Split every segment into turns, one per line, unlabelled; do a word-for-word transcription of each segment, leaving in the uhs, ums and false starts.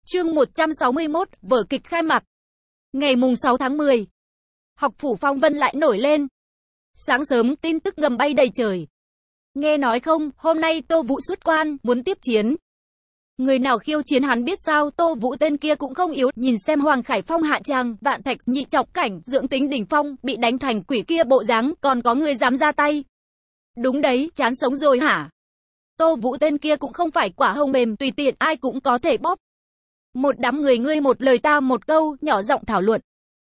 Chương một trăm sáu mươi mốt, vở kịch khai mạc. Ngày mùng sáu tháng mười, học phủ phong vân lại nổi lên. Sáng sớm tin tức ngầm bay đầy trời. Nghe nói không, hôm nay Tô Vũ xuất quan, muốn tiếp chiến. Người nào khiêu chiến hắn biết sao, Tô Vũ tên kia cũng không yếu, nhìn xem Hoàng Khải Phong hạ tràng, Vạn Thạch, Nhị Trọng Cảnh, Dưỡng Tính đỉnh phong, bị đánh thành quỷ kia bộ dáng, còn có người dám ra tay. Đúng đấy, chán sống rồi hả? Tô Vũ tên kia cũng không phải quả hồng mềm, tùy tiện ai cũng có thể bóp. Một đám người ngươi một lời ta một câu, nhỏ giọng thảo luận.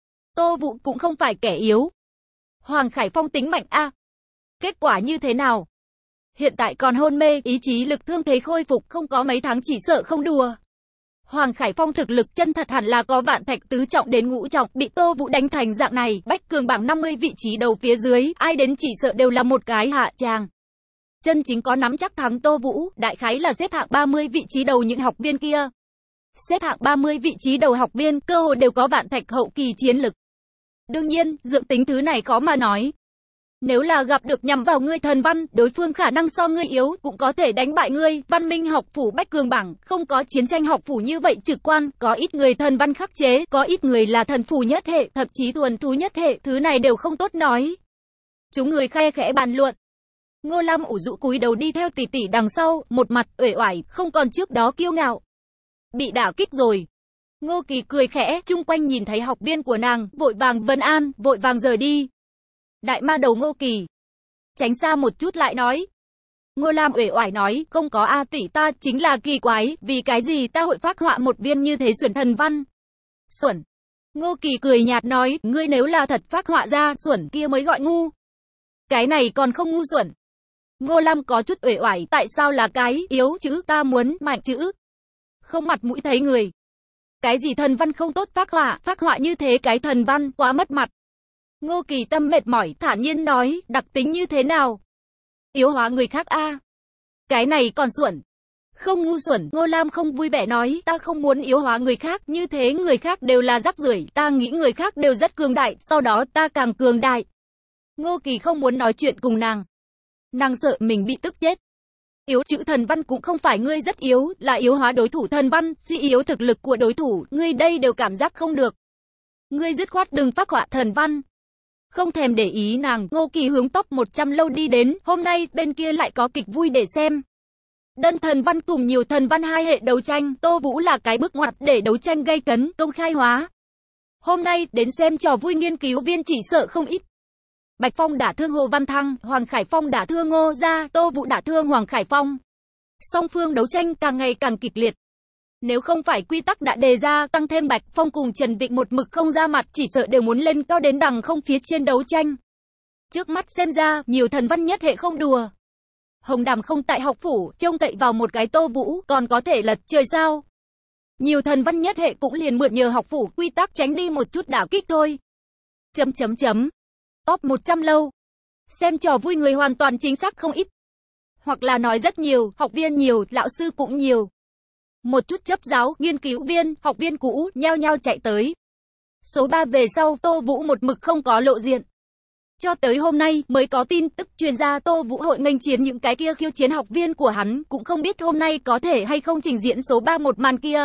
Tô Vũ cũng không phải kẻ yếu. Hoàng Khải Phong tính mạnh a. À. Kết quả như thế nào? Hiện tại còn hôn mê, ý chí lực thương thế khôi phục, không có mấy tháng chỉ sợ không đùa. Hoàng Khải Phong thực lực chân thật hẳn là có Vạn Thạch tứ trọng đến ngũ trọng, bị Tô Vũ đánh thành dạng này, Bách Cường bảng năm mươi vị trí đầu phía dưới, ai đến chỉ sợ đều là một cái hạ tràng. Chân chính có nắm chắc thắng Tô Vũ, đại khái là xếp hạng ba mươi vị trí đầu những học viên kia. Xếp hạng ba mươi vị trí đầu học viên, cơ hội đều có Vạn Thạch hậu kỳ chiến lực. Đương nhiên, dưỡng tính thứ này khó mà nói. Nếu là gặp được nhằm vào ngươi thần văn, đối phương khả năng so ngươi yếu, cũng có thể đánh bại ngươi. Văn minh học phủ Bách Cường bảng, không có chiến tranh học phủ như vậy trực quan, có ít người thần văn khắc chế, có ít người là thần phù nhất hệ, thậm chí thuần thú nhất hệ, thứ này đều không tốt nói. Chúng người khe khẽ bàn luận. Ngô Lam ủ rũ cúi đầu đi theo tỷ tỷ đằng sau, một mặt uể oải, không còn trước đó kiêu ngạo. Bị đả kích rồi. Ngô Kỳ cười khẽ, chung quanh nhìn thấy học viên của nàng, vội vàng vân an, vội vàng rời đi. Đại ma đầu Ngô Kỳ. Tránh xa một chút lại nói. Ngô Lam uể oải nói, không có a tỷ, ta chính là kỳ quái, vì cái gì ta hội phác họa một viên như thế xuẩn thần văn. Xuẩn. Ngô Kỳ cười nhạt nói, ngươi nếu là thật phác họa ra, xuẩn kia mới gọi ngu. Cái này còn không ngu xuẩn. Ngô Lam có chút uể oải, tại sao là cái yếu chữ, ta muốn mạnh chữ. Không mặt mũi thấy người. Cái gì thần văn không tốt phác họa, phác họa như thế cái thần văn, quá mất mặt. Ngô Kỳ Tâm mệt mỏi, thản nhiên nói, đặc tính như thế nào? Yếu hóa người khác a. À. Cái này còn xuẩn. Không ngu xuẩn, Ngô Lam không vui vẻ nói, ta không muốn yếu hóa người khác, như thế người khác đều là rác rưởi, ta nghĩ người khác đều rất cường đại, sau đó ta càng cường đại. Ngô Kỳ không muốn nói chuyện cùng nàng. Nàng sợ mình bị tức chết. Yếu chữ thần văn cũng không phải ngươi rất yếu, là yếu hóa đối thủ thần văn, suy yếu thực lực của đối thủ, ngươi đây đều cảm giác không được. Ngươi dứt khoát đừng phác họa thần văn. Không thèm để ý nàng, Ngô Kỳ hướng top một trăm lâu đi đến, hôm nay bên kia lại có kịch vui để xem. Đơn thần văn cùng nhiều thần văn hai hệ đấu tranh, Tô Vũ là cái bước ngoặt để đấu tranh gây cấn, công khai hóa. Hôm nay, đến xem trò vui nghiên cứu viên chỉ sợ không ít. Bạch Phong đả thương Hồ Văn Thăng, Hoàng Khải Phong đả thương Ngô Gia, Tô Vũ đả thương Hoàng Khải Phong. Song phương đấu tranh càng ngày càng kịch liệt. Nếu không phải quy tắc đã đề ra, tăng thêm Bạch Phong cùng Trần Vịnh một mực không ra mặt, chỉ sợ đều muốn lên cao đến đằng không phía trên đấu tranh. Trước mắt xem ra, nhiều thần văn nhất hệ không đùa. Hồng Đàm không tại học phủ, trông cậy vào một cái Tô Vũ, còn có thể lật trời sao? Nhiều thần văn nhất hệ cũng liền mượn nhờ học phủ quy tắc tránh đi một chút đả kích thôi. Chấm chấm chấm. Top một trăm lâu. Xem trò vui người hoàn toàn chính xác không ít. Hoặc là nói rất nhiều, học viên nhiều, lão sư cũng nhiều. Một chút chấp giáo, nghiên cứu viên, học viên cũ, nhao nhao chạy tới. Số ba về sau, Tô Vũ một mực không có lộ diện. Cho tới hôm nay, mới có tin tức truyền ra Tô Vũ hội nghênh chiến những cái kia khiêu chiến học viên của hắn, cũng không biết hôm nay có thể hay không trình diễn số ba một màn kia.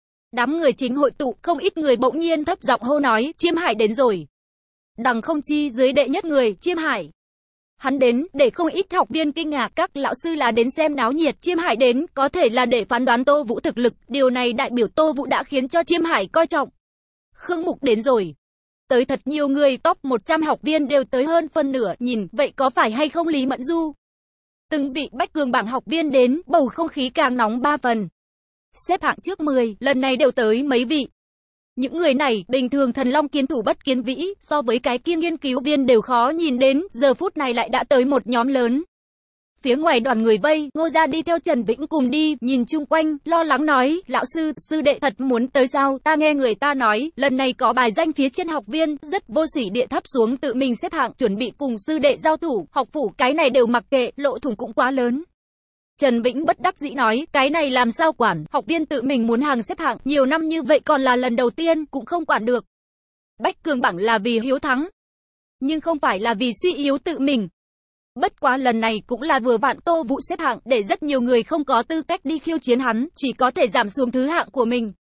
Đám người chính hội tụ, không ít người bỗng nhiên thấp giọng hô nói, Chiêm Hải đến rồi. Đằng không chi dưới đệ nhất người, Chiêm Hải. Hắn đến, để không ít học viên kinh ngạc, các lão sư là đến xem náo nhiệt, Chiêm Hải đến, có thể là để phán đoán Tô Vũ thực lực, điều này đại biểu Tô Vũ đã khiến cho Chiêm Hải coi trọng. Khương Mục đến rồi. Tới thật nhiều người, top một trăm học viên đều tới hơn phân nửa, nhìn, vậy có phải hay không Lý Mẫn Du? Từng vị Bách Cường bảng học viên đến, bầu không khí càng nóng ba phần. Xếp hạng trước mười, lần này đều tới mấy vị. Những người này, bình thường thần long kiến thủ bất kiến vĩ, so với cái kia nghiên cứu viên đều khó nhìn đến, giờ phút này lại đã tới một nhóm lớn. Phía ngoài đoàn người vây, Ngô Gia đi theo Trần Vĩnh cùng đi, nhìn chung quanh, lo lắng nói, lão sư, sư đệ thật muốn tới sao, ta nghe người ta nói, lần này có bài danh phía trên học viên, rất vô sỉ địa thấp xuống tự mình xếp hạng, chuẩn bị cùng sư đệ giao thủ, học phủ, cái này đều mặc kệ, lộ thủng cũng quá lớn. Trần Vĩnh bất đắc dĩ nói, cái này làm sao quản, học viên tự mình muốn hàng xếp hạng, nhiều năm như vậy còn là lần đầu tiên, cũng không quản được. Bách Cường bảng là vì hiếu thắng, nhưng không phải là vì suy yếu tự mình. Bất quá lần này cũng là vừa vặn Tô Vũ xếp hạng, để rất nhiều người không có tư cách đi khiêu chiến hắn, chỉ có thể giảm xuống thứ hạng của mình.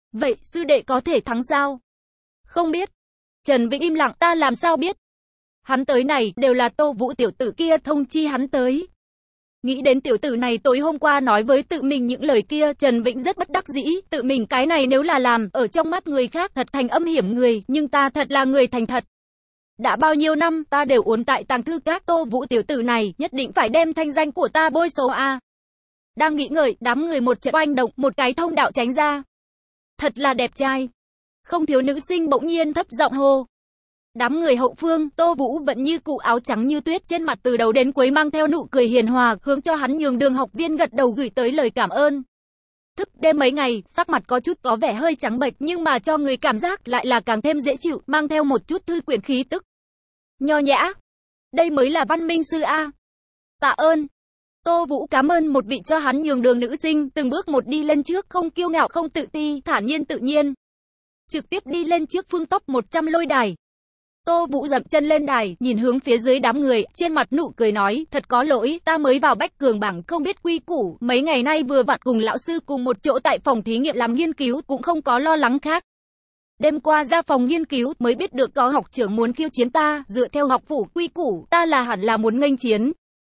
Vậy sư đệ có thể thắng sao? Không biết. Trần Vĩnh im lặng, ta làm sao biết? Hắn tới này đều là Tô Vũ tiểu tử kia thông chi hắn tới. Nghĩ đến tiểu tử này tối hôm qua nói với tự mình những lời kia, Trần Vĩnh rất bất đắc dĩ, tự mình cái này nếu là làm, ở trong mắt người khác thật thành âm hiểm người, nhưng ta thật là người thành thật. Đã bao nhiêu năm, ta đều uốn tại tàng thư các, Tô Vũ tiểu tử này, nhất định phải đem thanh danh của ta bôi xấu a. À. Đang nghĩ ngợi, đám người một trận oanh động, một cái thông đạo tránh ra. Thật là đẹp trai. Không thiếu nữ sinh bỗng nhiên thấp giọng hô. Đám người hậu phương, Tô Vũ vẫn như cụ áo trắng như tuyết, trên mặt từ đầu đến cuối mang theo nụ cười hiền hòa, hướng cho hắn nhường đường học viên gật đầu gửi tới lời cảm ơn. Thức đêm mấy ngày, sắc mặt có chút có vẻ hơi trắng bệch, nhưng mà cho người cảm giác lại là càng thêm dễ chịu, mang theo một chút thư quyển khí tức. Nho nhã. Đây mới là văn minh sư a. Tạ ơn. Tô Vũ cảm ơn một vị cho hắn nhường đường nữ sinh, từng bước một đi lên trước, không kiêu ngạo không tự ti, thản nhiên tự nhiên. Trực tiếp đi lên trước phương top một trăm lôi đài. Tô Vũ dậm chân lên đài, nhìn hướng phía dưới đám người, trên mặt nụ cười nói, thật có lỗi, ta mới vào Bách Cường bảng không biết quy củ, mấy ngày nay vừa vặn cùng lão sư cùng một chỗ tại phòng thí nghiệm làm nghiên cứu, cũng không có lo lắng khác. Đêm qua ra phòng nghiên cứu, mới biết được có học trưởng muốn khiêu chiến ta, dựa theo học phủ quy củ, ta là hẳn là muốn nghênh chiến.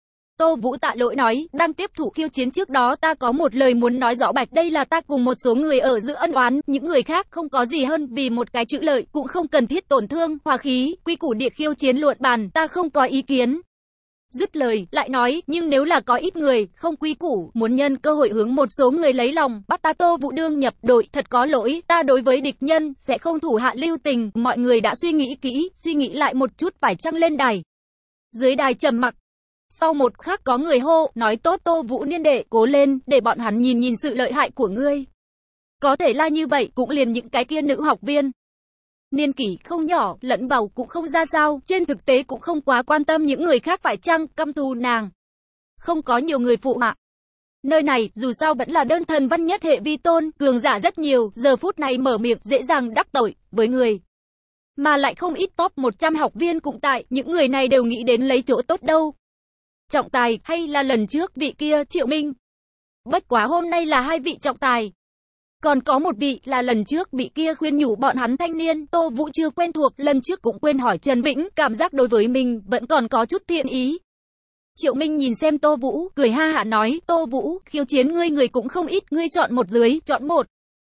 Tô Vũ tạ lỗi nói, đang tiếp thủ khiêu chiến trước đó ta có một lời muốn nói rõ bạch, đây là ta cùng một số người ở giữa ân oán, những người khác không có gì hơn, vì một cái chữ lợi, cũng không cần thiết tổn thương, hòa khí, quy củ địa khiêu chiến luận bàn, ta không có ý kiến. Dứt lời, lại nói, nhưng nếu là có ít người, không quy củ, muốn nhân cơ hội hướng một số người lấy lòng, bắt ta Tô Vũ đương nhập đội, thật có lỗi, ta đối với địch nhân, sẽ không thủ hạ lưu tình, mọi người đã suy nghĩ kỹ, suy nghĩ lại một chút phải chăng lên đài. Dưới đài trầm mặc. Sau một khắc có người hô, nói tốt Tô Vũ niên đệ, cố lên, để bọn hắn nhìn nhìn sự lợi hại của ngươi. Có thể là như vậy, cũng liền những cái kia nữ học viên. Niên kỷ không nhỏ, lẫn vào cũng không ra sao, trên thực tế cũng không quá quan tâm những người khác phải chăng căm thù nàng. Không có nhiều người phụ họa. Nơi này, dù sao vẫn là đơn thần văn nhất hệ vi tôn, cường giả rất nhiều, giờ phút này mở miệng dễ dàng đắc tội với người. Mà lại không ít top một trăm học viên cũng tại, những người này đều nghĩ đến lấy chỗ tốt đâu. Trọng tài, hay là lần trước vị kia Triệu Minh. Bất quá hôm nay là hai vị trọng tài. Còn có một vị là lần trước vị kia khuyên nhủ bọn hắn thanh niên, Tô Vũ chưa quen thuộc, lần trước cũng quên hỏi Trần Vĩnh, cảm giác đối với mình vẫn còn có chút thiện ý. Triệu Minh nhìn xem Tô Vũ, cười ha hả nói, Tô Vũ, khiêu chiến ngươi người cũng không ít, ngươi chọn một dưới, chọn một.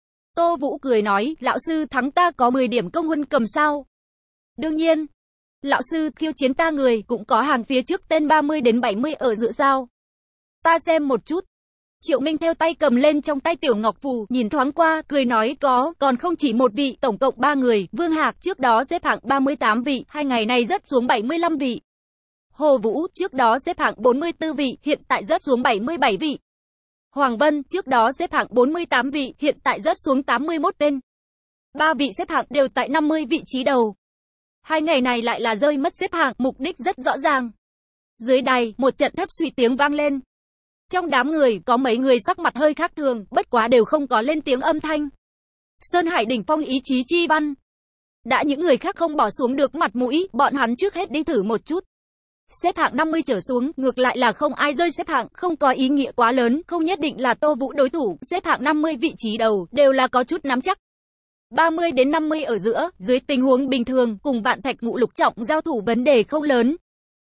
Tô Vũ cười nói, lão sư thắng ta có mười điểm công huân cầm sao? Đương nhiên. Lão sư khiêu chiến ta người cũng có hàng phía trước tên ba mươi đến bảy mươi ở giữa sao? Ta xem một chút. Triệu Minh theo tay cầm lên trong tay tiểu ngọc phù, nhìn thoáng qua, cười nói có, còn không chỉ một vị, tổng cộng ba người, Vương Hạc trước đó xếp hạng ba mươi tám vị, hai ngày này rớt xuống bảy mươi lăm vị. Hồ Vũ trước đó xếp hạng bốn mươi tư vị, hiện tại rớt xuống bảy mươi bảy vị. Hoàng Vân trước đó xếp hạng bốn mươi tám vị, hiện tại rớt xuống tám mươi mốt tên. Ba vị xếp hạng đều tại năm mươi vị trí đầu. Hai ngày này lại là rơi mất xếp hạng, mục đích rất rõ ràng. Dưới đài, một trận thấp suy tiếng vang lên. Trong đám người, có mấy người sắc mặt hơi khác thường, bất quá đều không có lên tiếng âm thanh. Sơn Hải đỉnh phong ý chí chi văn. Đã những người khác không bỏ xuống được mặt mũi, bọn hắn trước hết đi thử một chút. Xếp hạng năm mươi trở xuống, ngược lại là không ai rơi xếp hạng, không có ý nghĩa quá lớn, không nhất định là Tô Vũ đối thủ, xếp hạng năm mươi vị trí đầu, đều là có chút nắm chắc. ba mươi đến năm mươi ở giữa, dưới tình huống bình thường, cùng Vạn Thạch Ngũ Lục Trọng giao thủ vấn đề không lớn.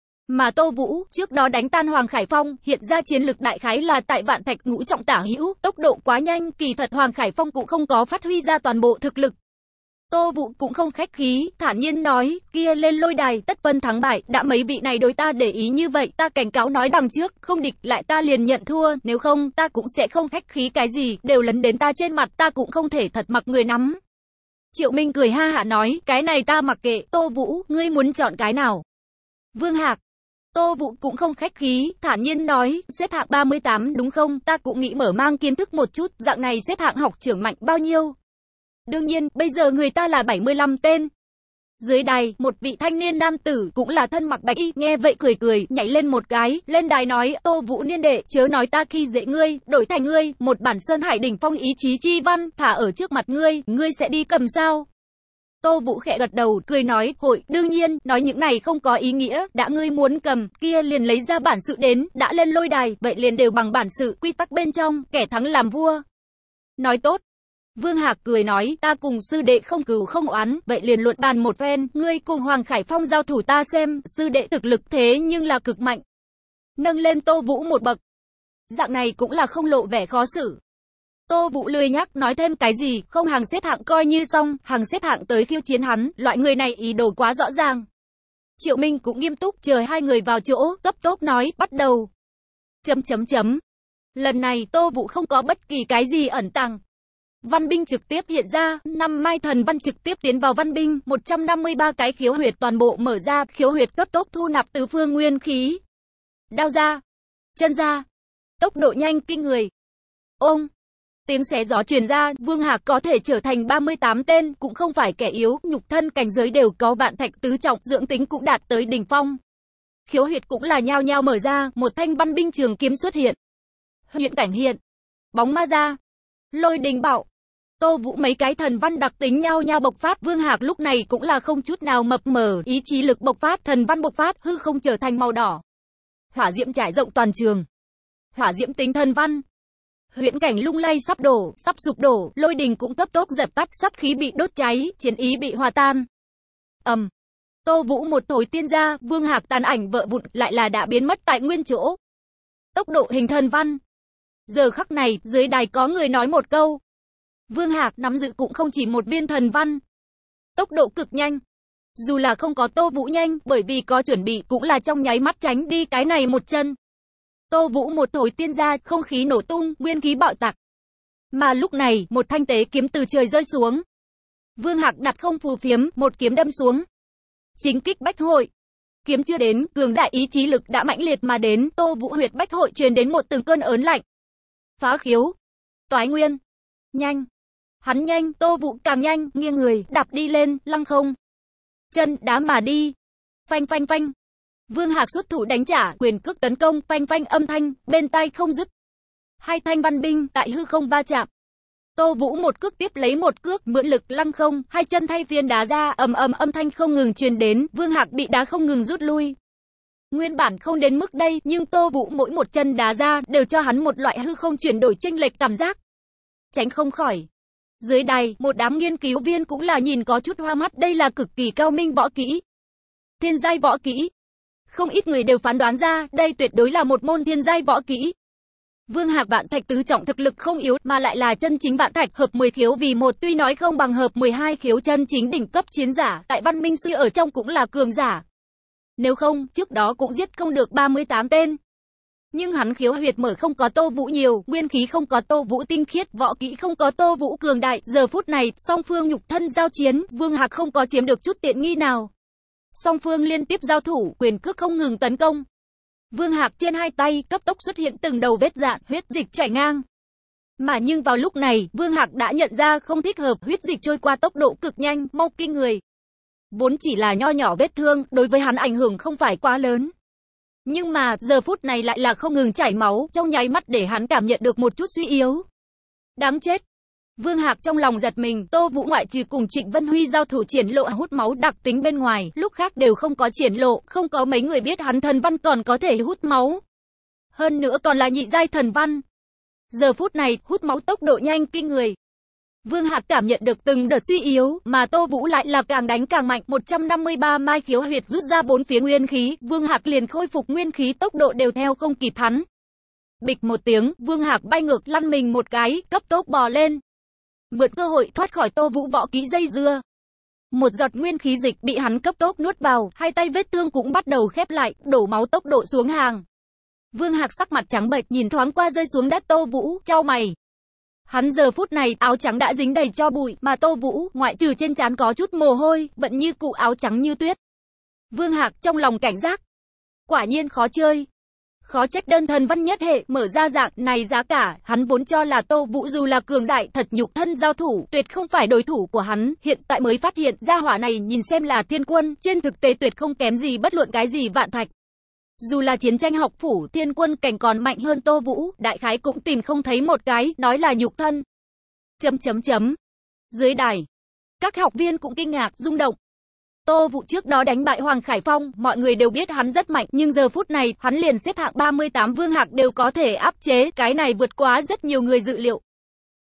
Mà Tô Vũ, trước đó đánh tan Hoàng Khải Phong, hiện ra chiến lực đại khái là tại Vạn Thạch Ngũ Trọng tả hữu, tốc độ quá nhanh, kỳ thật Hoàng Khải Phong cũng không có phát huy ra toàn bộ thực lực. Tô Vũ cũng không khách khí, thản nhiên nói, kia lên lôi đài, tất phân thắng bại, đã mấy vị này đối ta để ý như vậy, ta cảnh cáo nói đằng trước, không địch lại ta liền nhận thua, nếu không, ta cũng sẽ không khách khí cái gì, đều lấn đến ta trên mặt, ta cũng không thể thật mặc người nắm. Triệu Minh cười ha hả nói, cái này ta mặc kệ, Tô Vũ, ngươi muốn chọn cái nào? Vương Hạc. Tô Vũ cũng không khách khí, thản nhiên nói, xếp hạng ba mươi tám đúng không, ta cũng nghĩ mở mang kiến thức một chút, dạng này xếp hạng học trưởng mạnh bao nhiêu? Đương nhiên, bây giờ người ta là bảy mươi lăm tên. Dưới đài, một vị thanh niên nam tử, cũng là thân mặc bạch y, nghe vậy cười cười, nhảy lên một cái, lên đài nói, Tô Vũ niên đệ, chớ nói ta khi dễ ngươi, đổi thành ngươi, một bản Sơn Hải đỉnh phong ý chí chi văn, thả ở trước mặt ngươi, ngươi sẽ đi cầm sao? Tô Vũ khẽ gật đầu, cười nói, hội, đương nhiên, nói những này không có ý nghĩa, đã ngươi muốn cầm, kia liền lấy ra bản sự đến, đã lên lôi đài, vậy liền đều bằng bản sự, quy tắc bên trong, kẻ thắng làm vua. Nói tốt. Vương Hạc cười nói, ta cùng sư đệ không cừu không oán, vậy liền luận bàn một phen, ngươi cùng Hoàng Khải Phong giao thủ ta xem, sư đệ thực lực thế nhưng là cực mạnh. Nâng lên Tô Vũ một bậc. Dạng này cũng là không lộ vẻ khó xử. Tô Vũ lười nhắc nói thêm cái gì, không hàng xếp hạng coi như xong, hàng xếp hạng tới khiêu chiến hắn, loại người này ý đồ quá rõ ràng. Triệu Minh cũng nghiêm túc, chờ hai người vào chỗ, cấp tốc nói, bắt đầu. Chấm chấm chấm. Lần này Tô Vũ không có bất kỳ cái gì ẩn tàng. Văn binh trực tiếp hiện ra, năm mai thần văn trực tiếp tiến vào văn binh, một trăm năm mươi ba cái khiếu huyệt toàn bộ mở ra, khiếu huyệt cấp tốc thu nạp tứ phương nguyên khí. Đao ra, chân ra, tốc độ nhanh kinh người. Ông, tiếng xé gió truyền ra, Vương Hạc có thể trở thành ba mươi tám tên, cũng không phải kẻ yếu, nhục thân cảnh giới đều có vạn thạch tứ trọng, dưỡng tính cũng đạt tới đỉnh phong. Khiếu huyệt cũng là nhao nhao mở ra, một thanh văn binh trường kiếm xuất hiện. Huyễn cảnh hiện, bóng ma ra, lôi đình bạo. Tô Vũ mấy cái thần văn đặc tính nhao nhao bộc phát, Vương Hạc lúc này cũng là không chút nào mập mờ, ý chí lực bộc phát, thần văn bộc phát, hư không trở thành màu đỏ. Hỏa diễm trải rộng toàn trường. Hỏa diễm tính thần văn. Huyễn cảnh lung lay sắp đổ, sắp sụp đổ, lôi đình cũng cấp tốc dập tắt, sát khí bị đốt cháy, chiến ý bị hòa tan. Ầm. Um. Tô Vũ một thối tiên ra, Vương Hạc tàn ảnh vỡ vụn, lại là đã biến mất tại nguyên chỗ. Tốc độ hình thần văn. Giờ khắc này, dưới đài có người nói một câu. Vương Hạc nắm giữ cũng không chỉ một viên thần văn. Tốc độ cực nhanh. Dù là không có Tô Vũ nhanh, bởi vì có chuẩn bị cũng là trong nháy mắt tránh đi cái này một chân. Tô Vũ một thối tiên ra, không khí nổ tung, nguyên khí bạo tạc. Mà lúc này, một thanh tế kiếm từ trời rơi xuống. Vương Hạc đặt không phù phiếm, một kiếm đâm xuống. Chính kích bách hội. Kiếm chưa đến, cường đại ý chí lực đã mãnh liệt mà đến, Tô Vũ huyệt bách hội truyền đến một từng cơn ớn lạnh. Phá khiếu. Toái nguyên. Nhanh. Hắn nhanh, Tô Vũ càng nhanh, nghiêng người, đạp đi lên, lăng không. Chân đá mà đi. Phanh phanh phanh. Vương Hạc xuất thủ đánh trả, quyền cước tấn công, phanh phanh âm thanh, bên tai không dứt. Hai thanh văn binh tại hư không va chạm. Tô Vũ một cước tiếp lấy một cước, mượn lực lăng không, hai chân thay phiên đá ra, ầm ầm âm thanh không ngừng truyền đến, Vương Hạc bị đá không ngừng rút lui. Nguyên bản không đến mức đây, nhưng Tô Vũ mỗi một chân đá ra, đều cho hắn một loại hư không chuyển đổi chênh lệch cảm giác. Tránh không khỏi. Dưới đài, một đám nghiên cứu viên cũng là nhìn có chút hoa mắt, đây là cực kỳ cao minh võ kỹ. Thiên giai võ kỹ. Không ít người đều phán đoán ra, đây tuyệt đối là một môn thiên giai võ kỹ. Vương Hạc vạn thạch tứ trọng thực lực không yếu, mà lại là chân chính vạn thạch hợp mười khiếu vì một, tuy nói không bằng hợp mười hai khiếu chân chính đỉnh cấp chiến giả, tại văn minh sư ở trong cũng là cường giả. Nếu không, trước đó cũng giết không được ba mươi tám tên. Nhưng hắn khiếu huyệt mở không có Tô Vũ nhiều, nguyên khí không có Tô Vũ tinh khiết, võ kỹ không có Tô Vũ cường đại, giờ phút này, song phương nhục thân giao chiến, Vương Hạc không có chiếm được chút tiện nghi nào. Song phương liên tiếp giao thủ, quyền cước không ngừng tấn công. Vương Hạc trên hai tay cấp tốc xuất hiện từng đầu vết dạn, huyết dịch chảy ngang. Mà nhưng vào lúc này, Vương Hạc đã nhận ra không thích hợp, huyết dịch trôi qua tốc độ cực nhanh, mau kinh người. Vốn chỉ là nho nhỏ vết thương, đối với hắn ảnh hưởng không phải quá lớn. Nhưng mà, giờ phút này lại là không ngừng chảy máu, trong nháy mắt để hắn cảm nhận được một chút suy yếu. Đáng chết! Vương Hạc trong lòng giật mình, Tô Vũ ngoại trừ cùng Trịnh Vân Huy giao thủ triển lộ hút máu đặc tính bên ngoài, lúc khác đều không có triển lộ, không có mấy người biết hắn thần văn còn có thể hút máu. Hơn nữa còn là nhị giai thần văn. Giờ phút này, hút máu tốc độ nhanh kinh người. Vương Hạc cảm nhận được từng đợt suy yếu, mà Tô Vũ lại là càng đánh càng mạnh, một trăm năm mươi ba mai khiếu huyệt rút ra bốn phía nguyên khí, Vương Hạc liền khôi phục nguyên khí, tốc độ đều theo không kịp hắn. Bịch một tiếng, Vương Hạc bay ngược lăn mình một cái, cấp tốc bò lên. Mượn cơ hội thoát khỏi Tô Vũ võ kỹ dây dưa. Một giọt nguyên khí dịch bị hắn cấp tốc nuốt vào, hai tay vết thương cũng bắt đầu khép lại, đổ máu tốc độ xuống hàng. Vương Hạc sắc mặt trắng bệch nhìn thoáng qua rơi xuống đất Tô Vũ, chau mày. Hắn giờ phút này áo trắng đã dính đầy tro bụi, mà Tô Vũ, ngoại trừ trên trán có chút mồ hôi, vẫn như cụ áo trắng như tuyết. Vương Hạc trong lòng cảnh giác. Quả nhiên khó chơi. Khó trách đơn thần văn nhất hệ mở ra dạng này giá cả, hắn vốn cho là Tô Vũ dù là cường đại thật nhục thân giao thủ, tuyệt không phải đối thủ của hắn, hiện tại mới phát hiện ra hỏa này nhìn xem là thiên quân, trên thực tế tuyệt không kém gì bất luận cái gì vạn thạch. Dù là chiến tranh học phủ, thiên quân cảnh còn mạnh hơn Tô Vũ, đại khái cũng tìm không thấy một cái, nói là nhục thân. Chấm chấm chấm. Dưới đài, các học viên cũng kinh ngạc, rung động. Tô Vũ trước đó đánh bại Hoàng Khải Phong, mọi người đều biết hắn rất mạnh, nhưng giờ phút này, hắn liền xếp hạng ba mươi tám, Vương Hạc đều có thể áp chế, cái này vượt quá rất nhiều người dự liệu.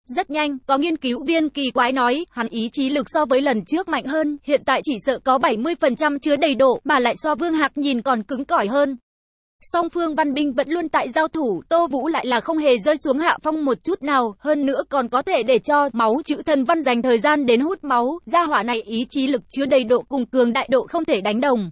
Rất nhanh, có nghiên cứu viên kỳ quái nói, hắn ý chí lực so với lần trước mạnh hơn, hiện tại chỉ sợ có bảy mươi phần trăm chứa đầy độ, mà lại so Vương Hạc nhìn còn cứng cỏi hơn. Song phương văn binh vẫn luôn tại giao thủ, Tô Vũ lại là không hề rơi xuống hạ phong một chút nào, hơn nữa còn có thể để cho máu chữ thần văn dành thời gian đến hút máu, gia hỏa này ý chí lực chứa đầy độ cùng cường đại độ không thể đánh đồng,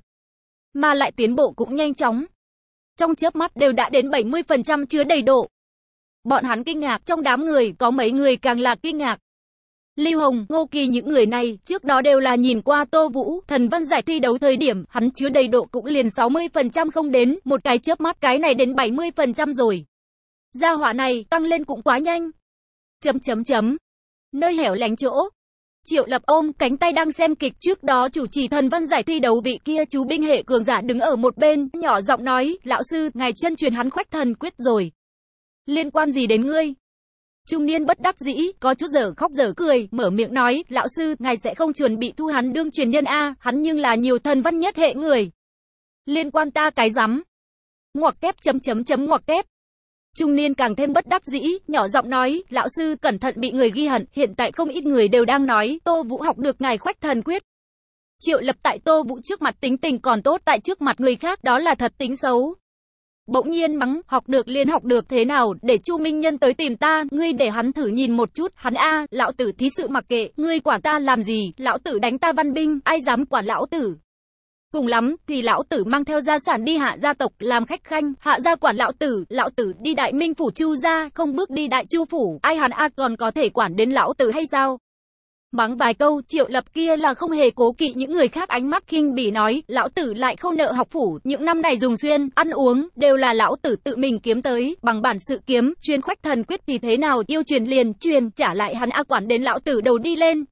mà lại tiến bộ cũng nhanh chóng. Trong chớp mắt đều đã đến bảy mươi phần trăm chứa đầy độ. Bọn hắn kinh ngạc, trong đám người có mấy người càng là kinh ngạc. Lưu Hồng, Ngô Kỳ những người này, trước đó đều là nhìn qua Tô Vũ, thần văn giải thi đấu thời điểm, hắn chứa đầy độ cũng liền sáu mươi phần trăm không đến, một cái chớp mắt cái này đến bảy mươi phần trăm rồi. Gia hỏa này, tăng lên cũng quá nhanh. Chấm chấm chấm. Nơi hẻo lánh chỗ. Triệu Lập ôm cánh tay đang xem kịch, trước đó chủ trì thần văn giải thi đấu vị kia chú binh hệ cường giả đứng ở một bên, nhỏ giọng nói, lão sư, ngài chân truyền hắn khoách thần quyết rồi. Liên quan gì đến ngươi? Trung niên bất đắc dĩ, có chút dở khóc dở cười, mở miệng nói, lão sư, ngài sẽ không chuẩn bị thu hắn đương truyền nhân a, hắn nhưng là nhiều thần văn nhất hệ người. Liên quan ta cái rắm. Ngoặc kép chấm chấm chấm ngoặc kép. Trung niên càng thêm bất đắc dĩ, nhỏ giọng nói, lão sư cẩn thận bị người ghi hận, hiện tại không ít người đều đang nói, Tô Vũ học được ngài khoách thần quyết. Triệu Lập tại Tô Vũ trước mặt tính tình còn tốt, tại trước mặt người khác đó là thật tính xấu. Bỗng nhiên mắng, học được liền học được thế nào, để Chu Minh Nhân tới tìm ta, ngươi để hắn thử nhìn một chút, hắn a, lão tử thí sự mặc kệ, ngươi quản ta làm gì, lão tử đánh ta văn binh, ai dám quản lão tử. Cùng lắm, thì lão tử mang theo gia sản đi hạ gia tộc, làm khách khanh, hạ gia quản lão tử, lão tử đi đại minh phủ Chu gia, không bước đi đại Chu phủ, ai hắn a còn có thể quản đến lão tử hay sao? Mắng vài câu, Triệu Lập kia là không hề cố kỵ những người khác ánh mắt khinh bỉ nói, lão tử lại không nợ học phủ, những năm này dùng xuyên, ăn uống, đều là lão tử tự mình kiếm tới, bằng bản sự kiếm, chuyên khoách thần quyết thì thế nào, yêu truyền liền, truyền, trả lại hắn a quản đến lão tử đầu đi lên.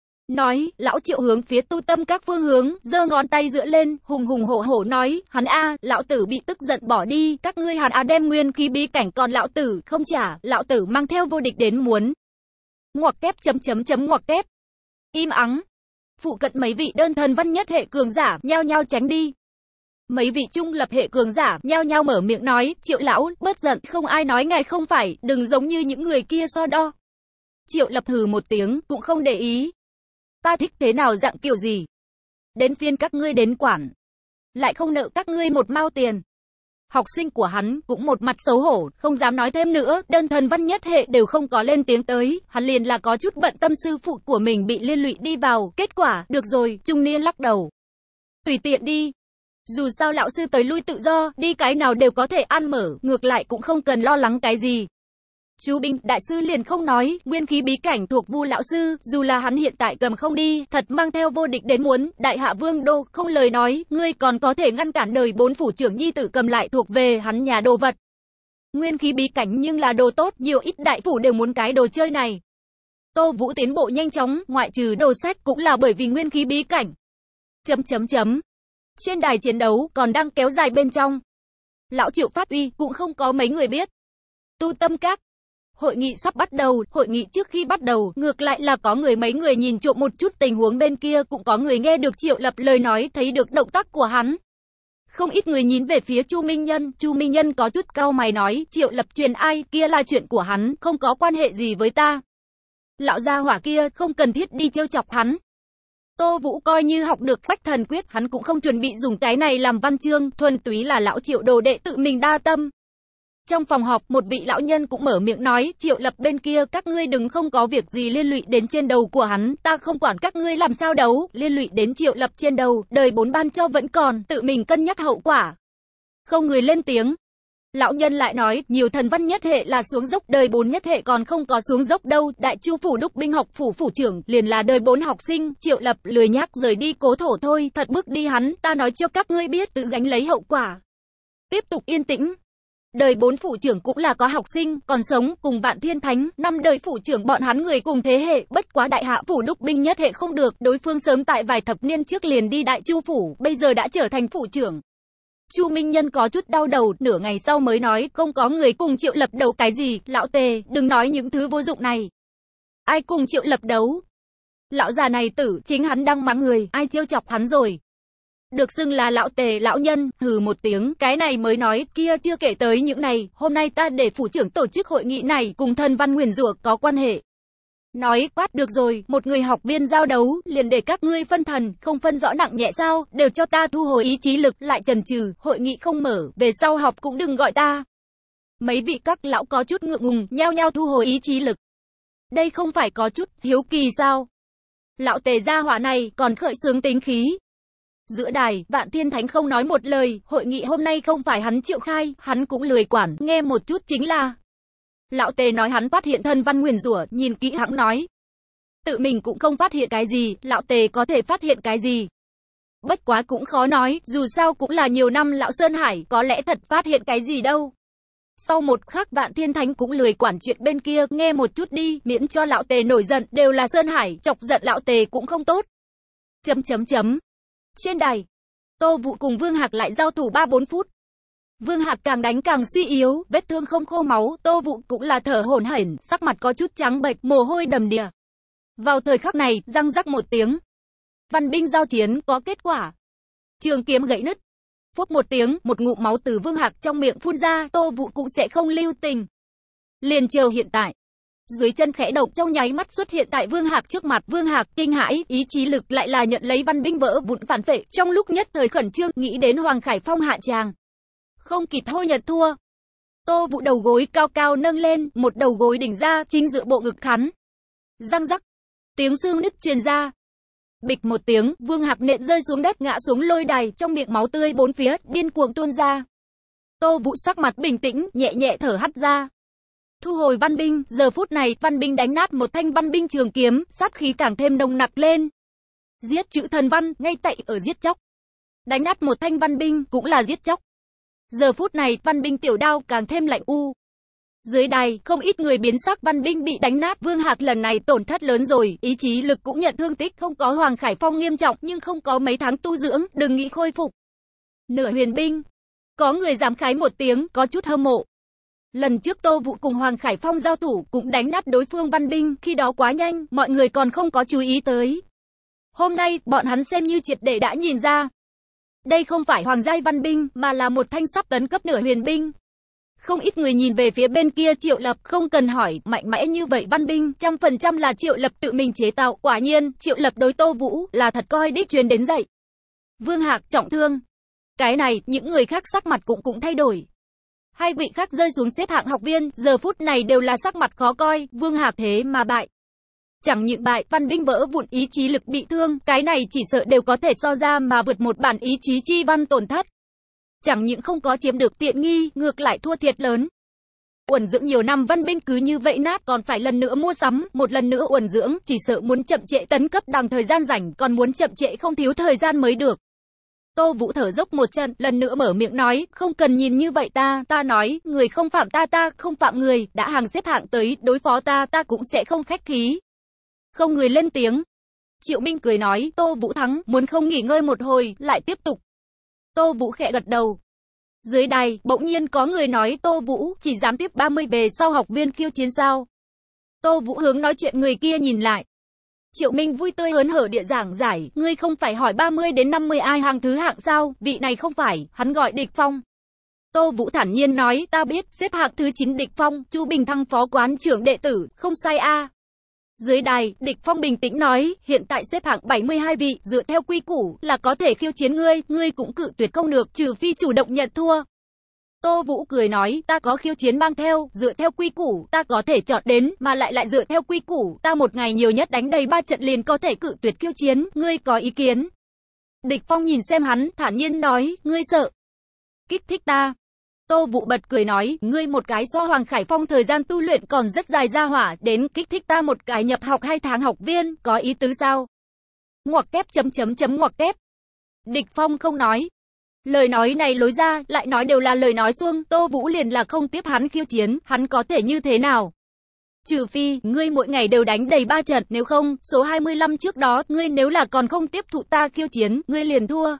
Nói, lão Triệu hướng phía tu tâm các phương hướng, giơ ngón tay dựa lên, hùng hùng hổ hổ nói, hắn a, lão tử bị tức giận bỏ đi, các ngươi hắn a đem nguyên khí bí cảnh còn lão tử không trả, lão tử mang theo vô địch đến muốn. Ngoặc kép chấm chấm chấm ngoặc kép. Im ắng. Phụ cận mấy vị đơn thần văn nhất hệ cường giả nhao nhao tránh đi. Mấy vị trung lập hệ cường giả nhao nhao mở miệng nói, Triệu lão, bớt giận, không ai nói ngài không phải, đừng giống như những người kia so đo. Triệu Lập hừ một tiếng, cũng không để ý. Ta thích thế nào dạng kiểu gì? Đến phiên các ngươi đến quản. Lại không nợ các ngươi một mao tiền. Học sinh của hắn cũng một mặt xấu hổ, không dám nói thêm nữa, đơn thần văn nhất hệ đều không có lên tiếng tới, hắn liền là có chút bận tâm sư phụ của mình bị liên lụy đi vào, kết quả, được rồi, trung niên lắc đầu. Tùy tiện đi. Dù sao lão sư tới lui tự do, đi cái nào đều có thể ăn mở, ngược lại cũng không cần lo lắng cái gì. Chú Binh, đại sư liền không nói, nguyên khí bí cảnh thuộc Vu lão sư, dù là hắn hiện tại cầm không đi, thật mang theo vô địch đến muốn, đại hạ vương đô, không lời nói, ngươi còn có thể ngăn cản đời bốn phủ trưởng nhi tử cầm lại thuộc về hắn nhà đồ vật. Nguyên khí bí cảnh nhưng là đồ tốt, nhiều ít đại phủ đều muốn cái đồ chơi này. Tô Vũ tiến bộ nhanh chóng, ngoại trừ đồ sách cũng là bởi vì nguyên khí bí cảnh. Chấm chấm chấm. Trên đài chiến đấu còn đang kéo dài bên trong. Lão Triệu phát uy cũng không có mấy người biết. Tu tâm các. Hội nghị sắp bắt đầu, hội nghị trước khi bắt đầu, ngược lại là có người mấy người nhìn trộm một chút tình huống bên kia, cũng có người nghe được Triệu Lập lời nói, thấy được động tác của hắn. Không ít người nhìn về phía Chu Minh Nhân, Chu Minh Nhân có chút cau mày nói, Triệu Lập truyền ai, kia là chuyện của hắn, không có quan hệ gì với ta. Lão gia hỏa kia, không cần thiết đi trêu chọc hắn. Tô Vũ coi như học được khoách thần quyết, hắn cũng không chuẩn bị dùng cái này làm văn chương, thuần túy là lão Triệu đồ đệ tự mình đa tâm. Trong phòng họp, một vị lão nhân cũng mở miệng nói, Triệu Lập bên kia, các ngươi đừng không có việc gì liên lụy đến trên đầu của hắn, ta không quản các ngươi làm sao đấu, liên lụy đến Triệu Lập trên đầu, đời bốn ban cho vẫn còn, tự mình cân nhắc hậu quả. Không người lên tiếng. Lão nhân lại nói, nhiều thần văn nhất hệ là xuống dốc, đời bốn nhất hệ còn không có xuống dốc đâu, đại Chu phủ đúc binh học phủ phủ trưởng, liền là đời bốn học sinh, Triệu Lập lười nhác rời đi cố thổ thôi, thật bước đi hắn, ta nói cho các ngươi biết, tự gánh lấy hậu quả. Tiếp tục yên tĩnh. Đời bốn phủ trưởng cũng là có học sinh, còn sống, cùng Vạn Thiên Thánh, năm đời phủ trưởng bọn hắn người cùng thế hệ, bất quá đại hạ phủ đúc binh nhất hệ không được, đối phương sớm tại vài thập niên trước liền đi đại Chu phủ, bây giờ đã trở thành phủ trưởng. Chu Minh Nhân có chút đau đầu, nửa ngày sau mới nói, không có người cùng Triệu Lập đấu cái gì, lão Tề, đừng nói những thứ vô dụng này. Ai cùng Triệu Lập đấu? Lão già này tử, chính hắn đang mắng người, ai trêu chọc hắn rồi? Được xưng là lão Tề lão nhân, hừ một tiếng, cái này mới nói, kia chưa kể tới những này, hôm nay ta để phủ trưởng tổ chức hội nghị này, cùng thần văn nguyền rủa có quan hệ. Nói quát được rồi, một người học viên giao đấu, liền để các ngươi phân thần, không phân rõ nặng nhẹ sao, đều cho ta thu hồi ý chí lực, lại chần chừ, hội nghị không mở, về sau học cũng đừng gọi ta. Mấy vị các lão có chút ngượng ngùng, nhao nhao thu hồi ý chí lực. Đây không phải có chút hiếu kỳ sao? Lão Tề gia hỏa này còn khởi xướng tính khí. Giữa đài, Vạn Thiên Thánh không nói một lời, hội nghị hôm nay không phải hắn triệu khai, hắn cũng lười quản, nghe một chút chính là. Lão Tề nói hắn phát hiện thân văn nguyền rủa, nhìn kỹ hắn nói. Tự mình cũng không phát hiện cái gì, Lão Tề có thể phát hiện cái gì. Bất quá cũng khó nói, dù sao cũng là nhiều năm Lão Sơn Hải, có lẽ thật phát hiện cái gì đâu. Sau một khắc Vạn Thiên Thánh cũng lười quản chuyện bên kia, nghe một chút đi, miễn cho Lão Tề nổi giận, đều là Sơn Hải, chọc giận Lão Tề cũng không tốt. Chấm chấm chấm. Trên đài, Tô Vũ cùng Vương Hạc lại giao thủ ba bốn phút. Vương Hạc càng đánh càng suy yếu, vết thương không khô máu, Tô Vũ cũng là thở hổn hển, sắc mặt có chút trắng bệch, mồ hôi đầm đìa. Vào thời khắc này, răng rắc một tiếng. Văn binh giao chiến có kết quả. Trường kiếm gãy nứt. Phốc một tiếng, một ngụm máu từ Vương Hạc trong miệng phun ra, Tô Vũ cũng sẽ không lưu tình. Liền chờ hiện tại. Dưới chân khẽ động, trong nháy mắt xuất hiện tại Vương Hạc trước mặt, Vương Hạc kinh hãi, ý chí lực lại là nhận lấy văn binh vỡ vụn phản phệ, trong lúc nhất thời khẩn trương, nghĩ đến Hoàng Khải Phong hạ tràng. Không kịp hô nhận thua. Tô Vũ đầu gối cao cao nâng lên, một đầu gối đỉnh ra, chính giữa bộ ngực khắn. Răng rắc, tiếng xương nứt truyền ra. Bịch một tiếng, Vương Hạc nện rơi xuống đất, ngã xuống lôi đài, trong miệng máu tươi bốn phía điên cuồng tuôn ra. Tô Vũ sắc mặt bình tĩnh, nhẹ nhẹ thở hắt ra. Thu hồi văn binh, giờ phút này, văn binh đánh nát một thanh văn binh trường kiếm, sát khí càng thêm nồng nặc lên. Giết chữ thần văn, ngay tại ở giết chóc. Đánh nát một thanh văn binh, cũng là giết chóc. Giờ phút này, văn binh tiểu đao càng thêm lạnh u. Dưới đài, không ít người biến sắc, văn binh bị đánh nát, Vương Hạc lần này tổn thất lớn rồi, ý chí lực cũng nhận thương tích, không có Hoàng Khải Phong nghiêm trọng, nhưng không có mấy tháng tu dưỡng, đừng nghĩ khôi phục. Nửa huyền binh. Có người dám khái một tiếng, có chút hâm mộ. Lần trước Tô Vũ cùng Hoàng Khải Phong giao thủ, cũng đánh nát đối phương văn binh, khi đó quá nhanh, mọi người còn không có chú ý tới. Hôm nay, bọn hắn xem như triệt để đã nhìn ra. Đây không phải hoàng giai văn binh, mà là một thanh sắp tấn cấp nửa huyền binh. Không ít người nhìn về phía bên kia Triệu Lập, không cần hỏi, mạnh mẽ như vậy văn binh, trăm phần trăm là Triệu Lập tự mình chế tạo, quả nhiên, Triệu Lập đối Tô Vũ, là thật coi đích truyền đến dậy. Vương Hạc trọng thương. Cái này, những người khác sắc mặt cũng cũng thay đổi. Hai vị khác rơi xuống xếp hạng học viên, giờ phút này đều là sắc mặt khó coi, Vương Hạc thế mà bại. Chẳng những bại, văn binh vỡ vụn, ý chí lực bị thương, cái này chỉ sợ đều có thể so ra mà vượt một bản ý chí chi văn tổn thất. Chẳng những không có chiếm được tiện nghi, ngược lại thua thiệt lớn. Uẩn dưỡng nhiều năm văn binh cứ như vậy nát, còn phải lần nữa mua sắm, một lần nữa uẩn dưỡng, chỉ sợ muốn chậm trễ tấn cấp đằng thời gian rảnh, còn muốn chậm trễ không thiếu thời gian mới được. Tô Vũ thở dốc một trận, lần nữa mở miệng nói, không cần nhìn như vậy ta, ta nói, người không phạm ta ta không phạm người, đã hàng xếp hạng tới, đối phó ta ta cũng sẽ không khách khí. Không người lên tiếng. Triệu Minh cười nói, Tô Vũ thắng, muốn không nghỉ ngơi một hồi, lại tiếp tục. Tô Vũ khẽ gật đầu. Dưới đài, bỗng nhiên có người nói, Tô Vũ, chỉ dám tiếp ba mươi về sau học viên khiêu chiến sao. Tô Vũ hướng nói chuyện người kia nhìn lại. Triệu Minh vui tươi hớn hở địa giảng giải, ngươi không phải hỏi ba mươi đến năm mươi ai hàng thứ hạng sao, vị này không phải, hắn gọi Địch Phong. Tô Vũ thản nhiên nói, ta biết, xếp hạng thứ chín Địch Phong, Chu Bình Thăng phó quán trưởng đệ tử, không sai a. Dưới đài, Địch Phong bình tĩnh nói, hiện tại xếp hạng bảy mươi hai vị, dựa theo quy củ, là có thể khiêu chiến ngươi, ngươi cũng cự tuyệt không được, trừ phi chủ động nhận thua. Tô Vũ cười nói, ta có khiêu chiến mang theo, dựa theo quy củ, ta có thể chọn đến, mà lại lại dựa theo quy củ, ta một ngày nhiều nhất đánh đầy ba trận liền có thể cự tuyệt khiêu chiến, ngươi có ý kiến? Địch Phong nhìn xem hắn, thản nhiên nói, ngươi sợ kích thích ta. Tô Vũ bật cười nói, ngươi một cái so Hoàng Khải Phong thời gian tu luyện còn rất dài ra hỏa, đến kích thích ta một cái nhập học hai tháng học viên, có ý tứ sao? Ngoặc kép chấm chấm chấm ngoặc kép. Địch Phong không nói. Lời nói này lối ra, lại nói đều là lời nói suông, Tô Vũ liền là không tiếp hắn khiêu chiến, hắn có thể như thế nào? Trừ phi, ngươi mỗi ngày đều đánh đầy ba trận, nếu không, số hai mươi lăm trước đó, ngươi nếu là còn không tiếp thụ ta khiêu chiến, ngươi liền thua.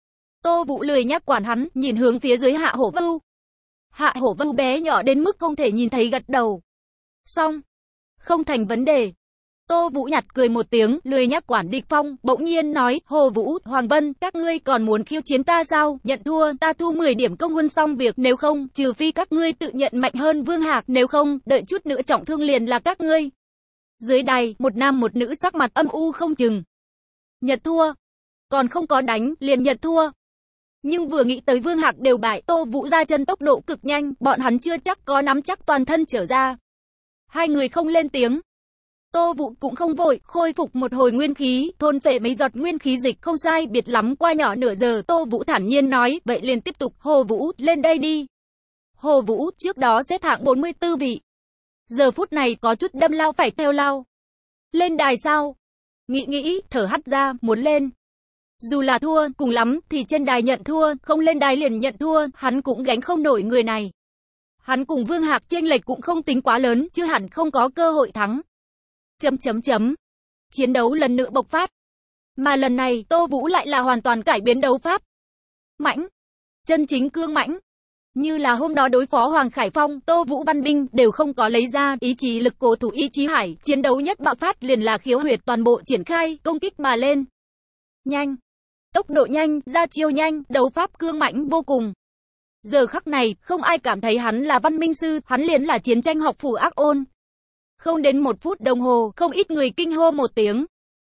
Tô Vũ lười nhắc quản hắn, nhìn hướng phía dưới Hạ Hổ Vưu. Hạ Hổ Vưu bé nhỏ đến mức không thể nhìn thấy gật đầu. Xong. Không thành vấn đề. Tô Vũ nhạt cười một tiếng, lười nhắc quản Địch Phong, bỗng nhiên nói, Hồ Vũ, Hoàng Vân, các ngươi còn muốn khiêu chiến ta sao? Nhận thua, ta thu mười điểm công huân xong việc, nếu không, trừ phi các ngươi tự nhận mạnh hơn Vương Hạc, nếu không, đợi chút nữa trọng thương liền là các ngươi. Dưới đài, một nam một nữ sắc mặt âm u không chừng. Nhận thua. Còn không có đánh, liền nhận thua. Nhưng vừa nghĩ tới Vương Hạc đều bại, Tô Vũ ra chân tốc độ cực nhanh, bọn hắn chưa chắc có nắm chắc toàn thân trở ra. Hai người không lên tiếng. Tô Vũ cũng không vội, khôi phục một hồi nguyên khí, thôn phệ mấy giọt nguyên khí dịch không sai biệt lắm qua nhỏ nửa giờ, Tô Vũ thản nhiên nói, vậy liền tiếp tục, Hồ Vũ, lên đây đi. Hồ Vũ, trước đó xếp hạng bốn mươi tư vị. Giờ phút này có chút đâm lao phải theo lao. Lên đài sao? Nghĩ nghĩ, thở hắt ra, muốn lên. Dù là thua, cùng lắm, thì trên đài nhận thua, không lên đài liền nhận thua, hắn cũng gánh không nổi người này. Hắn cùng Vương Hạc chênh lệch cũng không tính quá lớn, chứ hẳn không có cơ hội thắng. Chấm chấm chấm. Chiến đấu lần nữa bộc phát. Mà lần này, Tô Vũ lại là hoàn toàn cải biến đấu pháp. Mãnh. Chân chính cương mãnh. Như là hôm đó đối phó Hoàng Khải Phong, Tô Vũ Văn Binh đều không có lấy ra ý chí lực cổ thủ ý chí hải, chiến đấu nhất bạo phát liền là khiếu huyệt toàn bộ triển khai, công kích mà lên. Nhanh. Tốc độ nhanh, ra chiêu nhanh, đấu pháp cương mãnh vô cùng. Giờ khắc này, không ai cảm thấy hắn là văn minh sư, hắn liền là chiến tranh học phủ ác ôn. Không đến một phút đồng hồ, không ít người kinh hô một tiếng.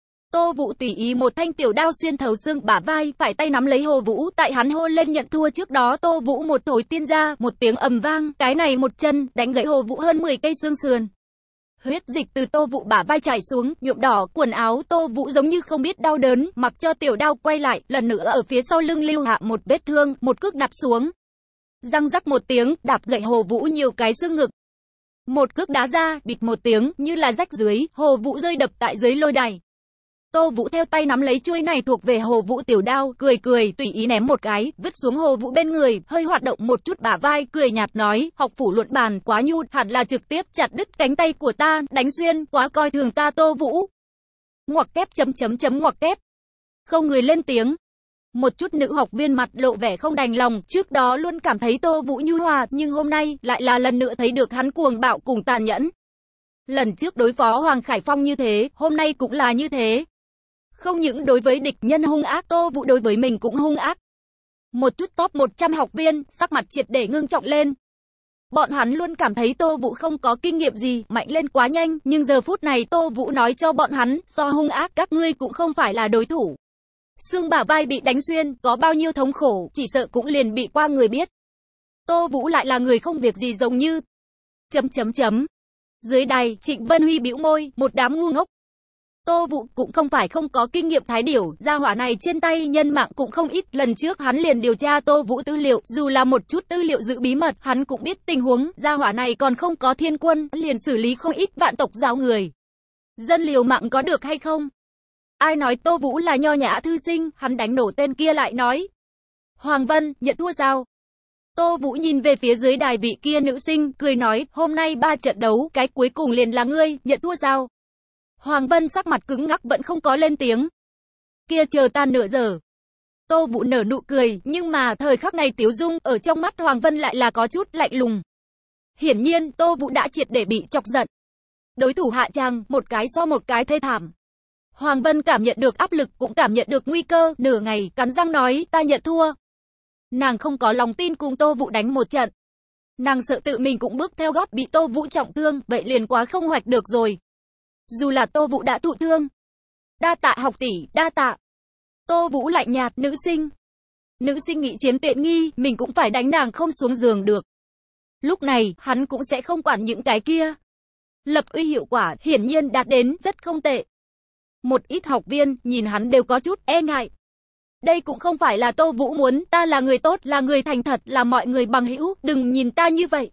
Tô Vũ tùy ý một thanh tiểu đao xuyên thấu xương bả vai, phải tay nắm lấy Hồ Vũ, tại hắn hô lên nhận thua trước đó, Tô Vũ một thổi tiên ra, một tiếng ầm vang, cái này một chân, đánh gãy Hồ Vũ hơn mười cây xương sườn. Huyết dịch từ Tô Vũ bả vai chảy xuống, nhuộm đỏ quần áo, Tô Vũ giống như không biết đau đớn, mặc cho tiểu đao quay lại, lần nữa ở phía sau lưng lưu hạ một vết thương, một cước đạp xuống. Răng rắc một tiếng, đạp gãy Hồ Vũ nhiều cái xương ngực. Một cước đá ra, bịt một tiếng, như là rách dưới, Hồ Vũ rơi đập tại dưới lôi đài. Tô Vũ theo tay nắm lấy chuôi này thuộc về Hồ Vũ tiểu đao, cười cười, tùy ý ném một cái, vứt xuống Hồ Vũ bên người, hơi hoạt động một chút bả vai, cười nhạt nói, học phủ luận bàn quá nhu, hẳn là trực tiếp chặt đứt cánh tay của ta, đánh xuyên, quá coi thường ta Tô Vũ. Ngoặc kép chấm chấm chấm ngoặc kép. Không người lên tiếng. Một chút nữ học viên mặt lộ vẻ không đành lòng, trước đó luôn cảm thấy Tô Vũ nhu hòa, nhưng hôm nay lại là lần nữa thấy được hắn cuồng bạo cùng tàn nhẫn. Lần trước đối phó Hoàng Khải Phong như thế, hôm nay cũng là như thế. Không những đối với địch nhân hung ác, Tô Vũ đối với mình cũng hung ác. Một chút top một trăm học viên, sắc mặt triệt để ngưng trọng lên. Bọn hắn luôn cảm thấy Tô Vũ không có kinh nghiệm gì, mạnh lên quá nhanh, nhưng giờ phút này Tô Vũ nói cho bọn hắn, so hung ác các ngươi cũng không phải là đối thủ. Xương bả vai bị đánh xuyên, có bao nhiêu thống khổ, chỉ sợ cũng liền bị qua người biết. Tô Vũ lại là người không việc gì giống như... Chấm chấm chấm. Dưới đài, Trịnh Vân Huy bĩu môi, một đám ngu ngốc. Tô Vũ cũng không phải không có kinh nghiệm thái điểu, gia hỏa này trên tay nhân mạng cũng không ít, lần trước hắn liền điều tra Tô Vũ tư liệu, dù là một chút tư liệu giữ bí mật, hắn cũng biết tình huống, gia hỏa này còn không có thiên quân, liền xử lý không ít vạn tộc giáo người. Dân liều mạng có được hay không? Ai nói Tô Vũ là nho nhã thư sinh, hắn đánh nổ tên kia lại nói. Hoàng Vân, nhận thua sao? Tô Vũ nhìn về phía dưới đài vị kia nữ sinh, cười nói, hôm nay ba trận đấu, cái cuối cùng liền là ngươi, nhận thua sao? Hoàng Vân sắc mặt cứng ngắc vẫn không có lên tiếng. Kia chờ ta nửa giờ. Tô Vũ nở nụ cười, nhưng mà thời khắc này tiếu dung ở trong mắt Hoàng Vân lại là có chút lạnh lùng. Hiển nhiên, Tô Vũ đã triệt để bị chọc giận. Đối thủ hạ tràng, một cái so một cái thê thảm. Hoàng Vân cảm nhận được áp lực, cũng cảm nhận được nguy cơ, nửa ngày, cắn răng nói, ta nhận thua. Nàng không có lòng tin cùng Tô Vũ đánh một trận. Nàng sợ tự mình cũng bước theo gót bị Tô Vũ trọng thương, vậy liền quá không hoạch được rồi. Dù là Tô Vũ đã thụ thương. Đa tạ học tỷ, đa tạ. Tô Vũ lạnh nhạt, nữ sinh. Nữ sinh nghĩ chiếm tiện nghi, mình cũng phải đánh nàng không xuống giường được. Lúc này, hắn cũng sẽ không quản những cái kia. Lập uy hiệu quả, hiển nhiên đạt đến, rất không tệ. Một ít học viên, nhìn hắn đều có chút e ngại. Đây cũng không phải là Tô Vũ muốn, ta là người tốt, là người thành thật, là mọi người bằng hữu, đừng nhìn ta như vậy.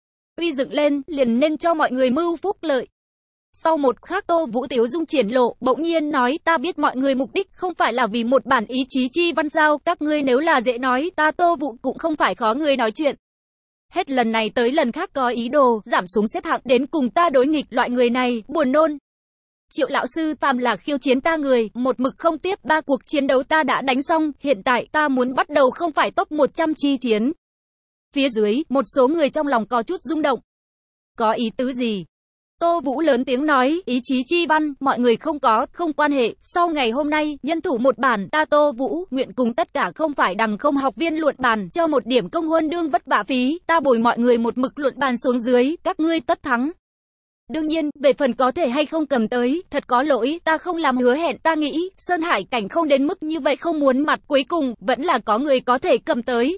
Uy dựng lên, liền nên cho mọi người mưu phúc lợi. Sau một khắc Tô Vũ tiếu dung triển lộ, bỗng nhiên nói, ta biết mọi người mục đích không phải là vì một bản ý chí chi văn giao, các ngươi nếu là dễ nói, ta Tô Vũ cũng không phải khó người nói chuyện. Hết lần này tới lần khác có ý đồ, giảm xuống xếp hạng đến cùng ta đối nghịch, loại người này, buồn nôn. Triệu lão sư, phàm là khiêu chiến ta người, một mực không tiếp, ba cuộc chiến đấu ta đã đánh xong, hiện tại ta muốn bắt đầu không phải top một trăm chi chiến. Phía dưới, một số người trong lòng có chút rung động. Có ý tứ gì? Tô Vũ lớn tiếng nói, ý chí chi văn, mọi người không có, không quan hệ, sau ngày hôm nay, nhân thủ một bản, ta Tô Vũ, nguyện cùng tất cả không phải đằng không học viên luận bàn, cho một điểm công huân đương vất vả phí, ta bồi mọi người một mực luận bàn xuống dưới, các ngươi tất thắng. Đương nhiên, về phần có thể hay không cầm tới, thật có lỗi, ta không làm hứa hẹn, ta nghĩ, Sơn Hải cảnh không đến mức như vậy không muốn mặt, cuối cùng, vẫn là có người có thể cầm tới.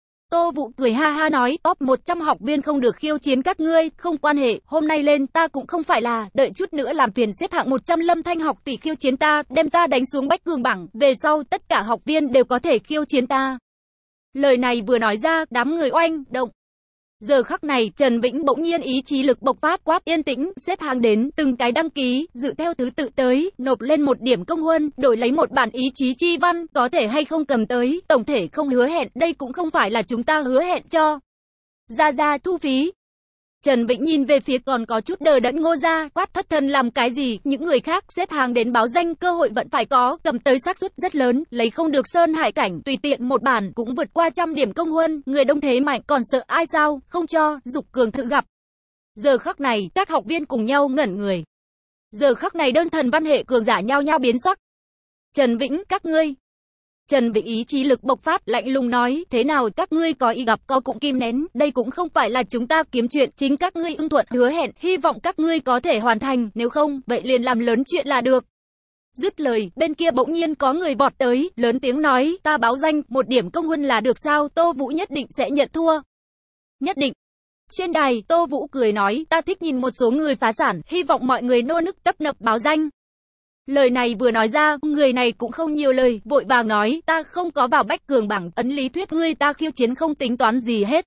Tô Vũ cười ha ha nói, top một trăm học viên không được khiêu chiến các ngươi, không quan hệ, hôm nay lên ta cũng không phải là, đợi chút nữa làm phiền xếp hạng một trăm Lâm Thanh học tỷ khiêu chiến ta, đem ta đánh xuống bách cường bảng, về sau tất cả học viên đều có thể khiêu chiến ta. Lời này vừa nói ra, đám người oanh, động. Giờ khắc này, Trần Vĩnh bỗng nhiên ý chí lực bộc phát quát yên tĩnh, xếp hàng đến, từng cái đăng ký, dự theo thứ tự tới, nộp lên một điểm công huân, đổi lấy một bản ý chí chi văn, có thể hay không cầm tới, tổng thể không hứa hẹn, đây cũng không phải là chúng ta hứa hẹn cho. Ra ra thu phí. Trần Vĩnh nhìn về phía còn có chút đờ đẫn Ngô Gia, quát thất thần làm cái gì, những người khác xếp hàng đến báo danh cơ hội vẫn phải có, cầm tới xác suất rất lớn, lấy không được Sơn Hải cảnh, tùy tiện một bản cũng vượt qua trăm điểm công huân, người đông thế mạnh còn sợ ai sao, không cho, dục cường thử gặp. Giờ khắc này, các học viên cùng nhau ngẩn người. Giờ khắc này đơn thần văn hệ cường giả nhao nhao biến sắc. Trần Vĩnh, các ngươi. Trần Vĩnh ý chí lực bộc phát, lạnh lùng nói, thế nào các ngươi có ý gặp có cũng kim nén, đây cũng không phải là chúng ta kiếm chuyện, chính các ngươi ưng thuận hứa hẹn, hy vọng các ngươi có thể hoàn thành, nếu không, vậy liền làm lớn chuyện là được. Dứt lời, bên kia bỗng nhiên có người vọt tới, lớn tiếng nói, ta báo danh, một điểm công huân là được sao, Tô Vũ nhất định sẽ nhận thua. Nhất định. Trên đài, Tô Vũ cười nói, ta thích nhìn một số người phá sản, hy vọng mọi người nô nức tấp nập báo danh. Lời này vừa nói ra, người này cũng không nhiều lời, vội vàng nói, ta không có vào bách cường bảng, ấn lý thuyết ngươi ta khiêu chiến không tính toán gì hết.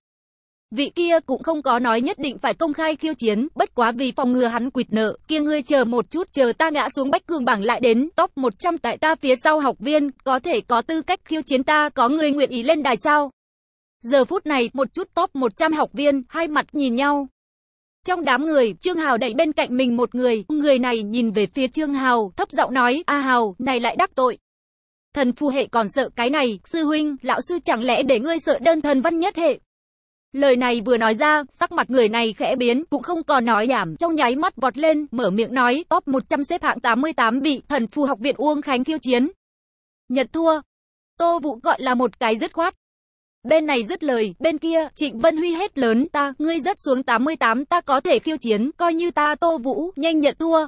Vị kia cũng không có nói nhất định phải công khai khiêu chiến, bất quá vì phòng ngừa hắn quỵt nợ, kia ngươi chờ một chút, chờ ta ngã xuống bách cường bảng lại đến, top một trăm tại ta phía sau học viên, có thể có tư cách khiêu chiến ta, có người nguyện ý lên đài sao? Giờ phút này, một chút top một trăm học viên, hai mặt nhìn nhau. Trong đám người, Trương Hào đẩy bên cạnh mình một người, người này nhìn về phía Trương Hào, thấp giọng nói, a Hào, này lại đắc tội. Thần phù hệ còn sợ cái này, sư huynh, lão sư chẳng lẽ để ngươi sợ đơn thần văn nhất hệ. Lời này vừa nói ra, sắc mặt người này khẽ biến, cũng không còn nói nhảm, trong nháy mắt vọt lên, mở miệng nói, top một trăm xếp hạng tám mươi tám vị, thần phù học viện Uông Khánh khiêu chiến. Nhật thua. Tô Vũ gọi là một cái dứt khoát. Bên này dứt lời, bên kia, Trịnh Vân Huy hét lớn, ta, ngươi rớt xuống tám mươi tám, ta có thể khiêu chiến, coi như ta Tô Vũ, nhanh nhận thua.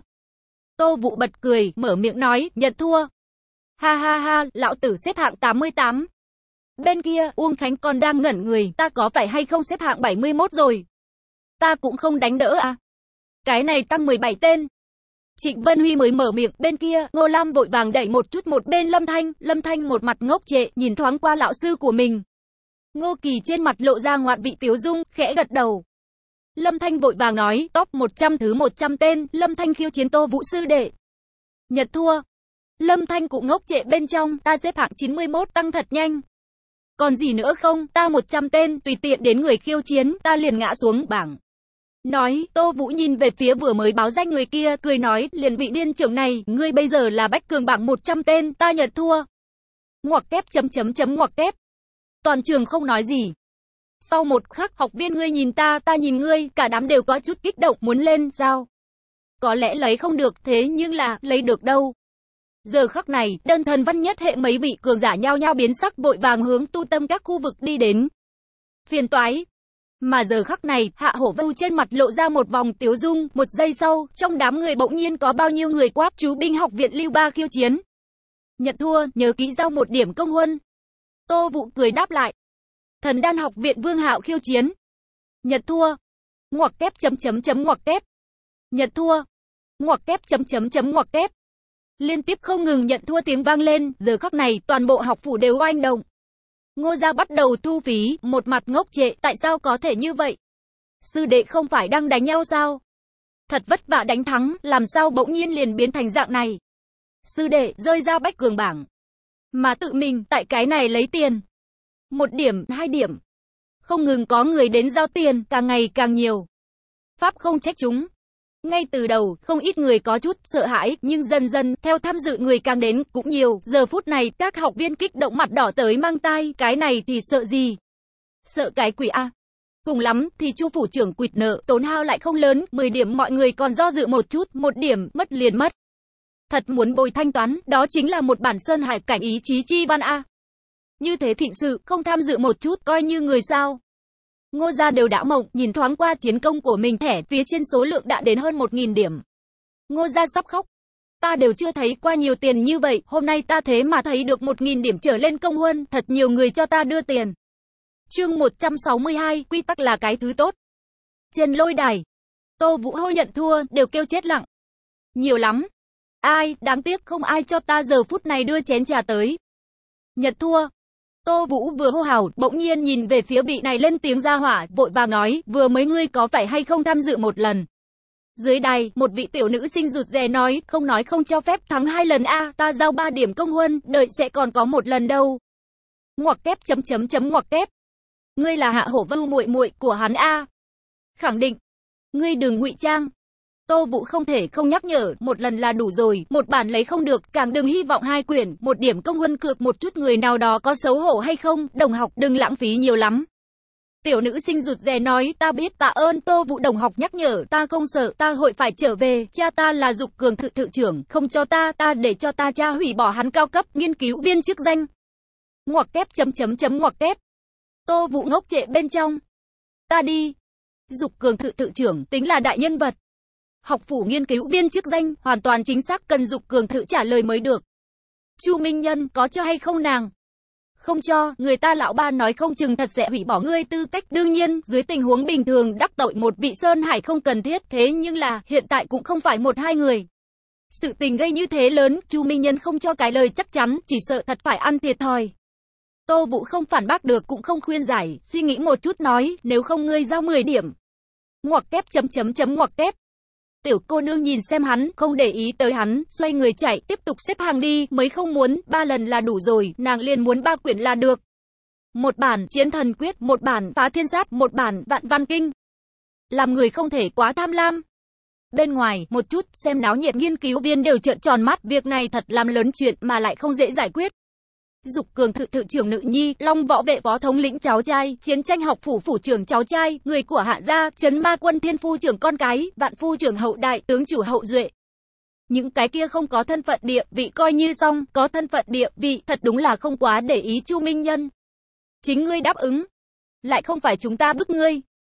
Tô Vũ bật cười, mở miệng nói, nhận thua. Ha ha ha, lão tử xếp hạng tám mươi tám. Bên kia, Uông Khánh còn đang ngẩn người, ta có phải hay không xếp hạng bảy mươi mốt rồi? Ta cũng không đánh đỡ à? Cái này tăng mười bảy tên. Trịnh Vân Huy mới mở miệng, bên kia, Ngô Lam vội vàng đẩy một chút một bên Lâm Thanh, Lâm Thanh một mặt ngốc trệ, nhìn thoáng qua lão sư của mình. Ngô Kỳ trên mặt lộ ra ngoạn vị tiếu dung, khẽ gật đầu. Lâm Thanh vội vàng nói, top một trăm thứ một trăm tên, Lâm Thanh khiêu chiến Tô Vũ sư đệ. Nhật thua. Lâm Thanh cũng ngốc trệ bên trong, ta xếp hạng chín mươi mốt, tăng thật nhanh. Còn gì nữa không, ta một trăm tên, tùy tiện đến người khiêu chiến, ta liền ngã xuống bảng. Nói, Tô Vũ nhìn về phía vừa mới báo danh người kia, cười nói, liền vị điên trưởng này, ngươi bây giờ là bách cường bảng một trăm tên, ta nhận thua. Ngoặc kép chấm chấm chấm ngoặc kép. Toàn trường không nói gì. Sau một khắc, học viên ngươi nhìn ta, ta nhìn ngươi, cả đám đều có chút kích động, muốn lên, sao? Có lẽ lấy không được, thế nhưng là, lấy được đâu. Giờ khắc này, đơn thần văn nhất hệ mấy vị cường giả nhao nhao biến sắc, vội vàng hướng tu tâm các khu vực đi đến. Phiền toái. Mà giờ khắc này, Hạ Hổ Vưu trên mặt lộ ra một vòng tiếu dung, một giây sau, trong đám người bỗng nhiên có bao nhiêu người quát, chú binh học viện Lưu Ba khiêu chiến. Nhận thua, nhớ kỹ giao một điểm công huân. Tô Vũ cười đáp lại. Thần đan học viện Vương Hạo khiêu chiến. Nhật thua. Ngoặc kép chấm chấm chấm ngoặc kép. Nhật thua. Ngoặc kép chấm chấm chấm ngoặc kép. Liên tiếp không ngừng nhận thua tiếng vang lên, giờ khắc này toàn bộ học phủ đều oanh động. Ngô Gia bắt đầu thu phí, một mặt ngốc trệ, tại sao có thể như vậy? Sư đệ không phải đang đánh nhau sao? Thật vất vả đánh thắng, làm sao bỗng nhiên liền biến thành dạng này? Sư đệ rơi ra bách cường bảng. Mà tự mình tại cái này lấy tiền. Một điểm, hai điểm. Không ngừng có người đến giao tiền, càng ngày càng nhiều. Pháp không trách chúng. Ngay từ đầu, không ít người có chút sợ hãi, nhưng dần dần, theo tham dự người càng đến, cũng nhiều. Giờ phút này, các học viên kích động mặt đỏ tới mang tai, cái này thì sợ gì? Sợ cái quỷ a. Cùng lắm, thì Chu phủ trưởng quỵt nợ, tốn hao lại không lớn, mười điểm mọi người còn do dự một chút, một điểm, mất liền mất. Thật muốn bồi thanh toán, đó chính là một bản Sơn Hải cảnh ý chí chi văn a. Như thế thịnh sự, không tham dự một chút, coi như người sao. Ngô gia đều đã mộng, nhìn thoáng qua chiến công của mình, thẻ phía trên số lượng đã đến hơn một nghìn điểm. Ngô gia sắp khóc. Ta đều chưa thấy qua nhiều tiền như vậy, hôm nay ta thế mà thấy được một nghìn điểm trở lên công huân, thật nhiều người cho ta đưa tiền. Chương một trăm sáu mươi hai, quy tắc là cái thứ tốt. Trên lôi đài, Tô Vũ hô nhận thua, đều kêu chết lặng. Nhiều lắm. Ai, đáng tiếc không ai cho ta giờ phút này đưa chén trà tới. Nhận thua. Tô Vũ vừa hô hào, bỗng nhiên nhìn về phía vị này lên tiếng ra hỏa, vội vàng nói, vừa mấy ngươi có phải hay không tham dự một lần. Dưới đài, một vị tiểu nữ sinh rụt rè nói, không nói không cho phép thắng hai lần a, ta giao ba điểm công huân, đợi sẽ còn có một lần đâu. Ngoặc kép chấm chấm chấm ngoặc kép. Ngươi là Hạ Hổ Vưu muội muội của hắn a. Khẳng định. Ngươi đừng ngụy trang. Tô Vũ không thể không nhắc nhở, một lần là đủ rồi, một bản lấy không được, càng đừng hy vọng hai quyển, một điểm công huân cược một chút người nào đó có xấu hổ hay không, đồng học đừng lãng phí nhiều lắm. Tiểu nữ sinh rụt rè nói, ta biết, tạ ơn Tô Vũ đồng học nhắc nhở, ta không sợ, ta hội phải trở về, cha ta là Dục Cường thự thự trưởng, không cho ta, ta để cho ta cha hủy bỏ hắn cao cấp nghiên cứu viên chức danh. Ngoặc kép chấm chấm chấm ngoặc kép. Tô Vũ ngốc trệ bên trong. Ta đi. Dục Cường thự thự trưởng tính là đại nhân vật. Học phủ nghiên cứu viên chức danh, hoàn toàn chính xác cần Dục Cường thự trả lời mới được. Chu Minh Nhân có cho hay không nàng? Không cho, người ta lão ba nói không chừng thật sẽ hủy bỏ ngươi tư cách. Đương nhiên, dưới tình huống bình thường đắc tội một vị Sơn Hải không cần thiết, thế nhưng là, hiện tại cũng không phải một hai người. Sự tình gây như thế lớn, Chu Minh Nhân không cho cái lời chắc chắn, chỉ sợ thật phải ăn thiệt thòi. Tô Vũ không phản bác được, cũng không khuyên giải, suy nghĩ một chút nói, nếu không ngươi giao mười điểm. Ngoặc kép chấm chấm chấm ngoặc kép. Tiểu cô nương nhìn xem hắn, không để ý tới hắn, xoay người chạy, tiếp tục xếp hàng đi, mới không muốn, ba lần là đủ rồi, nàng liền muốn ba quyển là được. Một bản Chiến Thần Quyết, một bản Phá Thiên Sát, một bản Vạn Văn Kinh. Làm người không thể quá tham lam. Bên ngoài, một chút, xem náo nhiệt nghiên cứu viên đều trợn tròn mắt, việc này thật làm lớn chuyện mà lại không dễ giải quyết. Dục Cường thự thự trưởng nữ nhi, Long Võ Vệ phó thống lĩnh cháu trai, Chiến Tranh học phủ phủ trưởng cháu trai, người của Hạ gia, Trấn Ma quân thiên phu trưởng con cái, Vạn phu trưởng hậu đại, tướng chủ hậu duệ. Những cái kia không có thân phận địa vị coi như xong, có thân phận địa vị, thật đúng là không quá để ý Chu Minh Nhân. Chính ngươi đáp ứng, lại không phải chúng ta bức ngươi.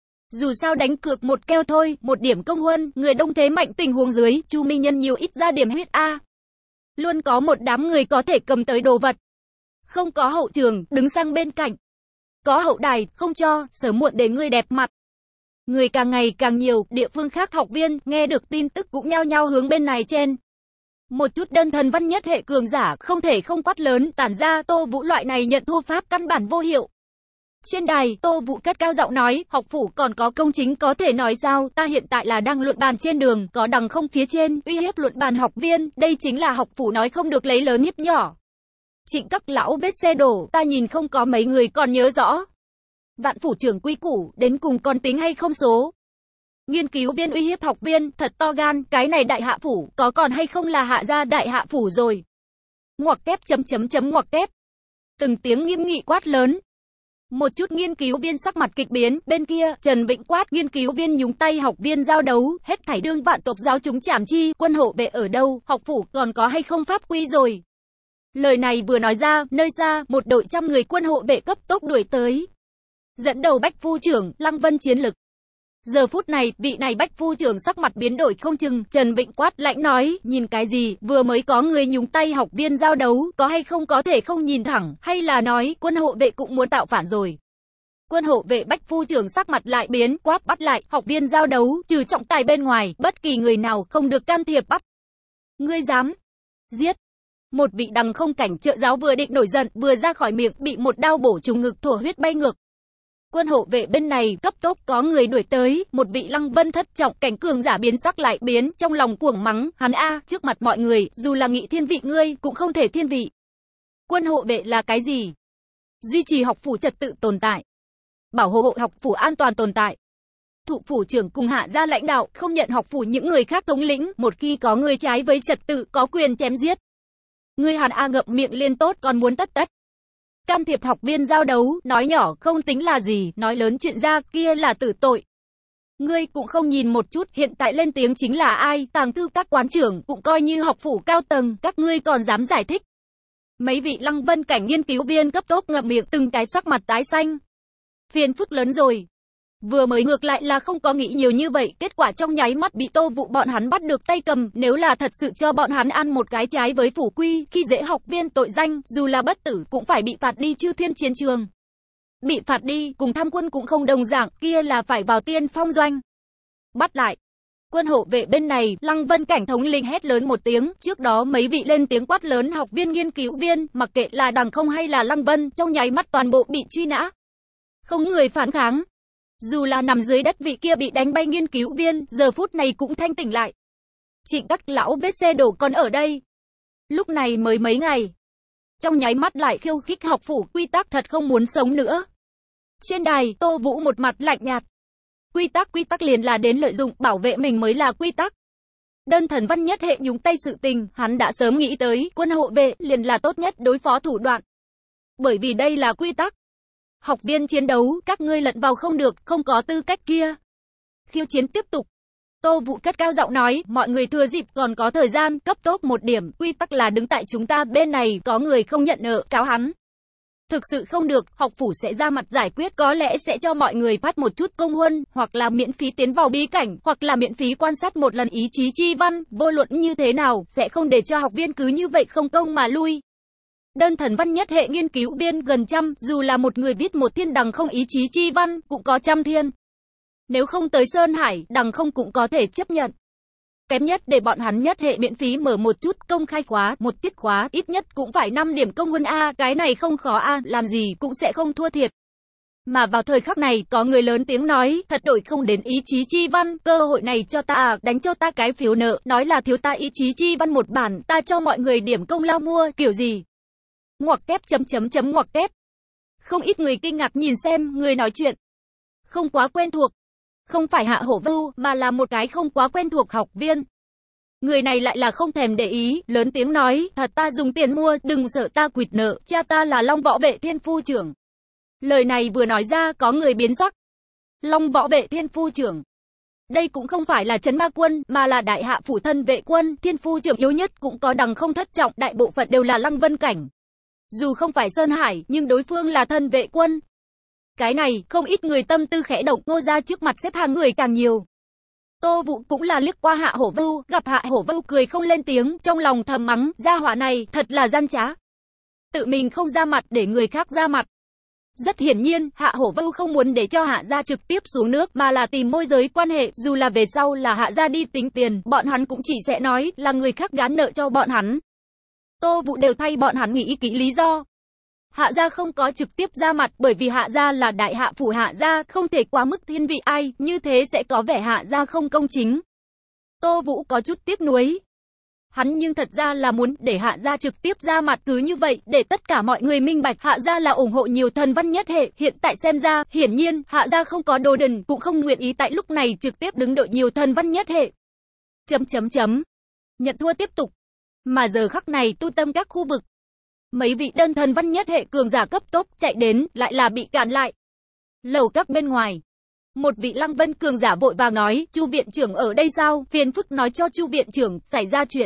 Dù sao đánh cược một keo thôi, một điểm công huân, người đông thế mạnh tình huống dưới, Chu Minh Nhân nhiều ít ra điểm huyết a. Luôn có một đám người có thể cầm tới đồ vật. Không có hậu trường, đứng sang bên cạnh. Có hậu đài, không cho, sớm muộn để ngươi đẹp mặt. Người càng ngày càng nhiều, địa phương khác học viên, nghe được tin tức cũng nhao nhao hướng bên này chen. Một chút đơn thần văn nhất hệ cường giả, không thể không quát lớn, tản ra, Tô Vũ loại này nhận thua pháp căn bản vô hiệu. Trên đài, Tô Vũ cất cao giọng nói, học phủ còn có công chính có thể nói sao, ta hiện tại là đang luận bàn trên đường, có đằng không phía trên, uy hiếp luận bàn học viên, đây chính là học phủ nói không được lấy lớn hiếp nhỏ. Trịnh các lão vết xe đổ, ta nhìn không có mấy người còn nhớ rõ. Vạn phủ trưởng quy củ, đến cùng còn tính hay không số. Nghiên cứu viên uy hiếp học viên, thật to gan, cái này đại hạ phủ, có còn hay không là hạ gia đại hạ phủ rồi. Ngoặc kép chấm chấm chấm ngoặc kép. Từng tiếng nghiêm nghị quát lớn. Một chút nghiên cứu viên sắc mặt kịch biến, bên kia, Trần Vĩnh quát nghiên cứu viên nhúng tay học viên giao đấu, hết thảy đương vạn tộc giáo chúng chảm chi, quân hộ vệ ở đâu, học phủ còn có hay không pháp quy rồi. Lời này vừa nói ra, nơi xa, một đội trăm người quân hộ vệ cấp tốc đuổi tới. Dẫn đầu Bách phu trưởng, Lăng Vân chiến lực. Giờ phút này, vị này Bách phu trưởng sắc mặt biến đổi không chừng, Trần Vĩnh quát lạnh nói, nhìn cái gì, vừa mới có người nhúng tay học viên giao đấu, có hay không có thể không nhìn thẳng, hay là nói, quân hộ vệ cũng muốn tạo phản rồi. Quân hộ vệ Bách phu trưởng sắc mặt lại biến, quát bắt lại, học viên giao đấu, trừ trọng tài bên ngoài, bất kỳ người nào không được can thiệp bắt. Ngươi dám giết. Một vị đằng không cảnh trợ giáo vừa định nổi giận, vừa ra khỏi miệng, bị một đao bổ trúng ngực, thổ huyết bay ngược. Quân hộ vệ bên này, cấp tốc có người đuổi tới, một vị Lăng Vân thất trọng cảnh cường giả biến sắc lại biến, trong lòng cuồng mắng, hắn a, trước mặt mọi người, dù là nghị thiên vị ngươi, cũng không thể thiên vị. Quân hộ vệ là cái gì? Duy trì học phủ trật tự tồn tại. Bảo hộ học phủ an toàn tồn tại. Thụ phủ trưởng cùng hạ gia lãnh đạo, không nhận học phủ những người khác thống lĩnh, một khi có người trái với trật tự, có quyền chém giết. Ngươi Hàn A ngậm miệng liên tốt còn muốn tất tất. Can thiệp học viên giao đấu, nói nhỏ không tính là gì, nói lớn chuyện ra kia là tử tội. Ngươi cũng không nhìn một chút, hiện tại lên tiếng chính là ai, tàng thư các quán trưởng, cũng coi như học phủ cao tầng, các ngươi còn dám giải thích. Mấy vị Lăng Vân cảnh nghiên cứu viên cấp tốc ngậm miệng, từng cái sắc mặt tái xanh. Phiền phức lớn rồi. Vừa mới ngược lại là không có nghĩ nhiều như vậy, kết quả trong nháy mắt bị Tô Vũ bọn hắn bắt được tay cầm, nếu là thật sự cho bọn hắn ăn một cái trái với phủ quy, khi dễ học viên tội danh, dù là bất tử cũng phải bị phạt đi Chư Thiên chiến trường. Bị phạt đi, cùng tham quân cũng không đồng dạng, kia là phải vào Tiên Phong doanh. Bắt lại. Quân hộ vệ bên này, Lăng Vân Cảnh thống lĩnh hét lớn một tiếng, trước đó mấy vị lên tiếng quát lớn học viên nghiên cứu viên, mặc kệ là Đằng Không hay là Lăng Vân, trong nháy mắt toàn bộ bị truy nã. Không người phản kháng. Dù là nằm dưới đất vị kia bị đánh bay nghiên cứu viên, giờ phút này cũng thanh tỉnh lại. Trịnh các lão vết xe đổ còn ở đây. Lúc này mới mấy ngày. Trong nháy mắt lại khiêu khích học phủ quy tắc, thật không muốn sống nữa. Trên đài, Tô Vũ một mặt lạnh nhạt. Quy tắc quy tắc liền là đến lợi dụng bảo vệ mình mới là quy tắc. Đơn thần văn nhất hệ nhúng tay sự tình, hắn đã sớm nghĩ tới, quân hộ vệ liền là tốt nhất đối phó thủ đoạn. Bởi vì đây là quy tắc. Học viên chiến đấu, các ngươi lẫn vào không được, không có tư cách kia. Khiêu chiến tiếp tục. Tô Vũ cất cao giọng nói, mọi người thừa dịp còn có thời gian, cấp tốc một điểm, quy tắc là đứng tại chúng ta bên này, có người không nhận nợ, cáo hắn. Thực sự không được, học phủ sẽ ra mặt giải quyết, có lẽ sẽ cho mọi người phát một chút công huân, hoặc là miễn phí tiến vào bí cảnh, hoặc là miễn phí quan sát một lần ý chí chi văn, vô luận như thế nào, sẽ không để cho học viên cứ như vậy không công mà lui. Đơn thần văn nhất hệ nghiên cứu viên gần trăm, dù là một người viết một thiên Đằng Không ý chí chi văn, cũng có trăm thiên. Nếu không tới Sơn Hải, Đằng Không cũng có thể chấp nhận. Kém nhất để bọn hắn nhất hệ miễn phí mở một chút công khai khóa, một tiết khóa, ít nhất cũng phải năm điểm công huân A, cái này không khó A, làm gì cũng sẽ không thua thiệt. Mà vào thời khắc này, có người lớn tiếng nói, thật đổi không đến ý chí chi văn, cơ hội này cho ta à, đánh cho ta cái phiếu nợ, nói là thiếu ta ý chí chi văn một bản, ta cho mọi người điểm công lao mua, kiểu gì. Ngoặc kép chấm chấm chấm ngoặc kép. Không ít người kinh ngạc nhìn xem, người nói chuyện. Không quá quen thuộc. Không phải Hạ Hổ Vưu, mà là một cái không quá quen thuộc học viên. Người này lại là không thèm để ý, lớn tiếng nói, thật ta dùng tiền mua, đừng sợ ta quỵt nợ, cha ta là Long Võ Vệ Thiên Phu Trưởng. Lời này vừa nói ra, có người biến sắc. Long Võ Vệ Thiên Phu Trưởng. Đây cũng không phải là Trấn Ma Quân, mà là Đại Hạ Phủ Thân Vệ Quân, Thiên Phu Trưởng yếu nhất cũng có Đằng Không thất trọng, đại bộ phận đều là Lăng Vân Cảnh. Dù không phải Sơn Hải, nhưng đối phương là Thân Vệ Quân. Cái này, không ít người tâm tư khẽ động, Ngô ra trước mặt xếp hàng người càng nhiều. Tô Vũ cũng là liếc qua Hạ Hổ Vưu, gặp Hạ Hổ Vưu cười không lên tiếng, trong lòng thầm mắng, gia hỏa này, thật là gian trá. Tự mình không ra mặt để người khác ra mặt. Rất hiển nhiên, Hạ Hổ Vưu không muốn để cho Hạ gia trực tiếp xuống nước, mà là tìm môi giới quan hệ, dù là về sau là Hạ gia đi tính tiền, bọn hắn cũng chỉ sẽ nói là người khác gán nợ cho bọn hắn. Tô Vũ đều thay bọn hắn nghĩ kỹ lý do. Hạ gia không có trực tiếp ra mặt, bởi vì Hạ gia là Đại Hạ Phủ Hạ gia, không thể quá mức thiên vị ai, như thế sẽ có vẻ Hạ gia không công chính. Tô Vũ có chút tiếc nuối. Hắn nhưng thật ra là muốn để Hạ gia trực tiếp ra mặt, cứ như vậy, để tất cả mọi người minh bạch Hạ gia là ủng hộ nhiều thần văn nhất hệ, hiện tại xem ra, hiển nhiên, Hạ gia không có đồ đần, cũng không nguyện ý tại lúc này trực tiếp đứng đội nhiều thần văn nhất hệ. Chấm chấm chấm. Nhận thua tiếp tục. Mà giờ khắc này tu tâm các khu vực. Mấy vị đơn thần văn nhất hệ cường giả cấp tốc chạy đến, lại là bị cản lại. Lầu các bên ngoài. Một vị Lăng Vân cường giả vội vàng nói, Chu viện trưởng ở đây sao, phiền phức nói cho Chu viện trưởng, xảy ra chuyện.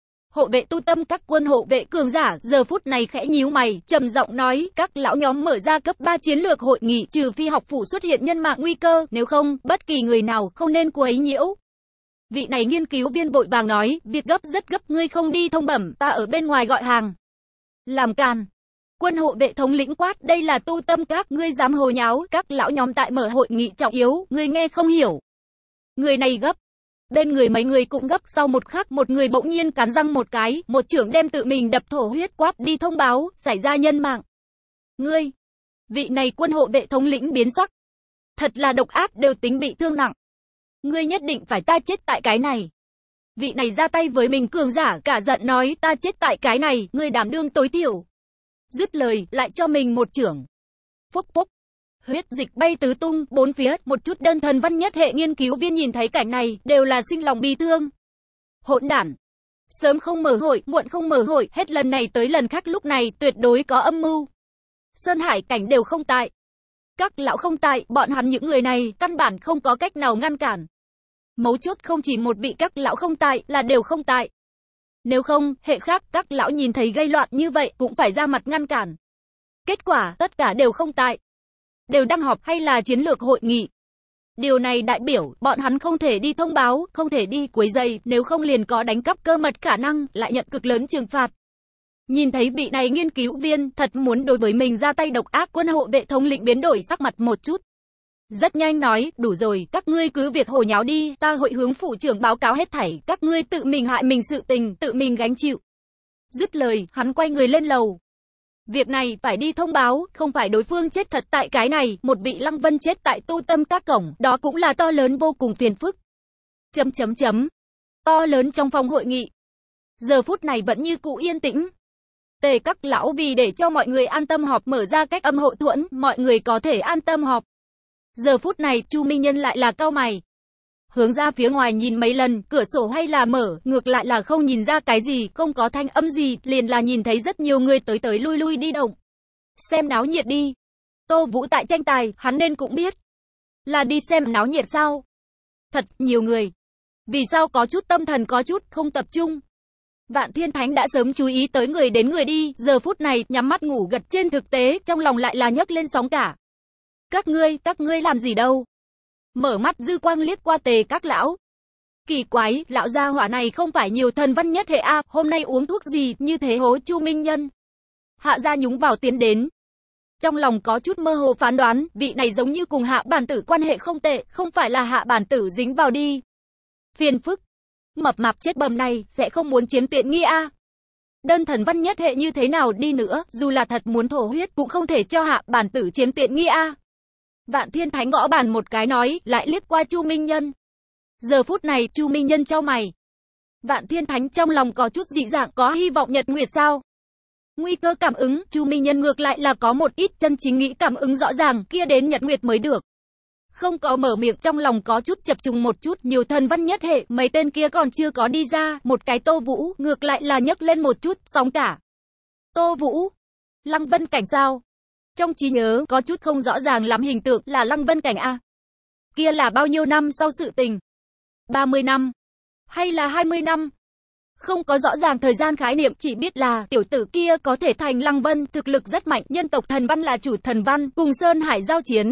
Hộ vệ tu tâm các quân hộ vệ cường giả, giờ phút này khẽ nhíu mày, trầm giọng nói, các lão nhóm mở ra cấp ba chiến lược hội nghị, trừ phi học phủ xuất hiện nhân mạng nguy cơ, nếu không, bất kỳ người nào không nên quấy nhiễu. Vị này nghiên cứu viên vội vàng nói, việc gấp rất gấp, ngươi không đi thông bẩm, ta ở bên ngoài gọi hàng. Làm càn. Quân hộ vệ thống lĩnh quát, đây là tu tâm các, ngươi dám hồ nháo, các lão nhóm tại mở hội nghị trọng yếu, ngươi nghe không hiểu. Người này gấp. Bên người mấy người cũng gấp, sau một khắc một người bỗng nhiên cắn răng một cái, một chưởng đem tự mình đập thổ huyết, quát đi thông báo, xảy ra nhân mạng. Ngươi. Vị này quân hộ vệ thống lĩnh biến sắc. Thật là độc ác, đều tính bị thương nặng. Ngươi nhất định phải ta chết tại cái này. Vị này ra tay với mình cường giả, cả giận nói, ta chết tại cái này, ngươi đảm đương tối thiểu. Dứt lời, lại cho mình một chưởng. Phốc phốc. Huyết dịch bay tứ tung, bốn phía, một chút đơn thần văn nhất hệ nghiên cứu viên nhìn thấy cảnh này, đều là sinh lòng bi thương. Hỗn đản. Sớm không mở hội, muộn không mở hội, hết lần này tới lần khác, lúc này, tuyệt đối có âm mưu. Sơn Hải cảnh đều không tại. Các lão không tại, bọn hắn những người này, căn bản không có cách nào ngăn cản. Mấu chốt không chỉ một vị các lão không tại, là đều không tại. Nếu không, hệ khác, các lão nhìn thấy gây loạn như vậy, cũng phải ra mặt ngăn cản. Kết quả, tất cả đều không tại. Đều đang họp hay là chiến lược hội nghị. Điều này đại biểu bọn hắn không thể đi thông báo, không thể đi quấy rầy, nếu không liền có đánh cắp cơ mật khả năng, lại nhận cực lớn trừng phạt. Nhìn thấy vị này nghiên cứu viên thật muốn đối với mình ra tay độc ác, quân hộ vệ thống lĩnh biến đổi sắc mặt một chút. Rất nhanh nói, đủ rồi, các ngươi cứ việc hồ nháo đi, ta hội hướng phụ trưởng báo cáo hết thảy, các ngươi tự mình hại mình sự tình, tự mình gánh chịu. Dứt lời, hắn quay người lên lầu. Việc này phải đi thông báo, không phải đối phương chết thật tại cái này, một vị Lăng Vân chết tại tu tâm các cổng, đó cũng là to lớn vô cùng phiền phức. Chấm chấm chấm. To lớn trong phòng hội nghị. Giờ phút này vẫn như cũ yên tĩnh. Tề các lão vì để cho mọi người an tâm họp mở ra cách âm hậu thuẫn, mọi người có thể an tâm họp. Giờ phút này, Chu Minh Nhân lại là cau mày. Hướng ra phía ngoài nhìn mấy lần, cửa sổ hay là mở, ngược lại là không nhìn ra cái gì, không có thanh âm gì, liền là nhìn thấy rất nhiều người tới tới lui lui đi động. Xem náo nhiệt đi. Tô Vũ tại tranh tài, hắn nên cũng biết. Là đi xem náo nhiệt sao? Thật, nhiều người. Vì sao có chút tâm thần có chút không tập trung? Vạn Thiên Thánh đã sớm chú ý tới người đến người đi, giờ phút này, nhắm mắt ngủ gật trên thực tế, trong lòng lại là nhấc lên sóng cả. Các ngươi, các ngươi làm gì đâu? Mở mắt dư quang liếc qua Tề các lão. Kỳ quái, lão gia hỏa này không phải nhiều thần văn nhất hệ a, hôm nay uống thuốc gì như thế hố Chu Minh Nhân. Hạ gia nhúng vào tiến đến. Trong lòng có chút mơ hồ phán đoán, vị này giống như cùng Hạ bản tử quan hệ không tệ, không phải là Hạ bản tử dính vào đi. Phiền phức. Mập mạp chết bầm này, sẽ không muốn chiếm tiện nghi a. Đơn thần văn nhất hệ như thế nào đi nữa, dù là thật muốn thổ huyết cũng không thể cho Hạ bản tử chiếm tiện nghi a. Vạn Thiên Thánh gõ bàn một cái nói, lại liếc qua Chu Minh Nhân. Giờ phút này, Chu Minh Nhân chau mày. Vạn Thiên Thánh trong lòng có chút dị dạng, có hy vọng Nhật Nguyệt sao? Nguy cơ cảm ứng, Chu Minh Nhân ngược lại là có một ít chân chính nghĩ cảm ứng rõ ràng, kia đến Nhật Nguyệt mới được. Không có mở miệng, trong lòng có chút chập trùng một chút, nhiều thần văn nhất hệ, mấy tên kia còn chưa có đi ra, một cái Tô Vũ, ngược lại là nhấc lên một chút, sóng cả. Tô Vũ, Lăng Vân Cảnh sao? Trong trí nhớ, có chút không rõ ràng lắm hình tượng là Lăng Vân Cảnh a. Kia là bao nhiêu năm sau sự tình? ba mươi năm? Hay là hai mươi năm? Không có rõ ràng thời gian khái niệm, chỉ biết là tiểu tử kia có thể thành Lăng Vân, thực lực rất mạnh, nhân tộc thần văn là chủ thần văn, cùng Sơn Hải giao chiến.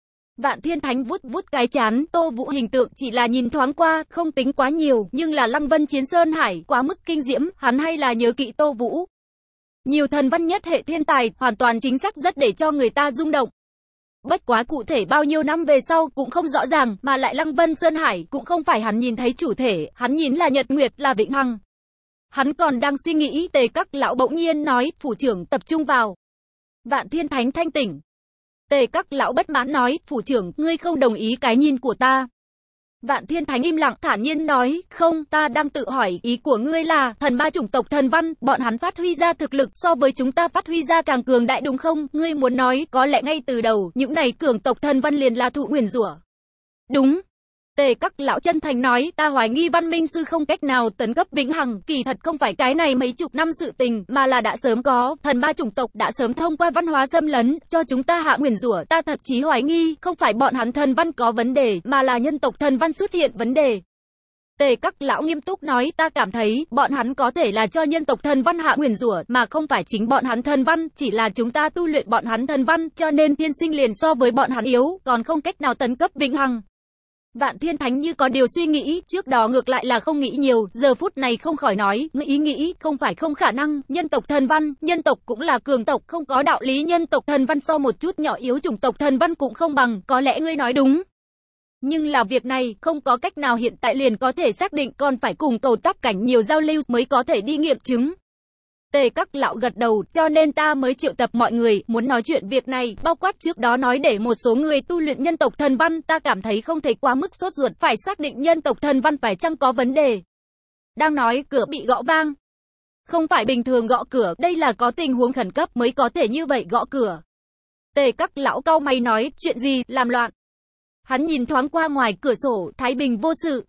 Vạn Thiên Thánh vút vút cái chán, Tô Vũ hình tượng chỉ là nhìn thoáng qua, không tính quá nhiều, nhưng là Lăng Vân chiến Sơn Hải, quá mức kinh diễm, hắn hay là nhớ kỹ Tô Vũ. Nhiều thần văn nhất hệ thiên tài, hoàn toàn chính xác rất để cho người ta rung động. Bất quá cụ thể bao nhiêu năm về sau cũng không rõ ràng, mà lại Lăng Vân Sơn Hải cũng không phải hắn nhìn thấy chủ thể, hắn nhìn là Nhật Nguyệt, là Vĩnh Hằng. Hắn còn đang suy nghĩ, Tề các lão bỗng nhiên nói, phủ trưởng tập trung vào. Vạn Thiên Thánh thanh tỉnh. Tề các lão bất mãn nói, phủ trưởng, ngươi không đồng ý cái nhìn của ta. Vạn Thiên Thánh im lặng thản nhiên nói, không, ta đang tự hỏi, ý của ngươi là, thần ba chủng tộc thần văn, bọn hắn phát huy ra thực lực so với chúng ta phát huy ra càng cường đại đúng không? Ngươi muốn nói, có lẽ ngay từ đầu, những này cường tộc thần văn liền là thụ nguyền rủa. Đúng. Tề các lão chân thành nói, ta hoài nghi văn minh sư không cách nào tấn cấp vĩnh hằng, kỳ thật không phải cái này mấy chục năm sự tình, mà là đã sớm có, thần ba chủng tộc đã sớm thông qua văn hóa xâm lấn, cho chúng ta hạ nguyền rủa, ta thậm chí hoài nghi, không phải bọn hắn thần văn có vấn đề, mà là nhân tộc thần văn xuất hiện vấn đề. Tề các lão nghiêm túc nói, ta cảm thấy, bọn hắn có thể là cho nhân tộc thần văn hạ nguyền rủa, mà không phải chính bọn hắn thần văn, chỉ là chúng ta tu luyện bọn hắn thần văn, cho nên thiên sinh liền so với bọn hắn yếu, còn không cách nào tấn cấp vĩnh hằng. Vạn Thiên Thánh như có điều suy nghĩ, trước đó ngược lại là không nghĩ nhiều, giờ phút này không khỏi nói, ngươi ý nghĩ, không phải không khả năng, nhân tộc thần văn, nhân tộc cũng là cường tộc, không có đạo lý nhân tộc thần văn so một chút nhỏ yếu chủng tộc thần văn cũng không bằng, có lẽ ngươi nói đúng. Nhưng là việc này, không có cách nào hiện tại liền có thể xác định, còn phải cùng cầu tắp cảnh nhiều giao lưu mới có thể đi nghiệm chứng. Tề các lão gật đầu, cho nên ta mới triệu tập mọi người, muốn nói chuyện việc này, bao quát trước đó nói để một số người tu luyện nhân tộc thần văn, ta cảm thấy không thể quá mức sốt ruột, phải xác định nhân tộc thần văn phải chăng có vấn đề. Đang nói, cửa bị gõ vang. Không phải bình thường gõ cửa, đây là có tình huống khẩn cấp mới có thể như vậy gõ cửa. Tề các lão cau mày nói, chuyện gì, làm loạn. Hắn nhìn thoáng qua ngoài cửa sổ, thái bình vô sự.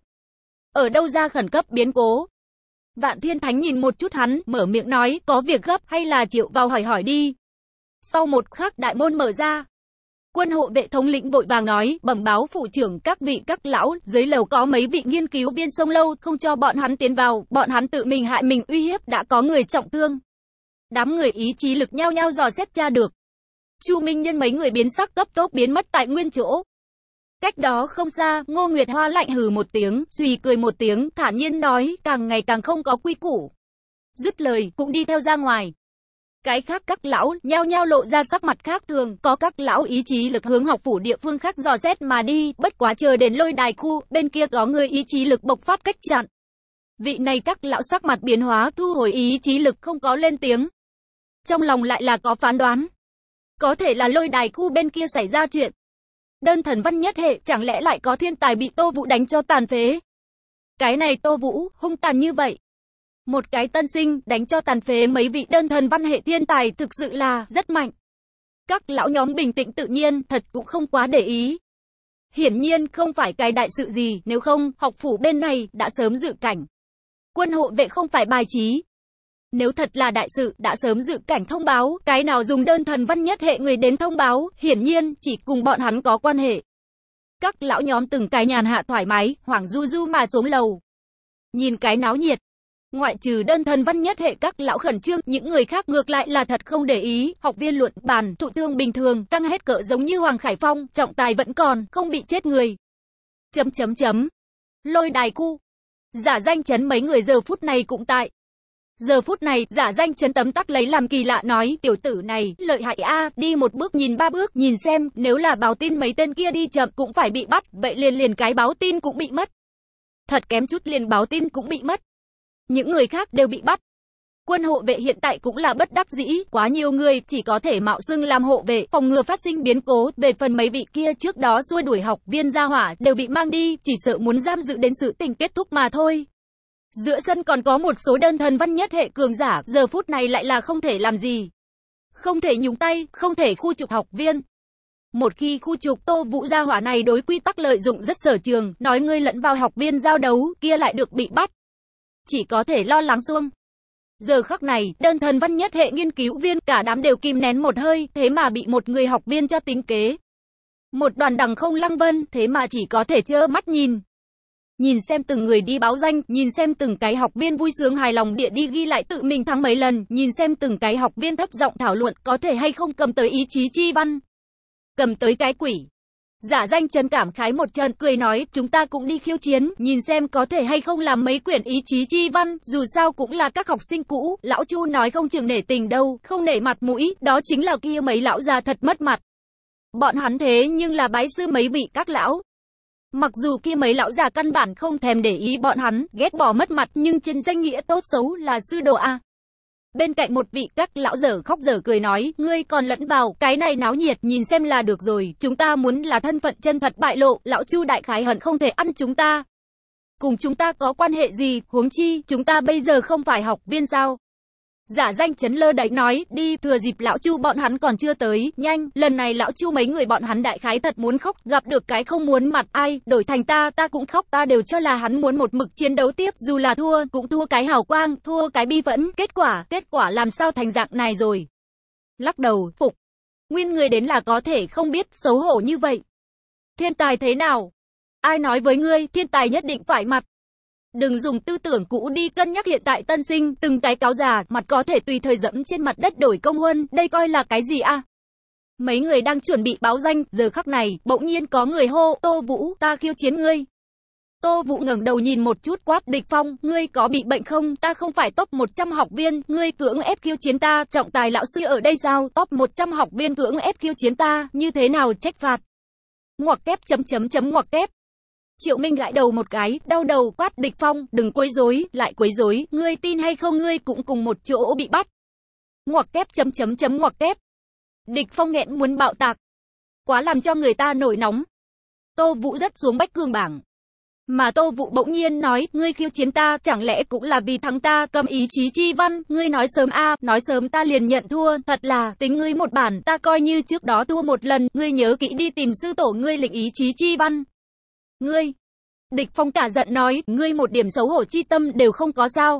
Ở đâu ra khẩn cấp biến cố. Vạn Thiên Thánh nhìn một chút hắn, mở miệng nói, có việc gấp hay là chịu vào hỏi hỏi đi. Sau một khắc đại môn mở ra. Quân hộ vệ thống lĩnh vội vàng nói, bẩm báo phụ trưởng các vị các lão, dưới lầu có mấy vị nghiên cứu viên sông lâu, không cho bọn hắn tiến vào, bọn hắn tự mình hại mình uy hiếp, đã có người trọng thương. Đám người ý chí lực nhao nhao dò xét tra được. Chu Minh Nhân mấy người biến sắc cấp tốc biến mất tại nguyên chỗ. Cách đó không xa, Ngô Nguyệt Hoa lạnh hừ một tiếng, suy cười một tiếng, thản nhiên nói, càng ngày càng không có quy củ. Dứt lời, cũng đi theo ra ngoài. Cái khác các lão, nhao nhao lộ ra sắc mặt khác thường, có các lão ý chí lực hướng học phủ địa phương khác dò xét mà đi, bất quá chờ đến lôi đài khu, bên kia có người ý chí lực bộc phát cách chặn. Vị này các lão sắc mặt biến hóa, thu hồi ý chí lực không có lên tiếng. Trong lòng lại là có phán đoán. Có thể là lôi đài khu bên kia xảy ra chuyện. Đơn thần văn nhất hệ, chẳng lẽ lại có thiên tài bị Tô Vũ đánh cho tàn phế? Cái này Tô Vũ, hung tàn như vậy. Một cái tân sinh, đánh cho tàn phế mấy vị đơn thần văn hệ thiên tài thực sự là rất mạnh. Các lão nhóm bình tĩnh tự nhiên, thật cũng không quá để ý. Hiển nhiên không phải cái đại sự gì, nếu không, học phủ bên này đã sớm dự cảnh. Quân hộ vệ không phải bài trí. Nếu thật là đại sự, đã sớm dự cảnh thông báo, cái nào dùng đơn thần văn nhất hệ người đến thông báo, hiển nhiên, chỉ cùng bọn hắn có quan hệ. Các lão nhóm từng cái nhàn hạ thoải mái, hoảng du du mà xuống lầu. Nhìn cái náo nhiệt. Ngoại trừ đơn thần văn nhất hệ các lão khẩn trương, những người khác ngược lại là thật không để ý, học viên luận bàn, thụ thương bình thường, căng hết cỡ giống như Hoàng Khải Phong, trọng tài vẫn còn, không bị chết người. Chấm chấm chấm. Lôi đài khu. Giả danh chấn mấy người giờ phút này cũng tại. Giờ phút này, giả danh chấn tấm tắc lấy làm kỳ lạ nói, tiểu tử này, lợi hại a, đi một bước nhìn ba bước, nhìn xem, nếu là báo tin mấy tên kia đi chậm cũng phải bị bắt, vậy liền liền cái báo tin cũng bị mất. Thật kém chút liền báo tin cũng bị mất. Những người khác đều bị bắt. Quân hộ vệ hiện tại cũng là bất đắc dĩ, quá nhiều người, chỉ có thể mạo xưng làm hộ vệ, phòng ngừa phát sinh biến cố, về phần mấy vị kia trước đó xua đuổi học viên gia hỏa, đều bị mang đi, chỉ sợ muốn giam giữ đến sự tình kết thúc mà thôi. Giữa sân còn có một số đơn thần văn nhất hệ cường giả, giờ phút này lại là không thể làm gì. Không thể nhúng tay, không thể khu trục học viên. Một khi khu trục, Tô Vũ gia hỏa này đối quy tắc lợi dụng rất sở trường, nói ngươi lẫn vào học viên giao đấu, kia lại được bị bắt. Chỉ có thể lo lắng xuông. Giờ khắc này, đơn thần văn nhất hệ nghiên cứu viên, cả đám đều kìm nén một hơi, thế mà bị một người học viên cho tính kế. Một đoàn đằng không lăng vân, thế mà chỉ có thể trơ mắt nhìn. Nhìn xem từng người đi báo danh, nhìn xem từng cái học viên vui sướng hài lòng địa đi ghi lại tự mình thắng mấy lần, nhìn xem từng cái học viên thấp giọng thảo luận có thể hay không cầm tới ý chí chi văn. Cầm tới cái quỷ. Giả danh Trần cảm khái một trận, cười nói, chúng ta cũng đi khiêu chiến, nhìn xem có thể hay không làm mấy quyển ý chí chi văn, dù sao cũng là các học sinh cũ, lão Chu nói không chừng nể tình đâu, không nể mặt mũi, đó chính là kia mấy lão già thật mất mặt. Bọn hắn thế nhưng là bái sư mấy vị các lão. Mặc dù kia mấy lão già căn bản không thèm để ý bọn hắn, ghét bỏ mất mặt, nhưng trên danh nghĩa tốt xấu là sư đồ a. Bên cạnh một vị các lão dở khóc dở cười nói, ngươi còn lẫn vào, cái này náo nhiệt, nhìn xem là được rồi, chúng ta muốn là thân phận chân thật bại lộ, lão Chu đại khái hận không thể ăn chúng ta. Cùng chúng ta có quan hệ gì, huống chi, chúng ta bây giờ không phải học viên sao? Giả danh Trấn lơ đẩy nói, đi, thừa dịp lão Chu bọn hắn còn chưa tới, nhanh, lần này lão Chu mấy người bọn hắn đại khái thật muốn khóc, gặp được cái không muốn mặt ai, đổi thành ta, ta cũng khóc, ta đều cho là hắn muốn một mực chiến đấu tiếp, dù là thua, cũng thua cái hào quang, thua cái bi phẫn, kết quả, kết quả làm sao thành dạng này rồi. Lắc đầu, phục, nguyên người đến là có thể không biết, xấu hổ như vậy. Thiên tài thế nào? Ai nói với ngươi, thiên tài nhất định phải mặt. Đừng dùng tư tưởng cũ đi cân nhắc hiện tại tân sinh, từng cái cáo già, mặt có thể tùy thời dẫm trên mặt đất đổi công huân, đây coi là cái gì a? À? Mấy người đang chuẩn bị báo danh, giờ khắc này, bỗng nhiên có người hô, Tô Vũ, ta khiêu chiến ngươi. Tô Vũ ngẩng đầu nhìn một chút quát, Địch Phong, ngươi có bị bệnh không, ta không phải top một trăm học viên, ngươi cưỡng ép khiêu chiến ta, trọng tài lão sư ở đây sao, top một trăm học viên cưỡng ép khiêu chiến ta, như thế nào trách phạt. Ngoặc kép chấm chấm chấm ngoặc kép. Triệu Minh gãi đầu một cái, đau đầu quát, Địch Phong, đừng quấy rối, lại quấy rối, ngươi tin hay không ngươi cũng cùng một chỗ bị bắt. Ngoặc kép chấm chấm chấm ngoặc kép. Địch Phong nghẹn muốn bạo tạc. Quá làm cho người ta nổi nóng. Tô Vũ rất xuống bách cương bảng. Mà Tô Vũ bỗng nhiên nói, ngươi khiêu chiến ta, chẳng lẽ cũng là vì thắng ta, cầm ý chí chi văn, ngươi nói sớm a, à, nói sớm ta liền nhận thua, thật là, tính ngươi một bản, ta coi như trước đó thua một lần, ngươi nhớ kỹ đi tìm sư tổ ngươi lịch ý chí chi văn. Ngươi, Địch Phong cả giận nói, ngươi một điểm xấu hổ chi tâm đều không có sao.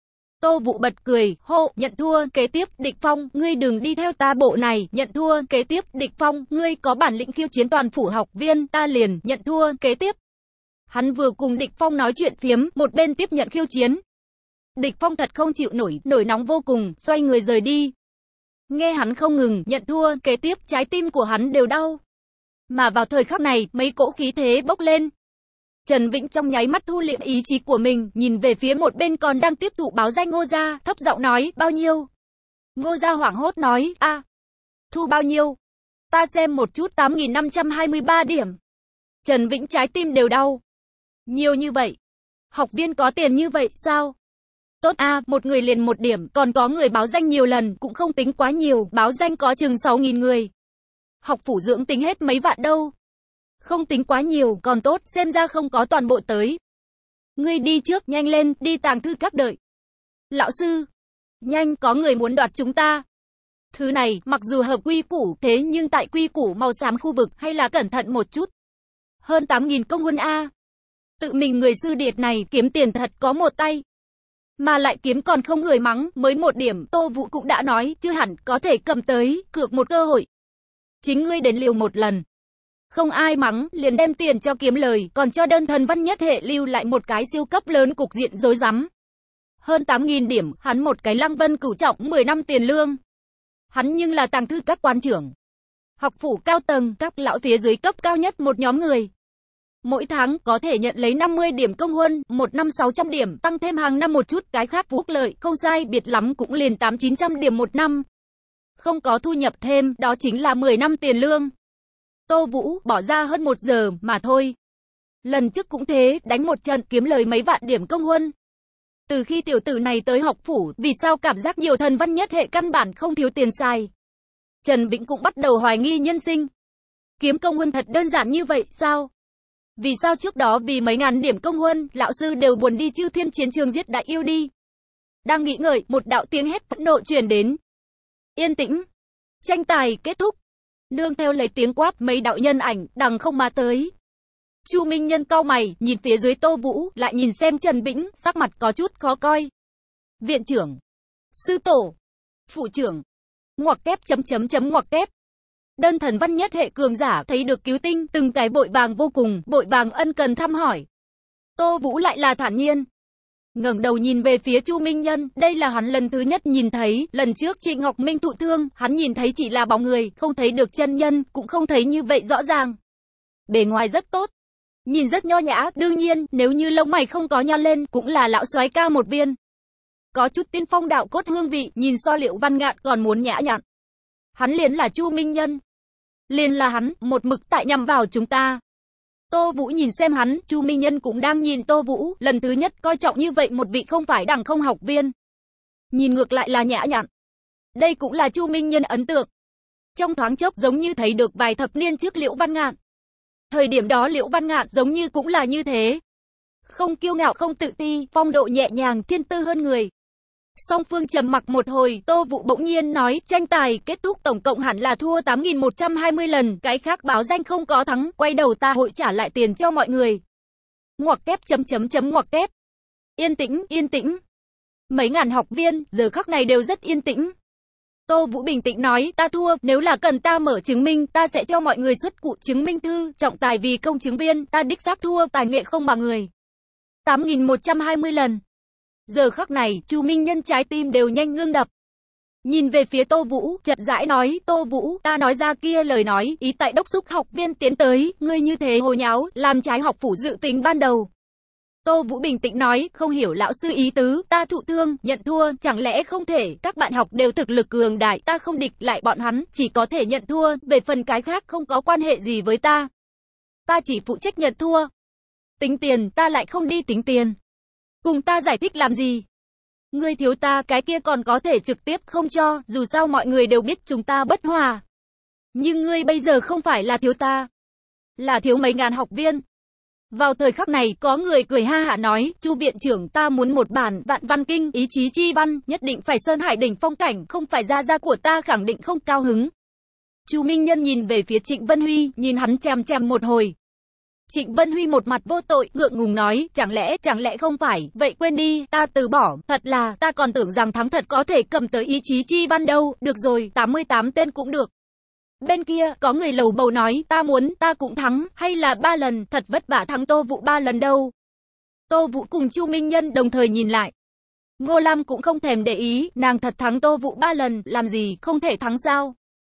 Tô Vũ bật cười, hô, nhận thua, kế tiếp, Địch Phong, ngươi đừng đi theo ta bộ này, nhận thua, kế tiếp, Địch Phong, ngươi có bản lĩnh khiêu chiến toàn phủ học viên, ta liền, nhận thua, kế tiếp. Hắn vừa cùng Địch Phong nói chuyện phiếm, một bên tiếp nhận khiêu chiến. Địch Phong thật không chịu nổi, nổi nóng vô cùng, xoay người rời đi. Nghe hắn không ngừng, nhận thua, kế tiếp, trái tim của hắn đều đau. Mà vào thời khắc này, mấy cỗ khí thế bốc lên. Trần Vĩnh trong nháy mắt thu liệm ý chí của mình, nhìn về phía một bên còn đang tiếp thụ báo danh Ngô gia, thấp giọng nói, bao nhiêu? Ngô gia hoảng hốt nói, a, thu bao nhiêu? Ta xem một chút, tám nghìn năm trăm hai mươi ba điểm. Trần Vĩnh trái tim đều đau. Nhiều như vậy. Học viên có tiền như vậy, sao? Tốt a, à, một người liền một điểm, còn có người báo danh nhiều lần, cũng không tính quá nhiều, báo danh có chừng sáu nghìn người. Học phủ dưỡng tính hết mấy vạn đâu. Không tính quá nhiều, còn tốt, xem ra không có toàn bộ tới. Ngươi đi trước, nhanh lên, đi tàng thư các đợi. Lão sư, nhanh, có người muốn đoạt chúng ta. Thứ này, mặc dù hợp quy củ, thế nhưng tại quy củ màu xám khu vực, hay là cẩn thận một chút. Hơn tám nghìn công huân A. Tự mình người sư điệt này, kiếm tiền thật có một tay. Mà lại kiếm còn không người mắng, mới một điểm, Tô Vũ cũng đã nói, chưa hẳn có thể cầm tới, cược một cơ hội. Chính ngươi đến liều một lần. Không ai mắng, liền đem tiền cho kiếm lời, còn cho đơn thần văn nhất hệ lưu lại một cái siêu cấp lớn, cục diện rối rắm. Hơn tám nghìn điểm, hắn một cái Lăng Vân cửu trọng mười năm tiền lương. Hắn nhưng là tàng thư các quan trưởng. Học phủ cao tầng, các lão phía dưới cấp cao nhất một nhóm người. Mỗi tháng có thể nhận lấy năm mươi điểm công huân, một năm sáu trăm điểm, tăng thêm hàng năm một chút cái khác phúc lợi, không sai biệt lắm cũng liền tám chín trăm điểm một năm. Không có thu nhập thêm, đó chính là mười năm tiền lương. Tô Vũ bỏ ra hơn một giờ mà thôi. Lần trước cũng thế, đánh một trận kiếm lời mấy vạn điểm công huân. Từ khi tiểu tử này tới học phủ, vì sao cảm giác nhiều thần văn nhất hệ căn bản không thiếu tiền xài. Trần Vĩnh cũng bắt đầu hoài nghi nhân sinh. Kiếm công huân thật đơn giản như vậy, sao? Vì sao trước đó vì mấy ngàn điểm công huân, lão sư đều buồn đi Chư Thiên chiến trường giết đại yêu đi. Đang nghĩ ngợi, một đạo tiếng hét phẫn nộ truyền đến. Yên tĩnh. Tranh tài kết thúc. Nương theo lấy tiếng quát, mấy đạo nhân ảnh đằng không mà tới. Chu Minh Nhân cau mày, nhìn phía dưới Tô Vũ, lại nhìn xem Trần Vĩnh, sắc mặt có chút khó coi. Viện trưởng, sư tổ, phụ trưởng, ngoặc kép chấm chấm chấm ngoặc kép. Đơn thần văn nhất hệ cường giả thấy được cứu tinh, từng cái vội vàng vô cùng, vội vàng ân cần thăm hỏi. Tô Vũ lại là thản nhiên. Ngẩng đầu nhìn về phía Chu Minh Nhân, đây là hắn lần thứ nhất nhìn thấy, lần trước Trịnh Ngọc Minh thụ thương, hắn nhìn thấy chỉ là bóng người, không thấy được chân nhân, cũng không thấy như vậy rõ ràng. Bề ngoài rất tốt, nhìn rất nho nhã, đương nhiên, nếu như lông mày không có nhăn lên, cũng là lão soái ca một viên. Có chút tiên phong đạo cốt hương vị, nhìn so Liễu Văn Ngạn còn muốn nhã nhặn. Hắn liền là Chu Minh Nhân. Liền là hắn, một mực tại nhằm vào chúng ta. Tô Vũ nhìn xem hắn, Chu Minh Nhân cũng đang nhìn Tô Vũ, lần thứ nhất coi trọng như vậy một vị không phải đẳng không học viên. Nhìn ngược lại là nhã nhặn. Đây cũng là Chu Minh Nhân ấn tượng. Trong thoáng chốc giống như thấy được vài thập niên trước Liễu Văn Ngạn. Thời điểm đó Liễu Văn Ngạn giống như cũng là như thế. Không kiêu ngạo không tự ti, phong độ nhẹ nhàng, thiên tư hơn người. Song phương trầm mặc một hồi, Tô Vũ bỗng nhiên nói, tranh tài kết thúc tổng cộng hẳn là thua tám nghìn một trăm hai mươi lần, cái khác báo danh không có thắng, quay đầu ta hội trả lại tiền cho mọi người. Ngoặc kép chấm chấm chấm ngoặc kép. Yên tĩnh, yên tĩnh. Mấy ngàn học viên, giờ khắc này đều rất yên tĩnh. Tô Vũ bình tĩnh nói, ta thua, nếu là cần ta mở chứng minh, ta sẽ cho mọi người xuất cụ chứng minh thư, trọng tài vì công chứng viên, ta đích xác thua, tài nghệ không bằng người. tám nghìn một trăm hai mươi lần. Giờ khắc này, Chu Minh Nhân trái tim đều nhanh ngưng đập. Nhìn về phía Tô Vũ, chậm rãi nói, Tô Vũ, ta nói ra kia lời nói, ý tại đốc xúc học viên tiến tới, ngươi như thế hồ nháo, làm trái học phủ dự tính ban đầu. Tô Vũ bình tĩnh nói, không hiểu lão sư ý tứ, ta thụ thương, nhận thua, chẳng lẽ không thể, các bạn học đều thực lực cường đại, ta không địch lại bọn hắn, chỉ có thể nhận thua, về phần cái khác không có quan hệ gì với ta. Ta chỉ phụ trách nhận thua. Tính tiền, ta lại không đi tính tiền. Cùng ta giải thích làm gì? Ngươi thiếu ta, cái kia còn có thể trực tiếp không cho, dù sao mọi người đều biết chúng ta bất hòa. Nhưng ngươi bây giờ không phải là thiếu ta, là thiếu mấy ngàn học viên. Vào thời khắc này, có người cười ha hả nói, Chu viện trưởng, ta muốn một bản vạn văn kinh, ý chí chi văn, nhất định phải sơn hải đỉnh phong cảnh, không phải gia gia của ta khẳng định không cao hứng. Chu Minh Nhân nhìn về phía Trịnh Vân Huy, nhìn hắn chằm chằm một hồi. Trịnh Vân Huy một mặt vô tội, ngượng ngùng nói, chẳng lẽ, chẳng lẽ không phải, vậy quên đi, ta từ bỏ, thật là, ta còn tưởng rằng thắng thật có thể cầm tới ý chí chi văn đâu, được rồi, tám mươi tám tên cũng được. Bên kia, có người lầu bầu nói, ta muốn, ta cũng thắng, hay là ba lần, thật vất vả thắng Tô Vũ ba lần đâu. Tô Vũ cùng Chu Minh Nhân đồng thời nhìn lại. Ngô Lam cũng không thèm để ý, nàng thật thắng Tô Vũ ba lần, làm gì, không thể thắng sao.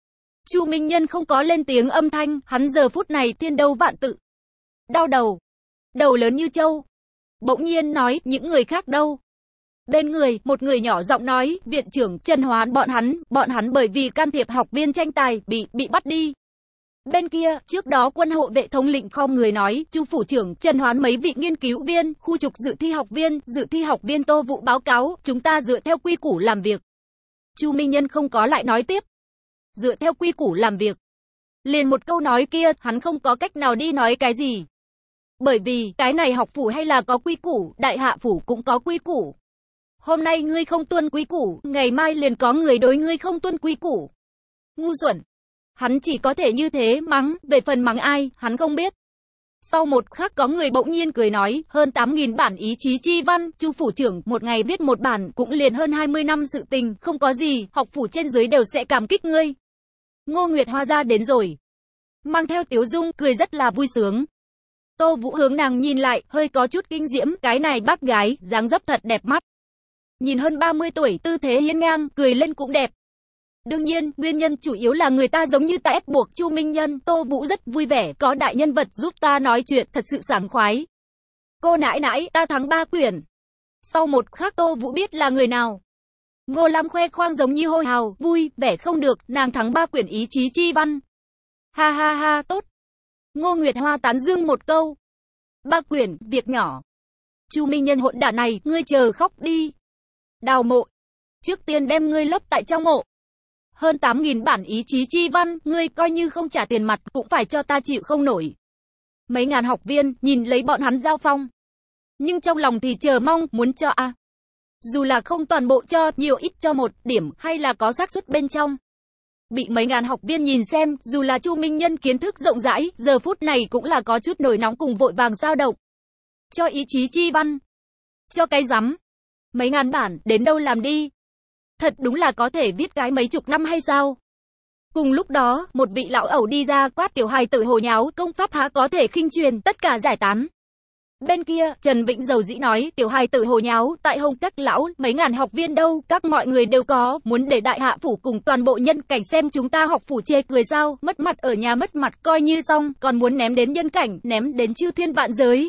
Chu Minh Nhân không có lên tiếng âm thanh, hắn giờ phút này thiên đâu vạn tự. Đau đầu. Đầu lớn như trâu. Bỗng nhiên nói, những người khác đâu? Bên người, một người nhỏ giọng nói, viện trưởng Trần Hoán bọn hắn, bọn hắn bởi vì can thiệp học viên tranh tài, bị, bị bắt đi. Bên kia, trước đó quân hộ vệ thống lĩnh khom người nói, Chu phủ trưởng Trần Hoán mấy vị nghiên cứu viên, khu trục dự thi học viên, dự thi học viên Tô Vũ báo cáo, chúng ta dựa theo quy củ làm việc. Chu Minh Nhân không có lại nói tiếp. Dựa theo quy củ làm việc. Liền một câu nói kia, hắn không có cách nào đi nói cái gì. Bởi vì, cái này học phủ hay là có quy củ, đại hạ phủ cũng có quy củ. Hôm nay ngươi không tuân quy củ, ngày mai liền có người đối ngươi không tuân quy củ. Ngu xuẩn. Hắn chỉ có thể như thế mắng, về phần mắng ai, hắn không biết. Sau một khắc có người bỗng nhiên cười nói, hơn tám nghìn bản ý chí chi văn, Chu phủ trưởng một ngày viết một bản cũng liền hơn hai mươi năm sự tình, không có gì, học phủ trên dưới đều sẽ cảm kích ngươi. Ngô Nguyệt Hoa ra đến rồi. Mang theo tiếu dung, cười rất là vui sướng. Tô Vũ hướng nàng nhìn lại, hơi có chút kinh diễm, cái này bác gái, dáng dấp thật đẹp mắt. Nhìn hơn ba mươi tuổi, tư thế hiên ngang, cười lên cũng đẹp. Đương nhiên, nguyên nhân chủ yếu là người ta giống như ta ép buộc Chu Minh Nhân, Tô Vũ rất vui vẻ, có đại nhân vật giúp ta nói chuyện, thật sự sảng khoái. Cô nãi nãi, ta thắng ba quyển. Sau một khắc Tô Vũ biết là người nào. Ngô Lam khoe khoang giống như hôi hào, vui, vẻ không được, nàng thắng ba quyển ý chí chi văn. Ha ha ha, tốt. Ngô Nguyệt Hoa tán dương một câu. Ba quyển, việc nhỏ. Chu Minh Nhân hỗn đản này, ngươi chờ khóc đi. Đào mộ. Trước tiên đem ngươi lấp tại trong mộ. Hơn tám nghìn bản ý chí chi văn, ngươi coi như không trả tiền mặt cũng phải cho ta chịu không nổi. Mấy ngàn học viên nhìn lấy bọn hắn giao phong. Nhưng trong lòng thì chờ mong muốn cho a. À. Dù là không toàn bộ cho, nhiều ít cho một điểm hay là có xác suất bên trong. Bị mấy ngàn học viên nhìn xem, dù là Chu Minh Nhân kiến thức rộng rãi, giờ phút này cũng là có chút nổi nóng cùng vội vàng dao động. Cho ý chí chi văn. Cho cái rắm. Mấy ngàn bản, đến đâu làm đi. Thật đúng là có thể viết cái mấy chục năm hay sao? Cùng lúc đó, một vị lão ẩu đi ra quát tiểu hài tử hồ nháo, công pháp há có thể khinh truyền, tất cả giải tán. Bên kia, Trần Vĩnh dầu dĩ nói, tiểu hài tử hồ nháo, tại hông các lão, mấy ngàn học viên đâu, các mọi người đều có, muốn để đại hạ phủ cùng toàn bộ nhân cảnh xem chúng ta học phủ chê cười sao, mất mặt ở nhà mất mặt coi như xong, còn muốn ném đến nhân cảnh, ném đến chư thiên vạn giới.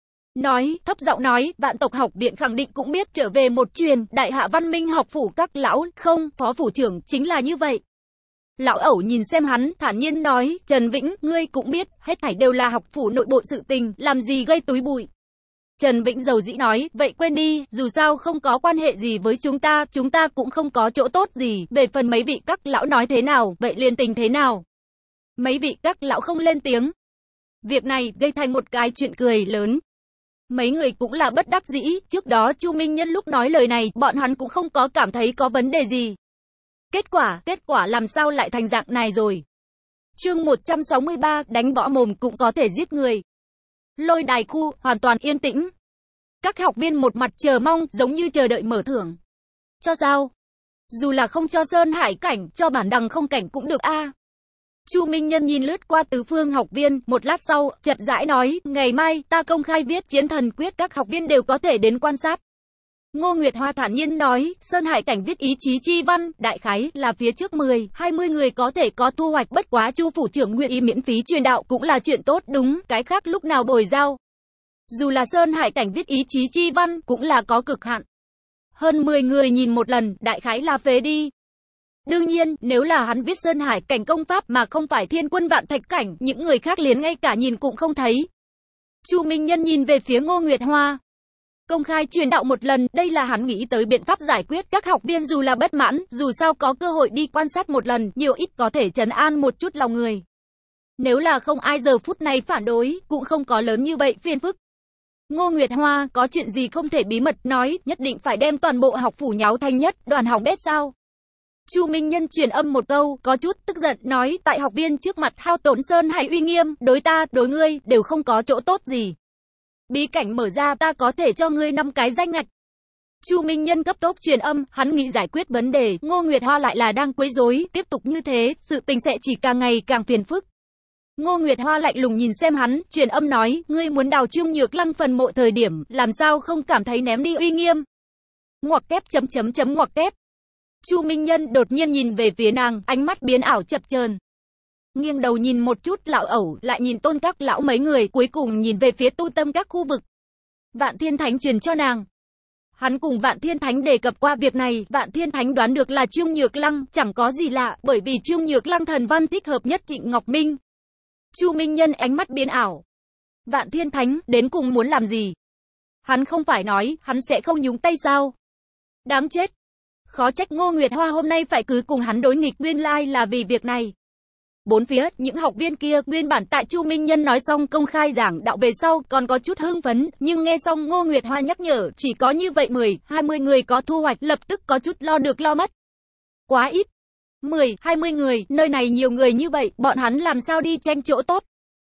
Nói, thấp giọng nói, vạn tộc học viện khẳng định cũng biết trở về một truyền, đại hạ văn minh học phủ các lão, không, phó phủ trưởng, chính là như vậy. Lão ẩu nhìn xem hắn, thản nhiên nói, Trần Vĩnh, ngươi cũng biết, hết thảy đều là học phủ nội bộ sự tình, làm gì gây túi bụi. Trần Vĩnh dầu dĩ nói, vậy quên đi, dù sao không có quan hệ gì với chúng ta, chúng ta cũng không có chỗ tốt gì, về phần mấy vị các lão nói thế nào, vậy liên tình thế nào. Mấy vị các lão không lên tiếng. Việc này gây thành một cái chuyện cười lớn. Mấy người cũng là bất đắc dĩ, trước đó Chu Minh Nhân lúc nói lời này, bọn hắn cũng không có cảm thấy có vấn đề gì. Kết quả, kết quả làm sao lại thành dạng này rồi. Chương một trăm sáu mươi ba, đánh võ mồm cũng có thể giết người. Lôi đài khu, hoàn toàn yên tĩnh. Các học viên một mặt chờ mong, giống như chờ đợi mở thưởng. Cho sao? Dù là không cho Sơn Hải cảnh, cho bản đằng không cảnh cũng được a. À. Chu Minh Nhân nhìn lướt qua tứ phương học viên, một lát sau, chậm rãi nói, ngày mai, ta công khai viết chiến thần quyết các học viên đều có thể đến quan sát. Ngô Nguyệt Hoa thản nhiên nói, Sơn Hải cảnh viết ý chí chi văn, đại khái là phía trước mười, hai mươi người có thể có thu hoạch, bất quá Chu phủ trưởng nguyện ý miễn phí truyền đạo cũng là chuyện tốt đúng, cái khác lúc nào bồi giao. Dù là Sơn Hải cảnh viết ý chí chi văn, cũng là có cực hạn. Hơn mười người nhìn một lần, đại khái là phế đi. Đương nhiên, nếu là hắn viết Sơn Hải cảnh công pháp mà không phải Thiên Quân Vạn Thạch cảnh, những người khác liền ngay cả nhìn cũng không thấy. Chu Minh Nhân nhìn về phía Ngô Nguyệt Hoa. Công khai truyền đạo một lần, đây là hắn nghĩ tới biện pháp giải quyết các học viên dù là bất mãn, dù sao có cơ hội đi quan sát một lần, nhiều ít có thể trấn an một chút lòng người. Nếu là không ai giờ phút này phản đối, cũng không có lớn như vậy phiền phức. Ngô Nguyệt Hoa, có chuyện gì không thể bí mật nói, nhất định phải đem toàn bộ học phủ nháo thành nhất, đoàn hỏng bét sao? Chu Minh Nhân truyền âm một câu, có chút tức giận, nói, tại học viên trước mặt hao tổn Sơn Hải uy nghiêm, đối ta, đối ngươi, đều không có chỗ tốt gì. Bí cảnh mở ra, ta có thể cho ngươi năm cái danh ngạch. Chu Minh Nhân cấp tốc truyền âm, hắn nghĩ giải quyết vấn đề, Ngô Nguyệt Hoa lại là đang quấy rối, tiếp tục như thế, sự tình sẽ chỉ càng ngày càng phiền phức. Ngô Nguyệt Hoa lạnh lùng nhìn xem hắn, truyền âm nói, ngươi muốn đào Trương Nhược Lăng phần mộ thời điểm, làm sao không cảm thấy ném đi uy nghiêm. Ngoặc kép chấm chấm chấm ngoặc kép. Chu Minh Nhân đột nhiên nhìn về phía nàng, ánh mắt biến ảo chập chờn. Nghiêng đầu nhìn một chút lão ẩu, lại nhìn Tôn các lão mấy người, cuối cùng nhìn về phía tu tâm các khu vực. Vạn Thiên Thánh truyền cho nàng. Hắn cùng Vạn Thiên Thánh đề cập qua việc này, Vạn Thiên Thánh đoán được là Trương Nhược Lăng, chẳng có gì lạ, bởi vì Trương Nhược Lăng thần văn thích hợp nhất Trịnh Ngọc Minh. Chu Minh Nhân ánh mắt biến ảo. Vạn Thiên Thánh, đến cùng muốn làm gì? Hắn không phải nói, hắn sẽ không nhúng tay sao? Đáng chết! Khó trách Ngô Nguyệt Hoa hôm nay phải cứ cùng hắn đối nghịch, nguyên lai là vì việc này. Bốn phía, những học viên kia, nguyên bản tại Chu Minh Nhân nói xong công khai giảng đạo về sau, còn có chút hưng phấn, nhưng nghe xong Ngô Nguyệt Hoa nhắc nhở, chỉ có như vậy mười, hai mươi người có thu hoạch, lập tức có chút lo được lo mất. Quá ít. mười, hai mươi người, nơi này nhiều người như vậy, bọn hắn làm sao đi tranh chỗ tốt?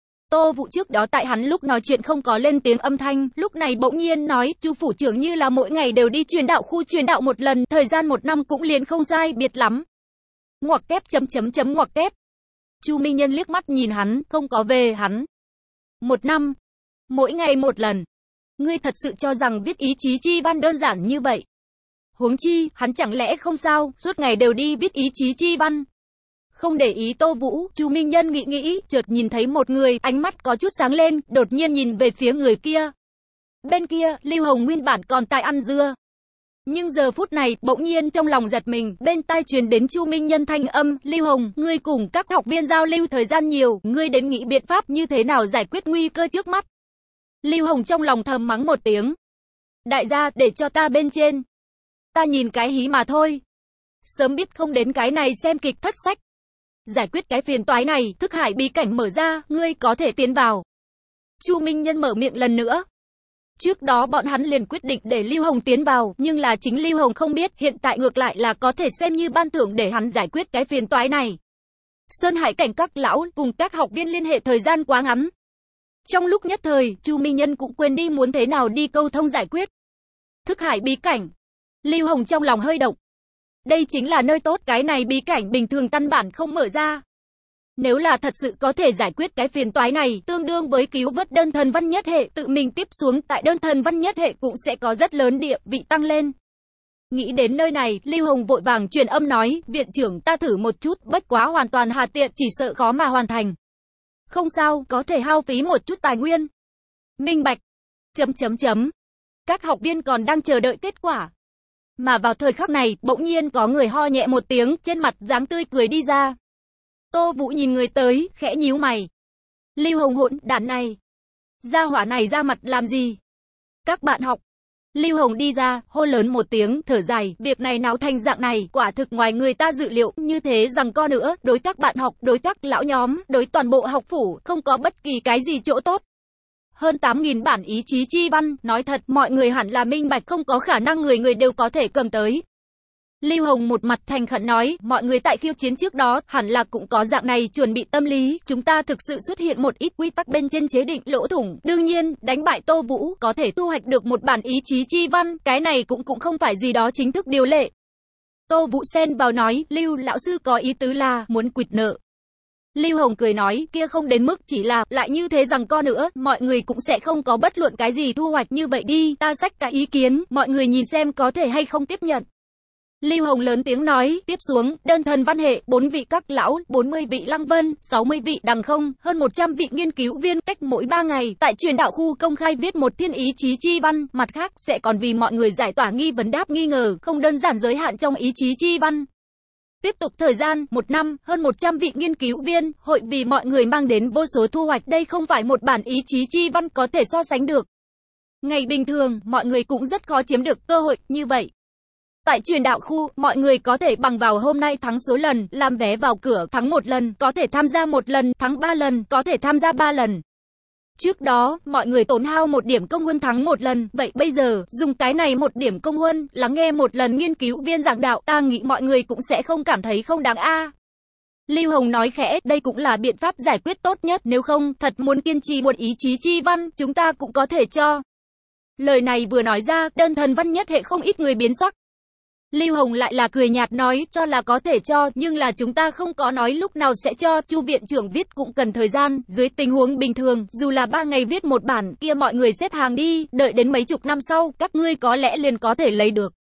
Tô Vũ trước đó tại hắn lúc nói chuyện không có lên tiếng âm thanh, lúc này bỗng nhiên nói, Chu phủ trưởng như là mỗi ngày đều đi truyền đạo khu truyền đạo một lần, thời gian một năm cũng liền không sai biệt lắm. Ngoặc kép chấm chấm chấm ngoặc kép. Chu Minh Nhân liếc mắt nhìn hắn, không có về hắn. Một năm, mỗi ngày một lần. Ngươi thật sự cho rằng viết ý chí chi văn đơn giản như vậy? Huống chi, hắn chẳng lẽ không sao, suốt ngày đều đi viết ý chí chi văn? Không để ý Tô Vũ, Chu Minh Nhân nghĩ nghĩ, chợt nhìn thấy một người, ánh mắt có chút sáng lên, đột nhiên nhìn về phía người kia. Bên kia, Lưu Hồng nguyên bản còn tại ăn dưa. Nhưng giờ phút này, bỗng nhiên trong lòng giật mình, bên tai truyền đến Chu Minh Nhân thanh âm, Lưu Hồng, ngươi cùng các học viên giao lưu thời gian nhiều, ngươi đến nghĩ biện pháp như thế nào giải quyết nguy cơ trước mắt. Lưu Hồng trong lòng thầm mắng một tiếng. Đại gia, để cho ta bên trên. Ta nhìn cái hí mà thôi. Sớm biết không đến cái này xem kịch thất sách. Giải quyết cái phiền toái này, thức hải bí cảnh mở ra, ngươi có thể tiến vào. Chu Minh Nhân mở miệng lần nữa. Trước đó bọn hắn liền quyết định để Lưu Hồng tiến vào, nhưng là chính Lưu Hồng không biết, hiện tại ngược lại là có thể xem như ban thưởng để hắn giải quyết cái phiền toái này. Sơn Hải cảnh các lão cùng các học viên liên hệ thời gian quá ngắn. Trong lúc nhất thời, Chu Minh Nhân cũng quên đi muốn thế nào đi câu thông giải quyết. Thức hải bí cảnh. Lưu Hồng trong lòng hơi động. Đây chính là nơi tốt, cái này bí cảnh bình thường căn bản không mở ra. Nếu là thật sự có thể giải quyết cái phiền toái này, tương đương với cứu vớt đơn thần văn nhất hệ, tự mình tiếp xuống tại đơn thần văn nhất hệ cũng sẽ có rất lớn địa vị tăng lên. Nghĩ đến nơi này, Lưu Hồng vội vàng truyền âm nói, viện trưởng ta thử một chút, bất quá hoàn toàn hà tiện, chỉ sợ khó mà hoàn thành. Không sao, có thể hao phí một chút tài nguyên. Minh bạch. Chấm chấm chấm. Các học viên còn đang chờ đợi kết quả. Mà vào thời khắc này, bỗng nhiên có người ho nhẹ một tiếng, trên mặt dáng tươi cười đi ra. Tô Vũ nhìn người tới, khẽ nhíu mày. Lưu Hồng hỗn đản này. Gia hỏa này ra mặt làm gì? Các bạn học. Lưu Hồng đi ra, hô lớn một tiếng, thở dài, việc này náo thành dạng này, quả thực ngoài người ta dự liệu, như thế rằng co nữa, đối các bạn học, đối các lão nhóm, đối toàn bộ học phủ, không có bất kỳ cái gì chỗ tốt. Hơn tám nghìn bản ý chí chi văn, nói thật, mọi người hẳn là minh bạch, không có khả năng người người đều có thể cầm tới. Lưu Hồng một mặt thành khẩn nói, mọi người tại khiêu chiến trước đó, hẳn là cũng có dạng này chuẩn bị tâm lý, chúng ta thực sự xuất hiện một ít quy tắc bên trên chế định lỗ thủng, đương nhiên, đánh bại Tô Vũ, có thể thu hoạch được một bản ý chí chi văn, cái này cũng cũng không phải gì đó chính thức điều lệ. Tô Vũ xen vào nói, Lưu lão sư có ý tứ là, muốn quỵt nợ. Lưu Hồng cười nói, kia không đến mức, chỉ là, lại như thế rằng co nữa, mọi người cũng sẽ không có bất luận cái gì thu hoạch như vậy đi, ta xách cả ý kiến, mọi người nhìn xem có thể hay không tiếp nhận. Lưu Hồng lớn tiếng nói, tiếp xuống, đơn thần văn hệ, bốn vị các lão, bốn mươi vị lăng vân, sáu mươi vị đằng không, hơn một trăm vị nghiên cứu viên, cách mỗi ba ngày, tại truyền đạo khu công khai viết một thiên ý chí chi văn, mặt khác, sẽ còn vì mọi người giải tỏa nghi vấn đáp nghi ngờ, không đơn giản giới hạn trong ý chí chi văn. Tiếp tục thời gian, một năm, hơn một trăm vị nghiên cứu viên, hội vì mọi người mang đến vô số thu hoạch, đây không phải một bản ý chí chi văn có thể so sánh được. Ngày bình thường, mọi người cũng rất khó chiếm được cơ hội như vậy. Tại truyền đạo khu, mọi người có thể bằng vào hôm nay thắng số lần, làm vé vào cửa, thắng một lần, có thể tham gia một lần, thắng ba lần, có thể tham gia ba lần. Trước đó, mọi người tốn hao một điểm công huân thắng một lần, vậy bây giờ, dùng cái này một điểm công huân, lắng nghe một lần nghiên cứu viên giảng đạo, ta nghĩ mọi người cũng sẽ không cảm thấy không đáng a. À. Lưu Hồng nói khẽ, đây cũng là biện pháp giải quyết tốt nhất, nếu không, thật muốn kiên trì một ý chí chi văn, chúng ta cũng có thể cho. Lời này vừa nói ra, đơn thần văn nhất hệ không ít người biến sắc. Lưu Hồng lại là cười nhạt nói, cho là có thể cho, nhưng là chúng ta không có nói lúc nào sẽ cho, Chu viện trưởng viết cũng cần thời gian, dưới tình huống bình thường, dù là ba ngày viết một bản, kia mọi người xếp hàng đi, đợi đến mấy chục năm sau, các ngươi có lẽ liền có thể lấy được.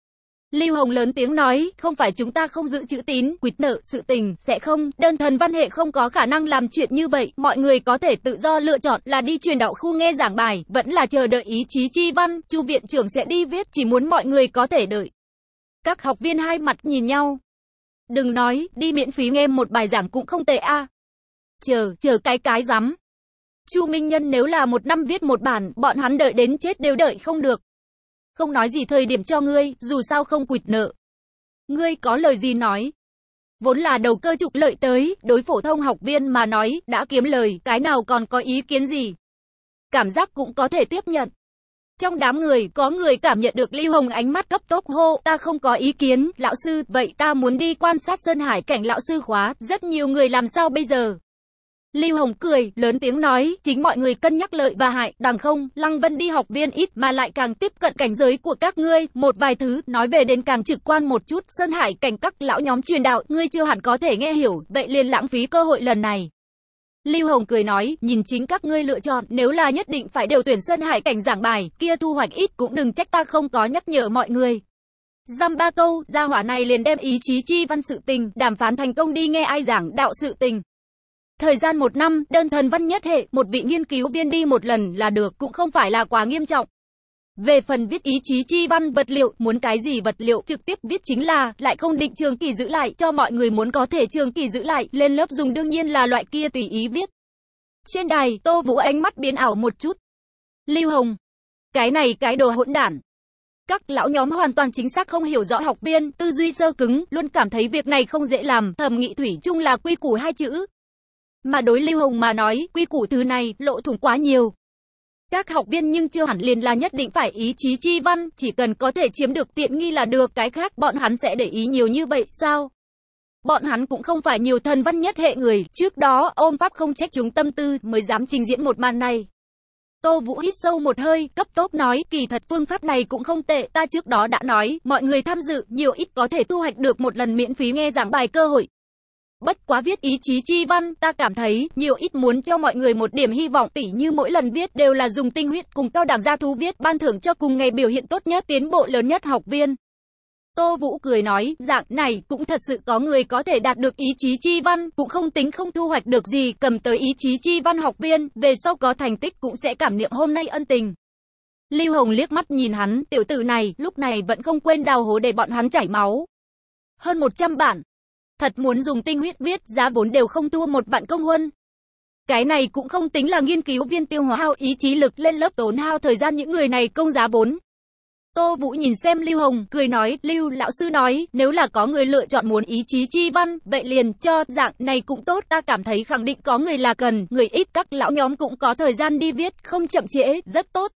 Lưu Hồng lớn tiếng nói, không phải chúng ta không giữ chữ tín, quỵt nợ, sự tình, sẽ không, đơn thần văn hệ không có khả năng làm chuyện như vậy, mọi người có thể tự do lựa chọn là đi truyền đạo khu nghe giảng bài, vẫn là chờ đợi ý chí chi văn, Chu viện trưởng sẽ đi viết, chỉ muốn mọi người có thể đợi. Các học viên hai mặt nhìn nhau. Đừng nói, đi miễn phí nghe một bài giảng cũng không tệ a. Chờ, chờ cái cái rắm. Chu Minh Nhân nếu là một năm viết một bản, bọn hắn đợi đến chết đều đợi không được. Không nói gì thời điểm cho ngươi, dù sao không quỵt nợ. Ngươi có lời gì nói? Vốn là đầu cơ trục lợi tới, đối phổ thông học viên mà nói, đã kiếm lời, cái nào còn có ý kiến gì? Cảm giác cũng có thể tiếp nhận. Trong đám người, có người cảm nhận được Lưu Hồng ánh mắt cấp tốc hô, ta không có ý kiến, lão sư, vậy ta muốn đi quan sát Sơn Hải cảnh lão sư khóa, rất nhiều người làm sao bây giờ? Lưu Hồng cười, lớn tiếng nói, chính mọi người cân nhắc lợi và hại, đằng không, Lăng Vân đi học viên ít mà lại càng tiếp cận cảnh giới của các ngươi, một vài thứ, nói về đến càng trực quan một chút, Sơn Hải cảnh các lão nhóm truyền đạo, ngươi chưa hẳn có thể nghe hiểu, vậy liền lãng phí cơ hội lần này. Lưu Hồng cười nói, nhìn chính các ngươi lựa chọn, nếu là nhất định phải đều tuyển Sơn Hải cảnh giảng bài, kia thu hoạch ít cũng đừng trách ta không có nhắc nhở mọi người. Dăm ba câu, gia hỏa này liền đem ý chí chi văn sự tình, đàm phán thành công đi nghe ai giảng đạo sự tình. Thời gian một năm, đơn thần văn nhất hệ, một vị nghiên cứu viên đi một lần là được, cũng không phải là quá nghiêm trọng. Về phần viết ý chí chi văn vật liệu, muốn cái gì vật liệu, trực tiếp viết chính là, lại không định trường kỳ giữ lại, cho mọi người muốn có thể trường kỳ giữ lại, lên lớp dùng đương nhiên là loại kia tùy ý viết. Trên đài, Tô Vũ ánh mắt biến ảo một chút. Lưu Hồng, cái này cái đồ hỗn đản. Các lão nhóm hoàn toàn chính xác không hiểu rõ học viên, tư duy sơ cứng, luôn cảm thấy việc này không dễ làm, thầm nghị thủy chung là quy củ hai chữ. Mà đối Lưu Hồng mà nói, quy củ thứ này, lộ thủng quá nhiều. Các học viên nhưng chưa hẳn liền là nhất định phải ý chí chi văn, chỉ cần có thể chiếm được tiện nghi là được, cái khác bọn hắn sẽ để ý nhiều như vậy, sao? Bọn hắn cũng không phải nhiều thần văn nhất hệ người, trước đó ôm pháp không trách chúng tâm tư, mới dám trình diễn một màn này. Tô Vũ hít sâu một hơi, cấp tốc nói, kỳ thật phương pháp này cũng không tệ, ta trước đó đã nói, mọi người tham dự, nhiều ít có thể thu hoạch được một lần miễn phí nghe giảng bài cơ hội. Bất quá viết ý chí chi văn, ta cảm thấy, nhiều ít muốn cho mọi người một điểm hy vọng, tỉ như mỗi lần viết đều là dùng tinh huyết cùng cao đẳng gia thú viết, ban thưởng cho cùng ngày biểu hiện tốt nhất, tiến bộ lớn nhất học viên. Tô Vũ cười nói, dạng này cũng thật sự có người có thể đạt được ý chí chi văn, cũng không tính không thu hoạch được gì, cầm tới ý chí chi văn học viên, về sau có thành tích cũng sẽ cảm niệm hôm nay ân tình. Lưu Hồng liếc mắt nhìn hắn, tiểu tử này, lúc này vẫn không quên đào hố để bọn hắn chảy máu. Hơn một trăm bản. Thật muốn dùng tinh huyết viết, giá vốn đều không thua một vạn công huân. Cái này cũng không tính là nghiên cứu viên tiêu hóa hao ý chí lực lên lớp tốn hao thời gian những người này công giá vốn. Tô Vũ nhìn xem Lưu Hồng, cười nói, Lưu lão sư nói, nếu là có người lựa chọn muốn ý chí chi văn, vậy liền cho, dạng này cũng tốt, ta cảm thấy khẳng định có người là cần, người ít các lão nhóm cũng có thời gian đi viết, không chậm trễ, rất tốt.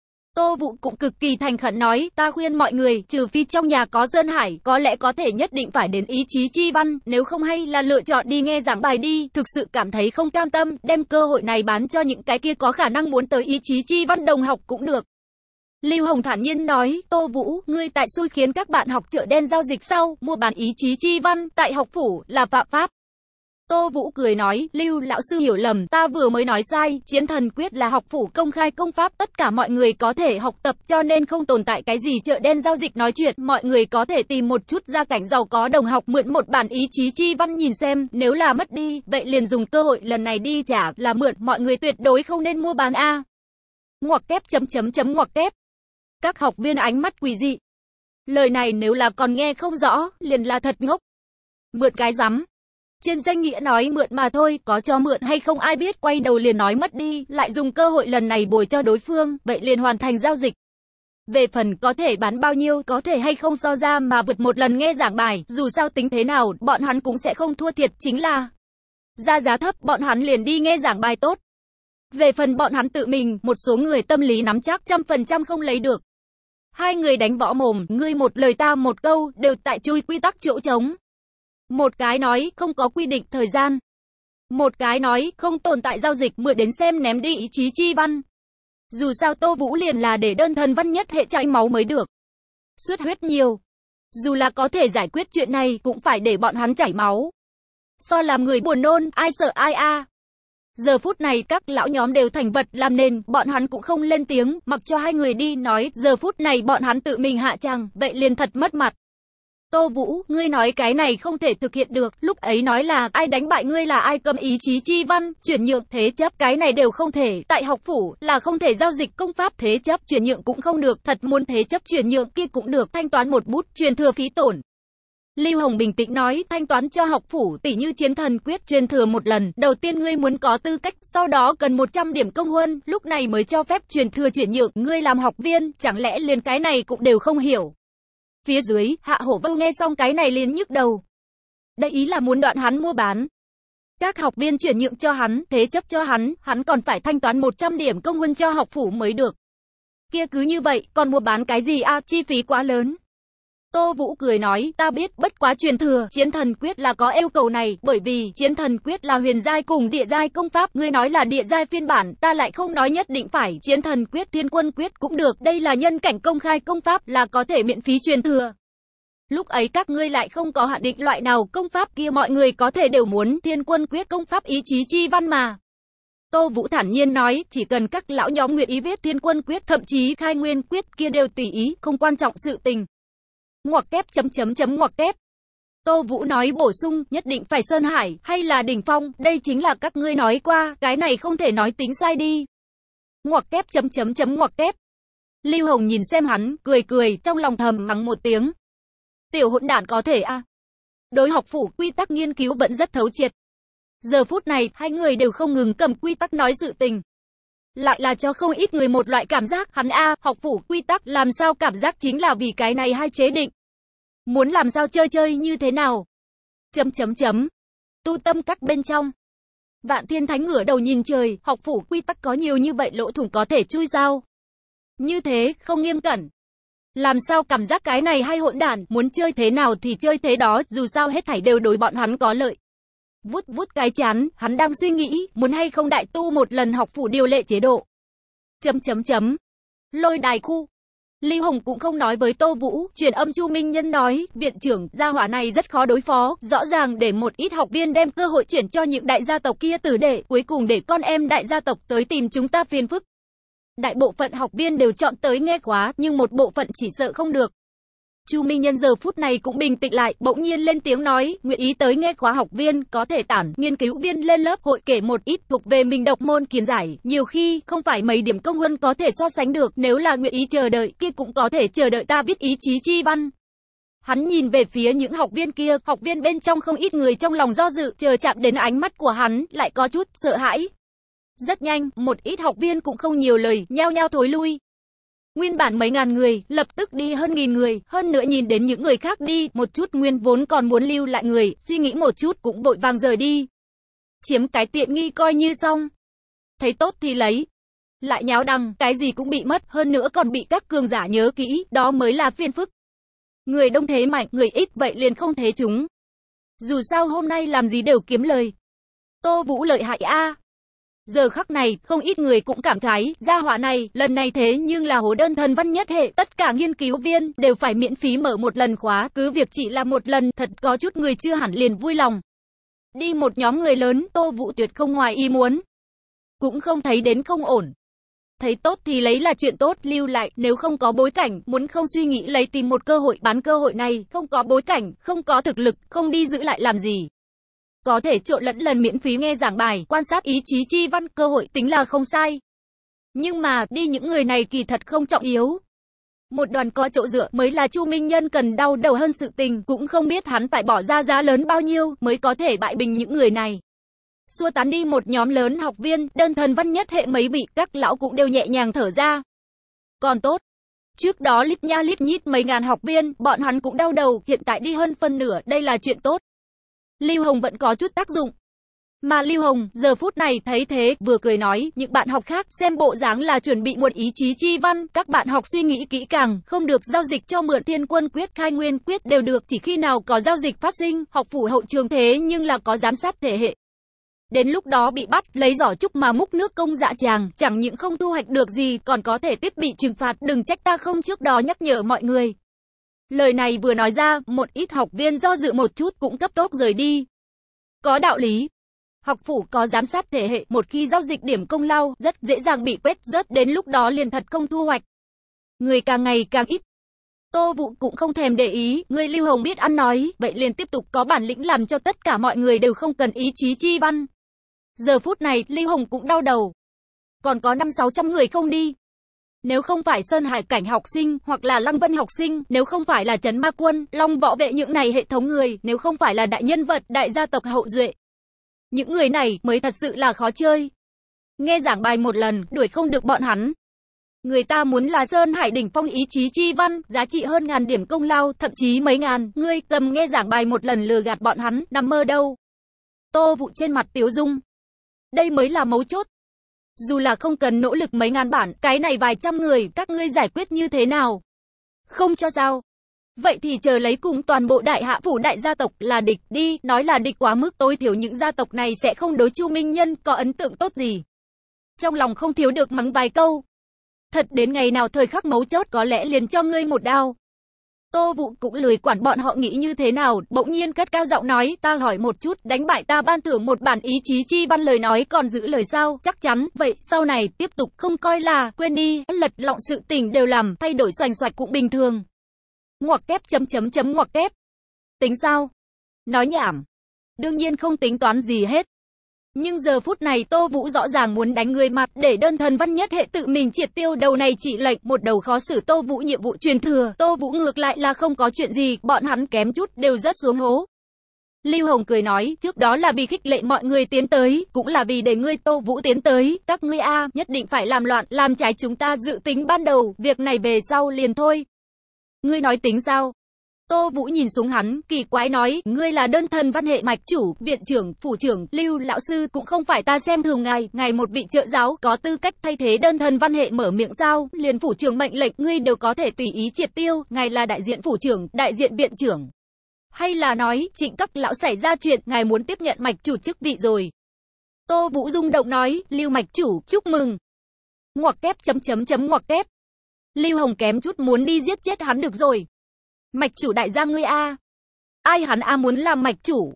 Tô Vũ cũng cực kỳ thành khẩn nói, ta khuyên mọi người, trừ phi trong nhà có Sơn Hải, có lẽ có thể nhất định phải đến ý chí chi văn, nếu không hay là lựa chọn đi nghe giảng bài đi, thực sự cảm thấy không cam tâm, đem cơ hội này bán cho những cái kia có khả năng muốn tới ý chí chi văn đồng học cũng được. Lưu Hồng thản nhiên nói, Tô Vũ, ngươi tại xui khiến các bạn học chợ đen giao dịch sau, mua bán ý chí chi văn, tại học phủ, là phạm pháp. Tô Vũ cười nói, Lưu lão sư hiểu lầm, ta vừa mới nói sai, Chiến Thần Quyết là học phủ công khai công pháp, tất cả mọi người có thể học tập, cho nên không tồn tại cái gì chợ đen giao dịch nói chuyện, mọi người có thể tìm một chút gia cảnh giàu có đồng học mượn một bản ý chí chi văn nhìn xem, nếu là mất đi, vậy liền dùng cơ hội lần này đi trả, là mượn, mọi người tuyệt đối không nên mua bán a. Ngoặc kép chấm chấm chấm ngoặc kép. Các học viên ánh mắt quỷ dị. Lời này nếu là còn nghe không rõ, liền là thật ngốc. Mượn cái rắm. Trên danh nghĩa nói mượn mà thôi, có cho mượn hay không ai biết, quay đầu liền nói mất đi, lại dùng cơ hội lần này bồi cho đối phương, vậy liền hoàn thành giao dịch. Về phần có thể bán bao nhiêu, có thể hay không so ra mà vượt một lần nghe giảng bài, dù sao tính thế nào, bọn hắn cũng sẽ không thua thiệt, chính là ra giá thấp, bọn hắn liền đi nghe giảng bài tốt. Về phần bọn hắn tự mình, một số người tâm lý nắm chắc trăm phần trăm không lấy được. Hai người đánh võ mồm, ngươi một lời ta một câu, đều tại chui quy tắc chỗ trống. Một cái nói không có quy định thời gian. Một cái nói không tồn tại giao dịch, mượn đến xem ném đi ý chí chi văn. Dù sao Tô Vũ liền là để đơn thần văn nhất hệ chảy máu mới được. Xuất huyết nhiều. Dù là có thể giải quyết chuyện này cũng phải để bọn hắn chảy máu. So làm người buồn nôn, ai sợ ai a. Giờ phút này các lão nhóm đều thành vật làm nền, bọn hắn cũng không lên tiếng, mặc cho hai người đi nói, giờ phút này bọn hắn tự mình hạ tràng, vậy liền thật mất mặt. Tô Vũ, ngươi nói cái này không thể thực hiện được, lúc ấy nói là ai đánh bại ngươi là ai cầm ý chí chi văn, chuyển nhượng thế chấp, cái này đều không thể, tại học phủ là không thể giao dịch công pháp thế chấp, chuyển nhượng cũng không được, thật muốn thế chấp chuyển nhượng kia cũng được, thanh toán một bút truyền thừa phí tổn. Lưu Hồng bình tĩnh nói, thanh toán cho học phủ tỷ như chiến thần quyết truyền thừa một lần, đầu tiên ngươi muốn có tư cách, sau đó cần một trăm điểm công huân, lúc này mới cho phép truyền thừa chuyển nhượng, ngươi làm học viên, chẳng lẽ liền cái này cũng đều không hiểu. Phía dưới, Hạ Hổ Vâu nghe xong cái này liền nhức đầu. Đây ý là muốn đoạn hắn mua bán. Các học viên chuyển nhượng cho hắn, thế chấp cho hắn, hắn còn phải thanh toán một trăm điểm công huân cho học phủ mới được. Kia cứ như vậy, còn mua bán cái gì a, chi phí quá lớn. Tô Vũ cười nói, ta biết, bất quá truyền thừa, chiến thần quyết là có yêu cầu này, bởi vì, chiến thần quyết là huyền giai cùng địa giai công pháp, ngươi nói là địa giai phiên bản, ta lại không nói nhất định phải, chiến thần quyết, thiên quân quyết cũng được, đây là nhân cảnh công khai công pháp, là có thể miễn phí truyền thừa. Lúc ấy các ngươi lại không có hạn định loại nào công pháp kia mọi người có thể đều muốn, thiên quân quyết công pháp ý chí chi văn mà. Tô Vũ thản nhiên nói, chỉ cần các lão nhóm nguyện ý viết thiên quân quyết, thậm chí khai nguyên quyết kia đều tùy ý, không quan trọng sự tình. Ngoặc kép chấm chấm chấm ngoặc kép. Tô Vũ nói bổ sung, nhất định phải Sơn Hải, hay là đỉnh phong, đây chính là các ngươi nói qua, cái này không thể nói tính sai đi. Ngoặc kép chấm chấm chấm ngoặc kép. Lưu Hồng nhìn xem hắn, cười cười, trong lòng thầm mắng một tiếng. Tiểu hỗn đản có thể a. À. Đối học phủ quy tắc nghiên cứu vẫn rất thấu triệt. Giờ phút này, hai người đều không ngừng cầm quy tắc nói sự tình. Lại là cho không ít người một loại cảm giác, hắn a, học phủ quy tắc làm sao cảm giác chính là vì cái này hai chế định. Muốn làm sao chơi chơi như thế nào? Chấm chấm chấm. Tu tâm các bên trong. Vạn Thiên Thánh ngửa đầu nhìn trời, học phủ quy tắc có nhiều như vậy lỗ thủng có thể chui sao? Như thế, không nghiêm cẩn. Làm sao cảm giác cái này hay hỗn đản, muốn chơi thế nào thì chơi thế đó, dù sao hết thảy đều đối bọn hắn có lợi. Vút vút cái chán, hắn đang suy nghĩ, muốn hay không đại tu một lần học phủ điều lệ chế độ. Chấm chấm chấm. Lôi đài khu. Lưu Hồng cũng không nói với Tô Vũ, truyền âm Chu Minh Nhân nói, viện trưởng, gia hỏa này rất khó đối phó, rõ ràng để một ít học viên đem cơ hội chuyển cho những đại gia tộc kia tử đệ, cuối cùng để con em đại gia tộc tới tìm chúng ta phiền phức. Đại bộ phận học viên đều chọn tới nghe khóa, nhưng một bộ phận chỉ sợ không được. Chu Minh Nhân giờ phút này cũng bình tĩnh lại, bỗng nhiên lên tiếng nói, nguyện ý tới nghe khóa học viên, có thể tản, nghiên cứu viên lên lớp hội kể một ít thuộc về mình độc môn kiến giải, nhiều khi, không phải mấy điểm công huân có thể so sánh được, nếu là nguyện ý chờ đợi, kia cũng có thể chờ đợi ta viết ý chí chi văn. Hắn nhìn về phía những học viên kia, học viên bên trong không ít người trong lòng do dự, chờ chạm đến ánh mắt của hắn, lại có chút sợ hãi. Rất nhanh, một ít học viên cũng không nhiều lời, nhao nhao thối lui. Nguyên bản mấy ngàn người, lập tức đi hơn nghìn người, hơn nữa nhìn đến những người khác đi, một chút nguyên vốn còn muốn lưu lại người, suy nghĩ một chút cũng vội vàng rời đi. Chiếm cái tiện nghi coi như xong. Thấy tốt thì lấy. Lại nháo đằng, cái gì cũng bị mất, hơn nữa còn bị các cường giả nhớ kỹ, đó mới là phiền phức. Người đông thế mạnh, người ít vậy liền không thế chúng. Dù sao hôm nay làm gì đều kiếm lời. Tô Vũ lợi hại a. Giờ khắc này, không ít người cũng cảm thấy, gia hỏa này, lần này thế nhưng là hố đơn thần văn nhất hệ, tất cả nghiên cứu viên, đều phải miễn phí mở một lần khóa, cứ việc chỉ là một lần, thật có chút người chưa hẳn liền vui lòng. Đi một nhóm người lớn, Tô Vũ tuyệt không ngoài ý muốn. Cũng không thấy đến không ổn. Thấy tốt thì lấy là chuyện tốt, lưu lại, nếu không có bối cảnh, muốn không suy nghĩ lấy tìm một cơ hội bán cơ hội này, không có bối cảnh, không có thực lực, không đi giữ lại làm gì. Có thể trộn lẫn lần miễn phí nghe giảng bài, quan sát ý chí chi văn, cơ hội tính là không sai. Nhưng mà, đi những người này kỳ thật không trọng yếu. Một đoàn có chỗ dựa mới là Chu Minh Nhân cần đau đầu hơn sự tình, cũng không biết hắn phải bỏ ra giá lớn bao nhiêu mới có thể bại bình những người này. Xua tán đi một nhóm lớn học viên, đơn thần văn nhất hệ mấy vị, các lão cũng đều nhẹ nhàng thở ra. Còn tốt. Trước đó lít nha lít nhít mấy ngàn học viên, bọn hắn cũng đau đầu, hiện tại đi hơn phân nửa, đây là chuyện tốt. Lưu Hồng vẫn có chút tác dụng. Mà Lưu Hồng, giờ phút này thấy thế, vừa cười nói, những bạn học khác xem bộ dáng là chuẩn bị một ý chí chi văn, các bạn học suy nghĩ kỹ càng, không được giao dịch cho mượn thiên quân quyết, khai nguyên quyết đều được, chỉ khi nào có giao dịch phát sinh, học phủ hậu trường thế nhưng là có giám sát thể hệ. Đến lúc đó bị bắt, lấy giỏ trúc mà múc nước công dạ chàng, chẳng những không thu hoạch được gì, còn có thể tiếp bị trừng phạt, đừng trách ta không trước đó nhắc nhở mọi người. Lời này vừa nói ra, một ít học viên do dự một chút cũng cấp tốc rời đi. Có đạo lý. Học phủ có giám sát thể hệ, một khi giao dịch điểm công lao, rất dễ dàng bị quét rớt, đến lúc đó liền thật không thu hoạch. Người càng ngày càng ít. Tô Vũ cũng không thèm để ý, ngươi Lưu Hồng biết ăn nói, vậy liền tiếp tục có bản lĩnh làm cho tất cả mọi người đều không cần ý chí chi văn. Giờ phút này, Lưu Hồng cũng đau đầu. Còn có năm sáu trăm người không đi. Nếu không phải Sơn Hải cảnh học sinh, hoặc là Lăng Vân học sinh, nếu không phải là Trấn Ma Quân, Long Võ Vệ những này hệ thống người, nếu không phải là đại nhân vật, đại gia tộc hậu duệ. Những người này mới thật sự là khó chơi. Nghe giảng bài một lần, đuổi không được bọn hắn. Người ta muốn là Sơn Hải đỉnh phong ý chí chi văn, giá trị hơn ngàn điểm công lao, thậm chí mấy ngàn, ngươi cầm nghe giảng bài một lần lừa gạt bọn hắn, nằm mơ đâu. Tô Vũ trên mặt tiếu dung. Đây mới là mấu chốt. Dù là không cần nỗ lực mấy ngàn bản, cái này vài trăm người, các ngươi giải quyết như thế nào? Không cho sao? Vậy thì chờ lấy cùng toàn bộ đại hạ phủ đại gia tộc là địch đi, nói là địch quá mức, tối thiểu những gia tộc này sẽ không đối Chu Minh Nhân có ấn tượng tốt gì. Trong lòng không thiếu được mắng vài câu. Thật đến ngày nào thời khắc mấu chốt có lẽ liền cho ngươi một đao. Tô Vũ cũng lười quản bọn họ nghĩ như thế nào, bỗng nhiên cất cao giọng nói, ta hỏi một chút, đánh bại ta ban thưởng một bản ý chí chi văn lời nói còn giữ lời sao, chắc chắn, vậy sau này tiếp tục không coi là, quên đi, lật lọng sự tình đều làm, thay đổi xoành xoạch cũng bình thường. Ngoặc kép chấm chấm chấm ngoặc kép. Tính sao? Nói nhảm. Đương nhiên không tính toán gì hết. Nhưng giờ phút này Tô Vũ rõ ràng muốn đánh người mặt để đơn thần văn nhất hệ tự mình triệt tiêu đầu này chỉ lệnh, một đầu khó xử Tô Vũ nhiệm vụ truyền thừa. Tô Vũ ngược lại là không có chuyện gì, bọn hắn kém chút đều rớt xuống hố. Lưu Hồng cười nói, trước đó là vì khích lệ mọi người tiến tới, cũng là vì để ngươi Tô Vũ tiến tới, các ngươi a nhất định phải làm loạn, làm trái chúng ta dự tính ban đầu, việc này về sau liền thôi. Ngươi nói tính sao? Tô Vũ nhìn xuống hắn, kỳ quái nói, ngươi là đơn thần văn hệ mạch chủ, viện trưởng, phủ trưởng, Lưu lão sư cũng không phải ta xem thường ngài, ngài một vị trợ giáo có tư cách thay thế đơn thần văn hệ mở miệng sao, liền phủ trưởng mệnh lệnh ngươi đều có thể tùy ý triệt tiêu, ngài là đại diện phủ trưởng, đại diện viện trưởng. Hay là nói, Trịnh các lão xảy ra chuyện, ngài muốn tiếp nhận mạch chủ chức vị rồi. Tô Vũ rung động nói, Lưu mạch chủ, chúc mừng. Ngoặc kép chấm chấm chấm ngoặc kép. Lưu Hồng kém chút muốn đi giết chết hắn được rồi. Mạch chủ đại gia ngươi a. Ai hắn a muốn làm mạch chủ?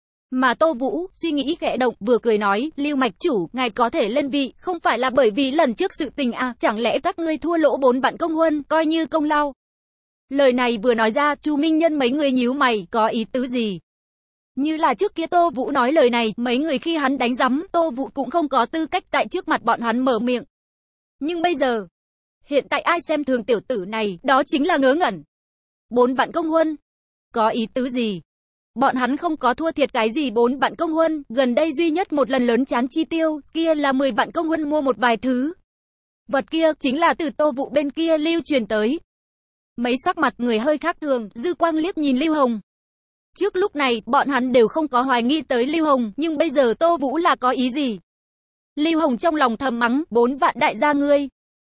Mà Tô Vũ suy nghĩ khẽ động, vừa cười nói, Lưu mạch chủ, ngài có thể lên vị, không phải là bởi vì lần trước sự tình a, chẳng lẽ các ngươi thua lỗ bốn vạn công huân, coi như công lao? Lời này vừa nói ra, Chu Minh Nhân mấy người nhíu mày, có ý tứ gì? Như là trước kia Tô Vũ nói lời này, mấy người khi hắn đánh rắm, Tô Vũ cũng không có tư cách tại trước mặt bọn hắn mở miệng. Nhưng bây giờ, hiện tại ai xem thường tiểu tử này, đó chính là ngớ ngẩn. Bốn vạn công huân. Có ý tứ gì? Bọn hắn không có thua thiệt cái gì bốn vạn công huân, gần đây duy nhất một lần lớn chán chi tiêu, kia là mười vạn công huân mua một vài thứ. Vật kia chính là từ Tô Vũ bên kia lưu truyền tới. Mấy sắc mặt người hơi khác thường, dư quang liếc nhìn Lưu Hồng. Trước lúc này, bọn hắn đều không có hoài nghi tới Lưu Hồng, nhưng bây giờ Tô Vũ là có ý gì? Lưu Hồng trong lòng thầm mắng, bốn vạn đại gia ngươi.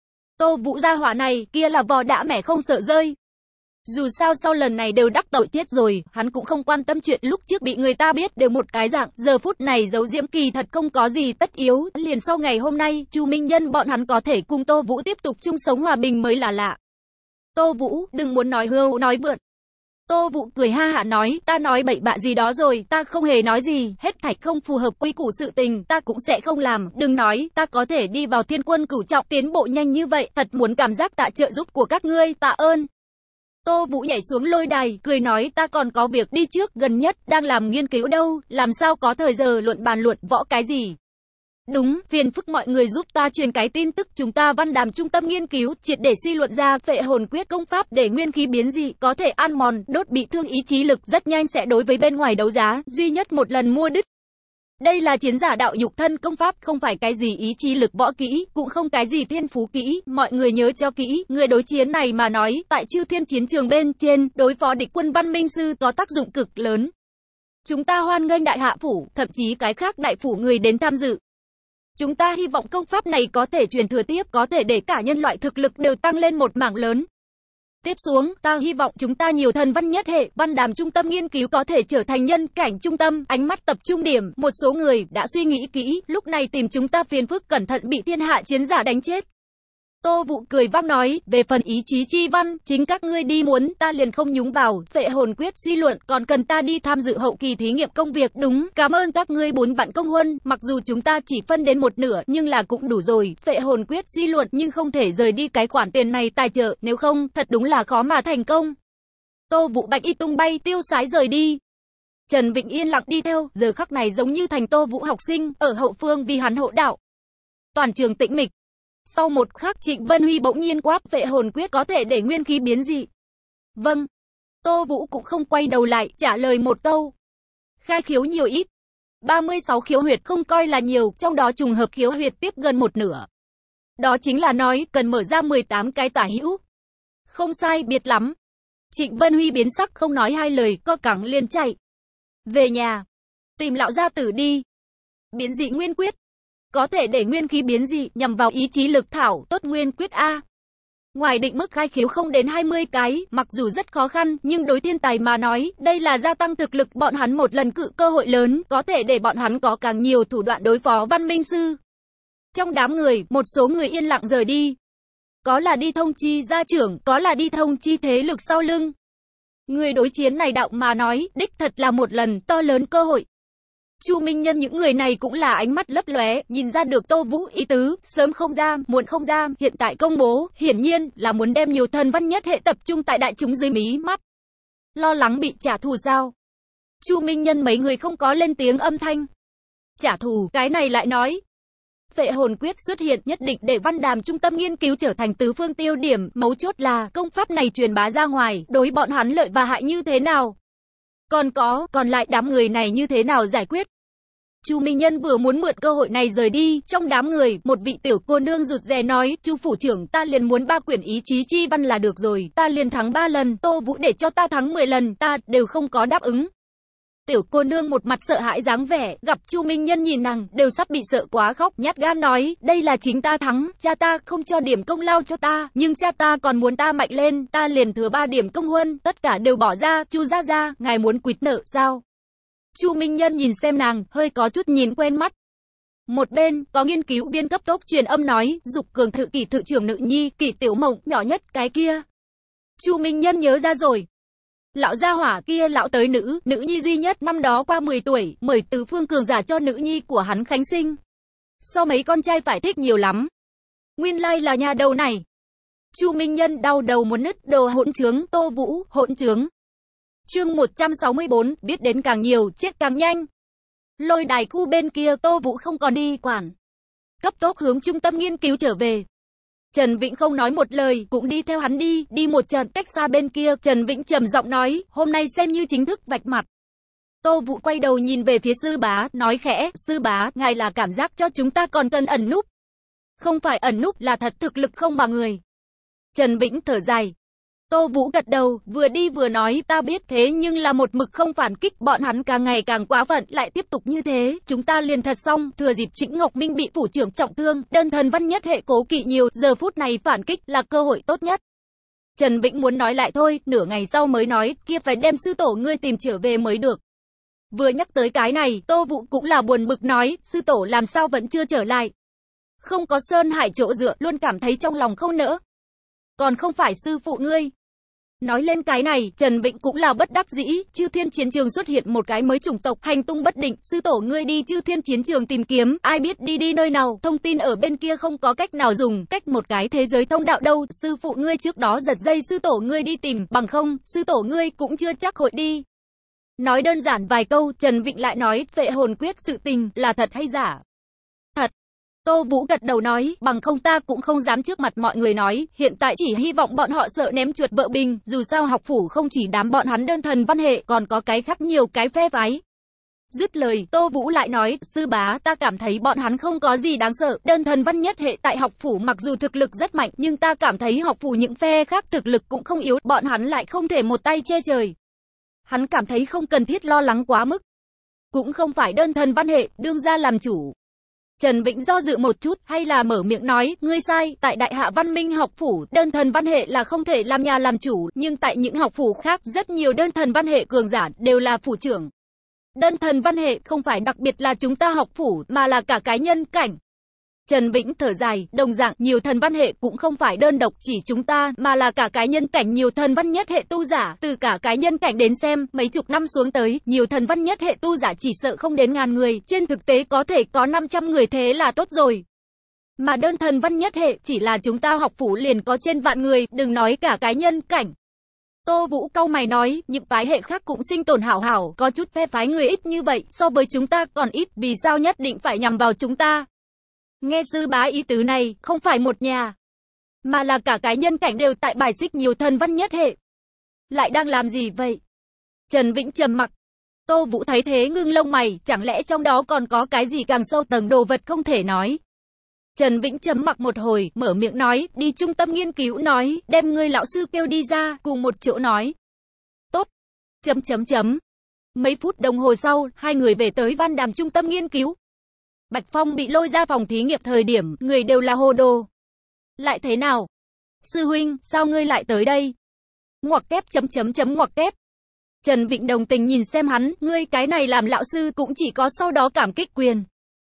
Tô Vũ gia hỏa này, kia là vò đã mẻ không sợ rơi. Dù sao sau lần này đều đắc tội chết rồi, hắn cũng không quan tâm chuyện lúc trước bị người ta biết đều một cái dạng, giờ phút này giấu diễm kỳ thật không có gì tất yếu, liền sau ngày hôm nay, Chu Minh Nhân bọn hắn có thể cùng Tô Vũ tiếp tục chung sống hòa bình mới là lạ. Tô Vũ, đừng muốn nói hưu nói vượn. Tô Vũ cười ha hả nói, ta nói bậy bạ gì đó rồi, ta không hề nói gì, hết thảy không phù hợp quy củ sự tình, ta cũng sẽ không làm, đừng nói, ta có thể đi vào thiên quân cửu trọng tiến bộ nhanh như vậy, thật muốn cảm giác tạ trợ giúp của các ngươi, tạ ơn. Tô Vũ nhảy xuống lôi đài, cười nói, ta còn có việc đi trước, gần nhất, đang làm nghiên cứu đâu, làm sao có thời giờ luận bàn luận võ cái gì. Đúng, phiền phức mọi người giúp ta truyền cái tin tức, chúng ta văn đàm trung tâm nghiên cứu, triệt để suy luận ra phệ hồn quyết công pháp để nguyên khí biến dị, có thể ăn mòn, đốt bị thương ý chí lực, rất nhanh sẽ đối với bên ngoài đấu giá, duy nhất một lần mua đứt. Đây là chiến giả đạo nhục thân công pháp, không phải cái gì ý chí lực võ kỹ, cũng không cái gì thiên phú kỹ, mọi người nhớ cho kỹ, người đối chiến này mà nói, tại Chư Thiên chiến trường bên trên, đối phó địch quân văn minh sư có tác dụng cực lớn. Chúng ta hoan nghênh đại hạ phủ, thậm chí cái khác đại phủ người đến tham dự. Chúng ta hy vọng công pháp này có thể truyền thừa tiếp, có thể để cả nhân loại thực lực đều tăng lên một mảng lớn. Tiếp xuống, ta hy vọng chúng ta nhiều thần văn nhất hệ, văn đàm trung tâm nghiên cứu có thể trở thành nhân cảnh trung tâm, ánh mắt tập trung điểm, một số người đã suy nghĩ kỹ, lúc này tìm chúng ta phiền phức cẩn thận bị thiên hạ chiến giả đánh chết. Tô Vũ cười vang nói, về phần ý chí chi văn, chính các ngươi đi muốn, ta liền không nhúng vào, Phệ hồn quyết suy luận, còn cần ta đi tham dự hậu kỳ thí nghiệm công việc, đúng, cảm ơn các ngươi bốn bạn công huân, mặc dù chúng ta chỉ phân đến một nửa, nhưng là cũng đủ rồi, Phệ hồn quyết suy luận, nhưng không thể rời đi cái khoản tiền này tài trợ, nếu không, thật đúng là khó mà thành công. Tô Vũ bạch y tung bay, tiêu sái rời đi. Trần Vĩnh yên lặng đi theo, giờ khắc này giống như thành Tô Vũ học sinh, ở hậu phương vì hắn hộ đạo. Toàn trường tĩnh mịch. Sau một khắc Trịnh Vân Huy bỗng nhiên quát, Phệ hồn quyết có thể để nguyên khí biến dị. Vâng. Tô Vũ cũng không quay đầu lại, trả lời một câu. Khai khiếu nhiều ít. ba mươi sáu khiếu huyệt không coi là nhiều, trong đó trùng hợp khiếu huyệt tiếp gần một nửa. Đó chính là nói, cần mở ra mười tám cái tả hữu. Không sai biệt lắm. Trịnh Vân Huy biến sắc không nói hai lời, co cẳng liền chạy. Về nhà. Tìm lão gia tử đi. Biến dị nguyên quyết. Có thể để nguyên khí biến dị, nhằm vào ý chí lực thảo, tốt nguyên quyết A. Ngoài định mức khai khiếu không đến hai mươi cái, mặc dù rất khó khăn, nhưng đối thiên tài mà nói, đây là gia tăng thực lực bọn hắn một lần cự cơ hội lớn, có thể để bọn hắn có càng nhiều thủ đoạn đối phó văn minh sư. Trong đám người, một số người yên lặng rời đi. Có là đi thông chi gia trưởng, có là đi thông chi thế lực sau lưng. Người đối chiến này đạo mà nói, đích thật là một lần to lớn cơ hội. Chu Minh Nhân những người này cũng là ánh mắt lấp lóe, nhìn ra được Tô Vũ ý tứ, sớm không ra, muộn không ra, hiện tại công bố, hiển nhiên là muốn đem nhiều thần văn nhất hệ tập trung tại đại chúng dưới mí mắt. Lo lắng bị trả thù sao? Chu Minh Nhân mấy người không có lên tiếng âm thanh. Trả thù, cái này lại nói. Phệ hồn quyết xuất hiện nhất định để Văn Đàm trung tâm nghiên cứu trở thành tứ phương tiêu điểm, mấu chốt là công pháp này truyền bá ra ngoài, đối bọn hắn lợi và hại như thế nào? Còn có, còn lại đám người này như thế nào giải quyết? Chu Minh Nhân vừa muốn mượn cơ hội này rời đi, trong đám người, một vị tiểu cô nương rụt rè nói, Chu phủ trưởng, ta liền muốn ba quyển ý chí chi văn là được rồi, ta liền thắng ba lần, Tô Vũ để cho ta thắng mười lần, ta đều không có đáp ứng. Tiểu cô nương một mặt sợ hãi dáng vẻ, gặp Chu Minh Nhân nhìn nàng, đều sắp bị sợ quá khóc, nhát gan nói, đây là chính ta thắng, cha ta không cho điểm công lao cho ta, nhưng cha ta còn muốn ta mạnh lên, ta liền thừa ba điểm công huân, tất cả đều bỏ ra, Chu gia gia, ngài muốn quỵt nợ sao? Chu Minh Nhân nhìn xem nàng, hơi có chút nhìn quen mắt. Một bên, có nghiên cứu viên cấp tốc truyền âm nói, Dục Cường Thự Kỷ Thự trưởng Nữ Nhi, Kỷ Tiểu Mộng, nhỏ nhất cái kia. Chu Minh Nhân nhớ ra rồi. Lão gia hỏa kia lão tới nữ, nữ nhi duy nhất năm đó qua mười tuổi, mời tứ phương cường giả cho nữ nhi của hắn khánh sinh. So mấy con trai phải thích nhiều lắm. Nguyên lai là nhà đầu này. Chu Minh Nhân đau đầu muốn nứt, đồ hỗn trướng, Tô Vũ, hỗn trướng. Chương một trăm sáu mươi bốn, biết đến càng nhiều, chết càng nhanh. Lôi đài khu bên kia Tô Vũ không còn đi quản. Cấp tốc hướng trung tâm nghiên cứu trở về. Trần Vĩnh không nói một lời, cũng đi theo hắn đi, đi một trận cách xa bên kia, Trần Vĩnh trầm giọng nói, hôm nay xem như chính thức vạch mặt. Tô Vũ quay đầu nhìn về phía sư bá, nói khẽ, sư bá, ngài là cảm giác cho chúng ta còn cần ẩn núp. Không phải ẩn núp là thật thực lực không bằng người. Trần Vĩnh thở dài. Tô Vũ gật đầu, vừa đi vừa nói, ta biết thế nhưng là một mực không phản kích, bọn hắn càng ngày càng quá phận, lại tiếp tục như thế, chúng ta liền thật xong, thừa dịp Trịnh Ngọc Minh bị phủ trưởng trọng thương, đơn thần văn nhất hệ cố kỵ nhiều, giờ phút này phản kích là cơ hội tốt nhất. Trần Vĩnh muốn nói lại thôi, nửa ngày sau mới nói, kia phải đem sư tổ ngươi tìm trở về mới được. Vừa nhắc tới cái này, Tô Vũ cũng là buồn bực nói, sư tổ làm sao vẫn chưa trở lại. Không có Sơn Hải chỗ dựa, luôn cảm thấy trong lòng không nỡ. Còn không phải sư phụ ngươi. Nói lên cái này, Trần Vĩnh cũng là bất đắc dĩ, Chư Thiên chiến trường xuất hiện một cái mới chủng tộc, hành tung bất định, sư tổ ngươi đi Chư Thiên chiến trường tìm kiếm, ai biết đi đi nơi nào, thông tin ở bên kia không có cách nào dùng, cách một cái thế giới thông đạo đâu, sư phụ ngươi trước đó giật dây sư tổ ngươi đi tìm, bằng không, sư tổ ngươi cũng chưa chắc hội đi. Nói đơn giản vài câu, Trần Vĩnh lại nói, Phệ hồn quyết sự tình, là thật hay giả? Thật. Tô Vũ gật đầu nói, bằng không ta cũng không dám trước mặt mọi người nói, hiện tại chỉ hy vọng bọn họ sợ ném chuột vợ bình, dù sao học phủ không chỉ đám bọn hắn đơn thần văn hệ, còn có cái khác nhiều cái phe phái. Dứt lời, Tô Vũ lại nói, sư bá, ta cảm thấy bọn hắn không có gì đáng sợ, đơn thần văn nhất hệ tại học phủ mặc dù thực lực rất mạnh, nhưng ta cảm thấy học phủ những phe khác thực lực cũng không yếu, bọn hắn lại không thể một tay che trời. Hắn cảm thấy không cần thiết lo lắng quá mức. Cũng không phải đơn thần văn hệ, đương ra làm chủ. Trần Vĩnh do dự một chút, hay là mở miệng nói, ngươi sai, tại Đại Hạ Văn Minh học phủ, đơn thần văn hệ là không thể làm nhà làm chủ, nhưng tại những học phủ khác, rất nhiều đơn thần văn hệ cường giả đều là phủ trưởng. Đơn thần văn hệ không phải đặc biệt là chúng ta học phủ, mà là cả cái nhân cảnh. Trần Vĩnh thở dài, đồng dạng nhiều thần văn hệ cũng không phải đơn độc chỉ chúng ta, mà là cả cái nhân cảnh nhiều thần văn nhất hệ tu giả, từ cả cái nhân cảnh đến xem, mấy chục năm xuống tới, nhiều thần văn nhất hệ tu giả chỉ sợ không đến ngàn người, trên thực tế có thể có năm trăm người thế là tốt rồi. Mà đơn thần văn nhất hệ, chỉ là chúng ta học phủ liền có trên vạn người, đừng nói cả cái nhân cảnh. Tô Vũ cau mày nói, những phái hệ khác cũng sinh tồn hảo hảo, có chút phe phái người ít như vậy, so với chúng ta còn ít, vì sao nhất định phải nhằm vào chúng ta? Nghe sư bá ý tứ này, không phải một nhà, mà là cả cái nhân cảnh đều tại bài xích nhiều thần văn nhất hệ. Lại đang làm gì vậy? Trần Vĩnh trầm mặc. Tô Vũ thấy thế ngưng lông mày, chẳng lẽ trong đó còn có cái gì càng sâu tầng đồ vật không thể nói. Trần Vĩnh trầm mặc một hồi, mở miệng nói, đi trung tâm nghiên cứu nói, đem ngươi lão sư kêu đi ra, cùng một chỗ nói. Tốt. Chấm chấm chấm. Mấy phút đồng hồ sau, hai người về tới văn đàm trung tâm nghiên cứu. Bạch Phong bị lôi ra phòng thí nghiệm thời điểm, người đều là hồ đồ. Lại thế nào? Sư huynh, sao ngươi lại tới đây? Ngoặc kép chấm chấm chấm ngoặc kép. Trần Vĩnh đồng tình nhìn xem hắn, ngươi cái này làm lão sư cũng chỉ có sau đó cảm kích quyền.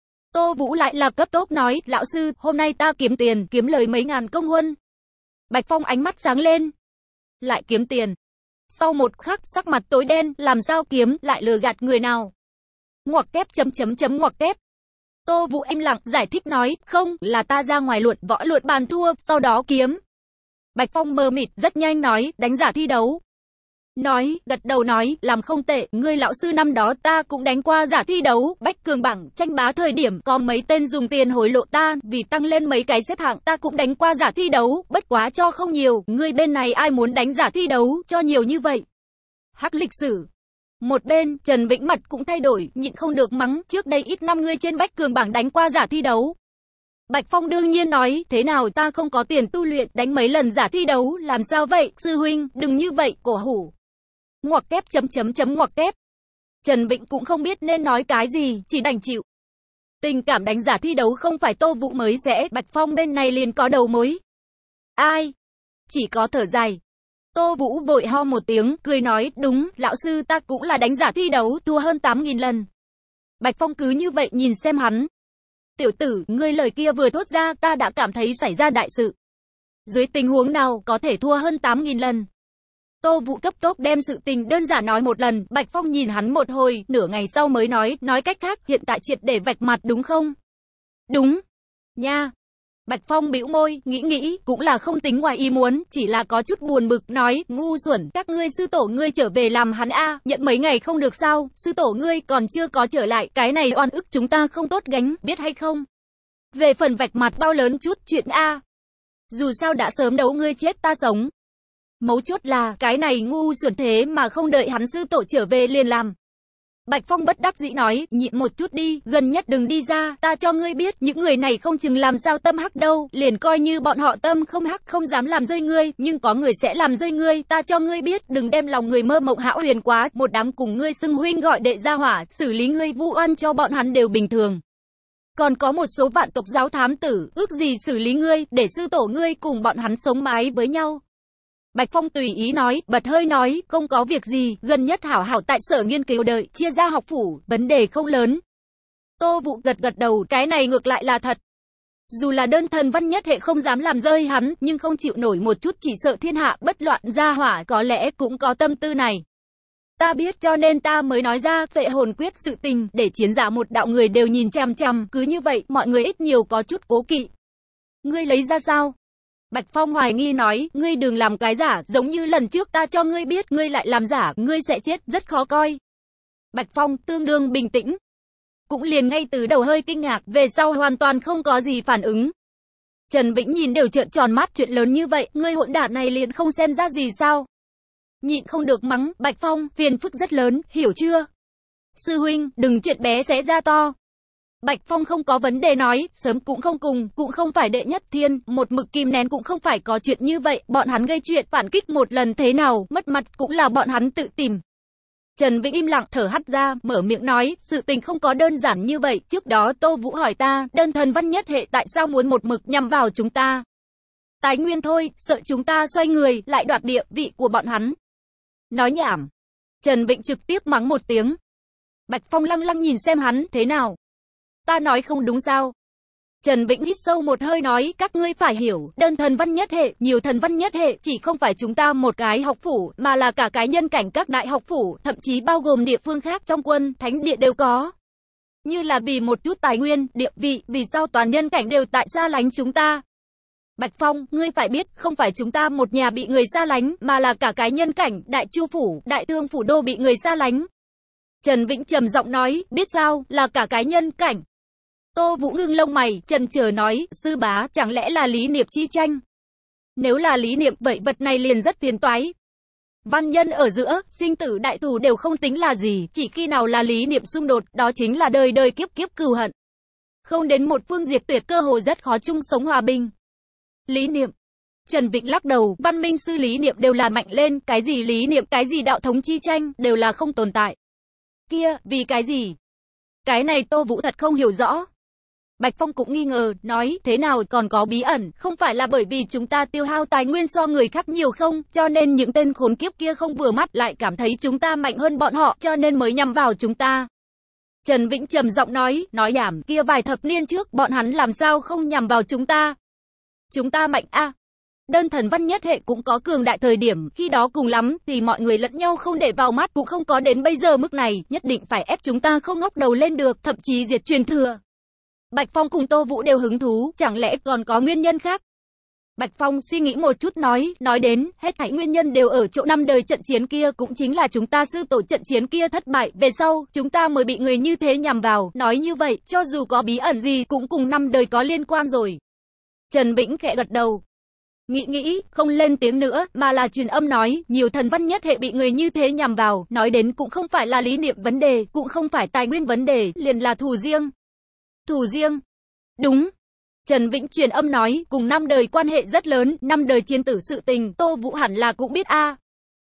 Tô Vũ lại là cấp tốc nói, lão sư, hôm nay ta kiếm tiền, kiếm lời mấy ngàn công huân. Bạch Phong ánh mắt sáng lên. Lại kiếm tiền. Sau một khắc sắc mặt tối đen, làm sao kiếm, lại lừa gạt người nào? Ngoặc kép chấm chấm chấm ngoặc kép. Tô Vũ im lặng, giải thích nói, không, là ta ra ngoài luận võ luận bàn thua, sau đó kiếm. Bạch Phong mờ mịt, rất nhanh nói, đánh giả thi đấu. Nói, gật đầu nói, làm không tệ, ngươi lão sư năm đó ta cũng đánh qua giả thi đấu, bách cường bảng, tranh bá thời điểm, có mấy tên dùng tiền hối lộ ta, vì tăng lên mấy cái xếp hạng, ta cũng đánh qua giả thi đấu, bất quá cho không nhiều, ngươi bên này ai muốn đánh giả thi đấu, cho nhiều như vậy. Hắc lịch sử. Một bên, Trần Vĩnh mặt cũng thay đổi, nhịn không được mắng, trước đây ít năm ngươi trên bách cường bảng đánh qua giả thi đấu. Bạch Phong đương nhiên nói, thế nào ta không có tiền tu luyện, đánh mấy lần giả thi đấu, làm sao vậy, sư huynh, đừng như vậy, cổ hủ. Ngoặc kép chấm chấm chấm ngoặc kép. Trần Vĩnh cũng không biết nên nói cái gì, chỉ đành chịu. Tình cảm đánh giả thi đấu không phải Tô Vũ mới sẽ, Bạch Phong bên này liền có đầu mối. Ai? Chỉ có thở dài. Tô Vũ vội ho một tiếng, cười nói, đúng, lão sư ta cũng là đánh giả thi đấu, thua hơn tám nghìn lần. Bạch Phong cứ như vậy nhìn xem hắn. Tiểu tử, ngươi lời kia vừa thốt ra, ta đã cảm thấy xảy ra đại sự. Dưới tình huống nào có thể thua hơn tám nghìn lần? Tô Vũ cấp tốc đem sự tình đơn giản nói một lần, Bạch Phong nhìn hắn một hồi, nửa ngày sau mới nói, nói cách khác, hiện tại triệt để vạch mặt đúng không? Đúng. Nha. Bạch Phong bĩu môi, nghĩ nghĩ, cũng là không tính ngoài ý muốn, chỉ là có chút buồn bực, nói, ngu xuẩn, các ngươi sư tổ ngươi trở về làm hắn a, nhận mấy ngày không được sao, sư tổ ngươi còn chưa có trở lại, cái này oan ức chúng ta không tốt gánh, biết hay không? Về phần vạch mặt bao lớn chút chuyện a. Dù sao đã sớm đấu ngươi chết ta sống. Mấu chốt là, cái này ngu xuẩn thế mà không đợi hắn sư tổ trở về liền làm. Bạch Phong bất đắc dĩ nói, nhịn một chút đi, gần nhất đừng đi ra, ta cho ngươi biết, những người này không chừng làm sao tâm hắc đâu, liền coi như bọn họ tâm không hắc không dám làm rơi ngươi, nhưng có người sẽ làm rơi ngươi, ta cho ngươi biết, đừng đem lòng người mơ mộng hão huyền quá, một đám cùng ngươi xưng huynh gọi đệ ra hỏa, xử lý ngươi vu oan cho bọn hắn đều bình thường. Còn có một số vạn tộc giáo thám tử, ước gì xử lý ngươi, để sư tổ ngươi cùng bọn hắn sống mái với nhau. Bạch Phong tùy ý nói, bật hơi nói, không có việc gì, gần nhất hảo hảo tại sở nghiên cứu đợi, chia ra học phủ, vấn đề không lớn. Tô Vũ gật gật đầu, cái này ngược lại là thật. Dù là đơn thần văn nhất hệ không dám làm rơi hắn, nhưng không chịu nổi một chút chỉ sợ thiên hạ bất loạn gia hỏa có lẽ cũng có tâm tư này. Ta biết cho nên ta mới nói ra phệ hồn quyết sự tình, để chiến giả một đạo người đều nhìn chằm chằm, cứ như vậy, mọi người ít nhiều có chút cố kỵ. Ngươi lấy ra sao? Bạch Phong hoài nghi nói, ngươi đừng làm cái giả, giống như lần trước ta cho ngươi biết, ngươi lại làm giả, ngươi sẽ chết, rất khó coi. Bạch Phong tương đương bình tĩnh. Cũng liền ngay từ đầu hơi kinh ngạc, về sau hoàn toàn không có gì phản ứng. Trần Vĩnh nhìn đều trợn tròn mắt, chuyện lớn như vậy, ngươi hỗn đản này liền không xem ra gì sao? Nhịn không được mắng, Bạch Phong, phiền phức rất lớn, hiểu chưa? Sư huynh, đừng chuyện bé xé ra to. Bạch Phong không có vấn đề nói, sớm cũng không cùng, cũng không phải đệ nhất thiên, một mực kìm nén cũng không phải có chuyện như vậy, bọn hắn gây chuyện phản kích một lần thế nào, mất mặt cũng là bọn hắn tự tìm. Trần Vĩnh im lặng thở hắt ra, mở miệng nói, sự tình không có đơn giản như vậy, trước đó Tô Vũ hỏi ta, đơn thần văn nhất hệ tại sao muốn một mực nhằm vào chúng ta? Tài nguyên thôi, sợ chúng ta xoay người, lại đoạt địa vị của bọn hắn. Nói nhảm. Trần Vĩnh trực tiếp mắng một tiếng. Bạch Phong lăng lăng nhìn xem hắn, thế nào? Ta nói không đúng sao? Trần Vĩnh hít sâu một hơi nói, các ngươi phải hiểu, đơn thần văn nhất hệ, nhiều thần văn nhất hệ, chỉ không phải chúng ta một cái học phủ, mà là cả cái nhân cảnh các đại học phủ, thậm chí bao gồm địa phương khác trong quân, thánh địa đều có. Như là vì một chút tài nguyên, địa vị, vì sao toàn nhân cảnh đều tại xa lánh chúng ta. Bạch Phong, ngươi phải biết, không phải chúng ta một nhà bị người xa lánh, mà là cả cái nhân cảnh, đại chu phủ, đại thương phủ đô bị người xa lánh. Trần Vĩnh trầm giọng nói, biết sao, là cả cái nhân cảnh. Tô Vũ ngưng lông mày, chần chờ nói, sư bá, chẳng lẽ là lý niệm chi tranh? Nếu là lý niệm, vậy vật này liền rất phiền toái. Văn nhân ở giữa, sinh tử đại thù đều không tính là gì, chỉ khi nào là lý niệm xung đột, đó chính là đời đời kiếp kiếp cừu hận. Không đến một phương diệt tuyệt cơ hồ rất khó chung sống hòa bình. Lý niệm. Trần Vĩnh lắc đầu, văn minh sư lý niệm đều là mạnh lên, cái gì lý niệm, cái gì đạo thống chi tranh, đều là không tồn tại. Kia, vì cái gì? Cái này Tô Vũ thật không hiểu rõ. Bạch Phong cũng nghi ngờ, nói, thế nào còn có bí ẩn, không phải là bởi vì chúng ta tiêu hao tài nguyên so người khác nhiều không, cho nên những tên khốn kiếp kia không vừa mắt lại cảm thấy chúng ta mạnh hơn bọn họ, cho nên mới nhằm vào chúng ta. Trần Vĩnh trầm giọng nói, nói nhảm, kia vài thập niên trước, bọn hắn làm sao không nhằm vào chúng ta. Chúng ta mạnh a à. Đơn thần văn nhất hệ cũng có cường đại thời điểm, khi đó cùng lắm thì mọi người lẫn nhau không để vào mắt, cũng không có đến bây giờ mức này, nhất định phải ép chúng ta không ngóc đầu lên được, thậm chí diệt truyền thừa. Bạch Phong cùng Tô Vũ đều hứng thú, chẳng lẽ còn có nguyên nhân khác? Bạch Phong suy nghĩ một chút nói, nói đến, hết thảy nguyên nhân đều ở chỗ năm đời trận chiến kia, cũng chính là chúng ta sư tổ trận chiến kia thất bại, về sau, chúng ta mới bị người như thế nhằm vào, nói như vậy, cho dù có bí ẩn gì cũng cùng năm đời có liên quan rồi. Trần Vĩnh khẽ gật đầu. Nghĩ nghĩ, không lên tiếng nữa, mà là truyền âm nói, nhiều thần văn nhất hệ bị người như thế nhằm vào, nói đến cũng không phải là lý niệm vấn đề, cũng không phải tài nguyên vấn đề, liền là thù riêng. Thù riêng. Đúng. Trần Vĩnh truyền âm nói, cùng năm đời quan hệ rất lớn, năm đời chiến tử sự tình, Tô Vũ hẳn là cũng biết a. À.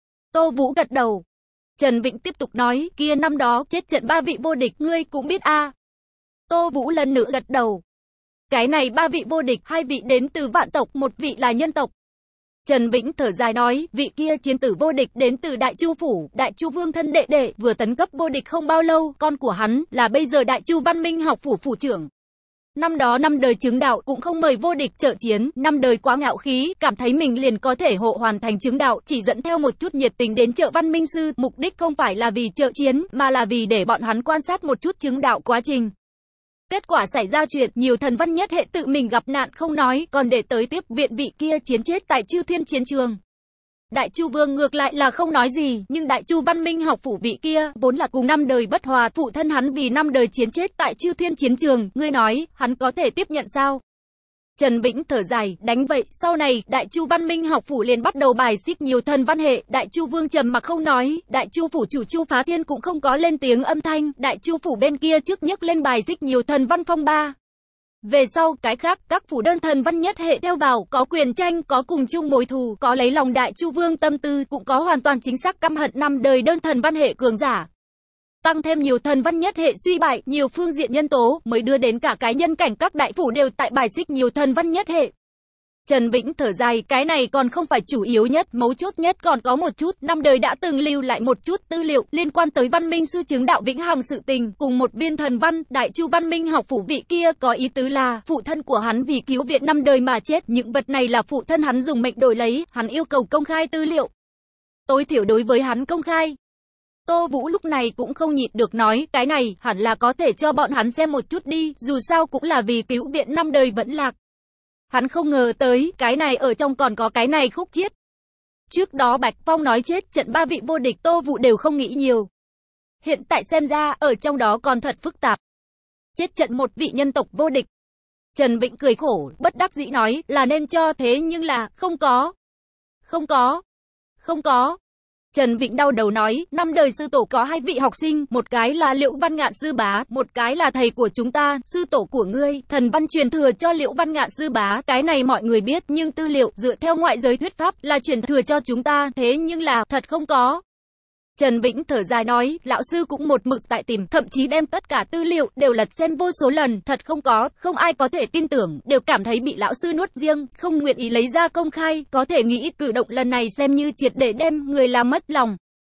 Tô Vũ gật đầu. Trần Vĩnh tiếp tục nói, kia năm đó, chết trận ba vị vô địch, ngươi cũng biết a. À. Tô Vũ lần nữa gật đầu. Cái này ba vị vô địch, hai vị đến từ vạn tộc, một vị là nhân tộc. Trần Vĩnh thở dài nói, vị kia chiến tử vô địch đến từ Đại Chu phủ, Đại Chu vương thân đệ đệ, vừa tấn cấp vô địch không bao lâu, con của hắn là bây giờ Đại Chu Văn Minh học phủ phủ trưởng. Năm đó năm đời chứng đạo cũng không mời vô địch trợ chiến, năm đời quá ngạo khí, cảm thấy mình liền có thể hộ hoàn thành chứng đạo, chỉ dẫn theo một chút nhiệt tình đến trợ Văn Minh sư, mục đích không phải là vì trợ chiến, mà là vì để bọn hắn quan sát một chút chứng đạo quá trình. Kết quả xảy ra chuyện, nhiều thần văn nhất hệ tự mình gặp nạn không nói, còn để tới tiếp viện vị kia chiến chết tại Chư Thiên chiến trường. Đại Chu Vương ngược lại là không nói gì, nhưng Đại Chu Văn Minh học phủ vị kia, vốn là cùng năm đời bất hòa, phụ thân hắn vì năm đời chiến chết tại Chư Thiên chiến trường, ngươi nói, hắn có thể tiếp nhận sao? Trần Vĩnh thở dài, đánh vậy, sau này, Đại Chu Văn Minh học phủ liền bắt đầu bài xích nhiều thần văn hệ, Đại Chu Vương trầm mặc không nói, Đại Chu phủ chủ Chu Phá Thiên cũng không có lên tiếng âm thanh, Đại Chu phủ bên kia trước nhấc lên bài xích nhiều thần văn phong ba. Về sau, cái khác, các phủ đơn thần văn nhất hệ theo vào, có quyền tranh, có cùng chung mối thù, có lấy lòng Đại Chu Vương tâm tư, cũng có hoàn toàn chính xác căm hận năm đời đơn thần văn hệ cường giả. Tăng thêm nhiều thần văn nhất hệ suy bại, nhiều phương diện nhân tố, mới đưa đến cả cái nhân cảnh các đại phủ đều tại bài xích nhiều thần văn nhất hệ. Trần Vĩnh thở dài, cái này còn không phải chủ yếu nhất, mấu chốt nhất còn có một chút, năm đời đã từng lưu lại một chút tư liệu liên quan tới Văn Minh sư chứng đạo vĩnh hằng sự tình, cùng một viên thần văn, Đại Chu Văn Minh học phủ vị kia có ý tứ là, phụ thân của hắn vì cứu viện năm đời mà chết, những vật này là phụ thân hắn dùng mệnh đổi lấy, hắn yêu cầu công khai tư liệu. Tối thiểu đối với hắn công khai. Tô Vũ lúc này cũng không nhịn được nói, cái này hẳn là có thể cho bọn hắn xem một chút đi, dù sao cũng là vì cứu viện năm đời vẫn lạc. Hắn không ngờ tới, cái này ở trong còn có cái này khúc chiết. Trước đó Bạch Phong nói chết trận ba vị vô địch, Tô Vũ đều không nghĩ nhiều. Hiện tại xem ra, ở trong đó còn thật phức tạp. Chết trận một vị nhân tộc vô địch. Trần Vĩnh cười khổ, bất đắc dĩ nói, là nên cho thế nhưng là, không có. Không có. Không có. Trần Vĩnh đau đầu nói, năm đời sư tổ có hai vị học sinh, một cái là Liễu Văn Ngạn sư bá, một cái là thầy của chúng ta, sư tổ của ngươi, thần văn truyền thừa cho Liễu Văn Ngạn sư bá, cái này mọi người biết, nhưng tư liệu dựa theo ngoại giới thuyết pháp là truyền thừa cho chúng ta, thế nhưng là thật không có. Trần Vĩnh thở dài nói, lão sư cũng một mực tại tìm, thậm chí đem tất cả tư liệu đều lật xem vô số lần, thật không có, không ai có thể tin tưởng, đều cảm thấy bị lão sư nuốt riêng, không nguyện ý lấy ra công khai, có thể nghĩ cử động lần này xem như triệt để đem người làm mất lòng.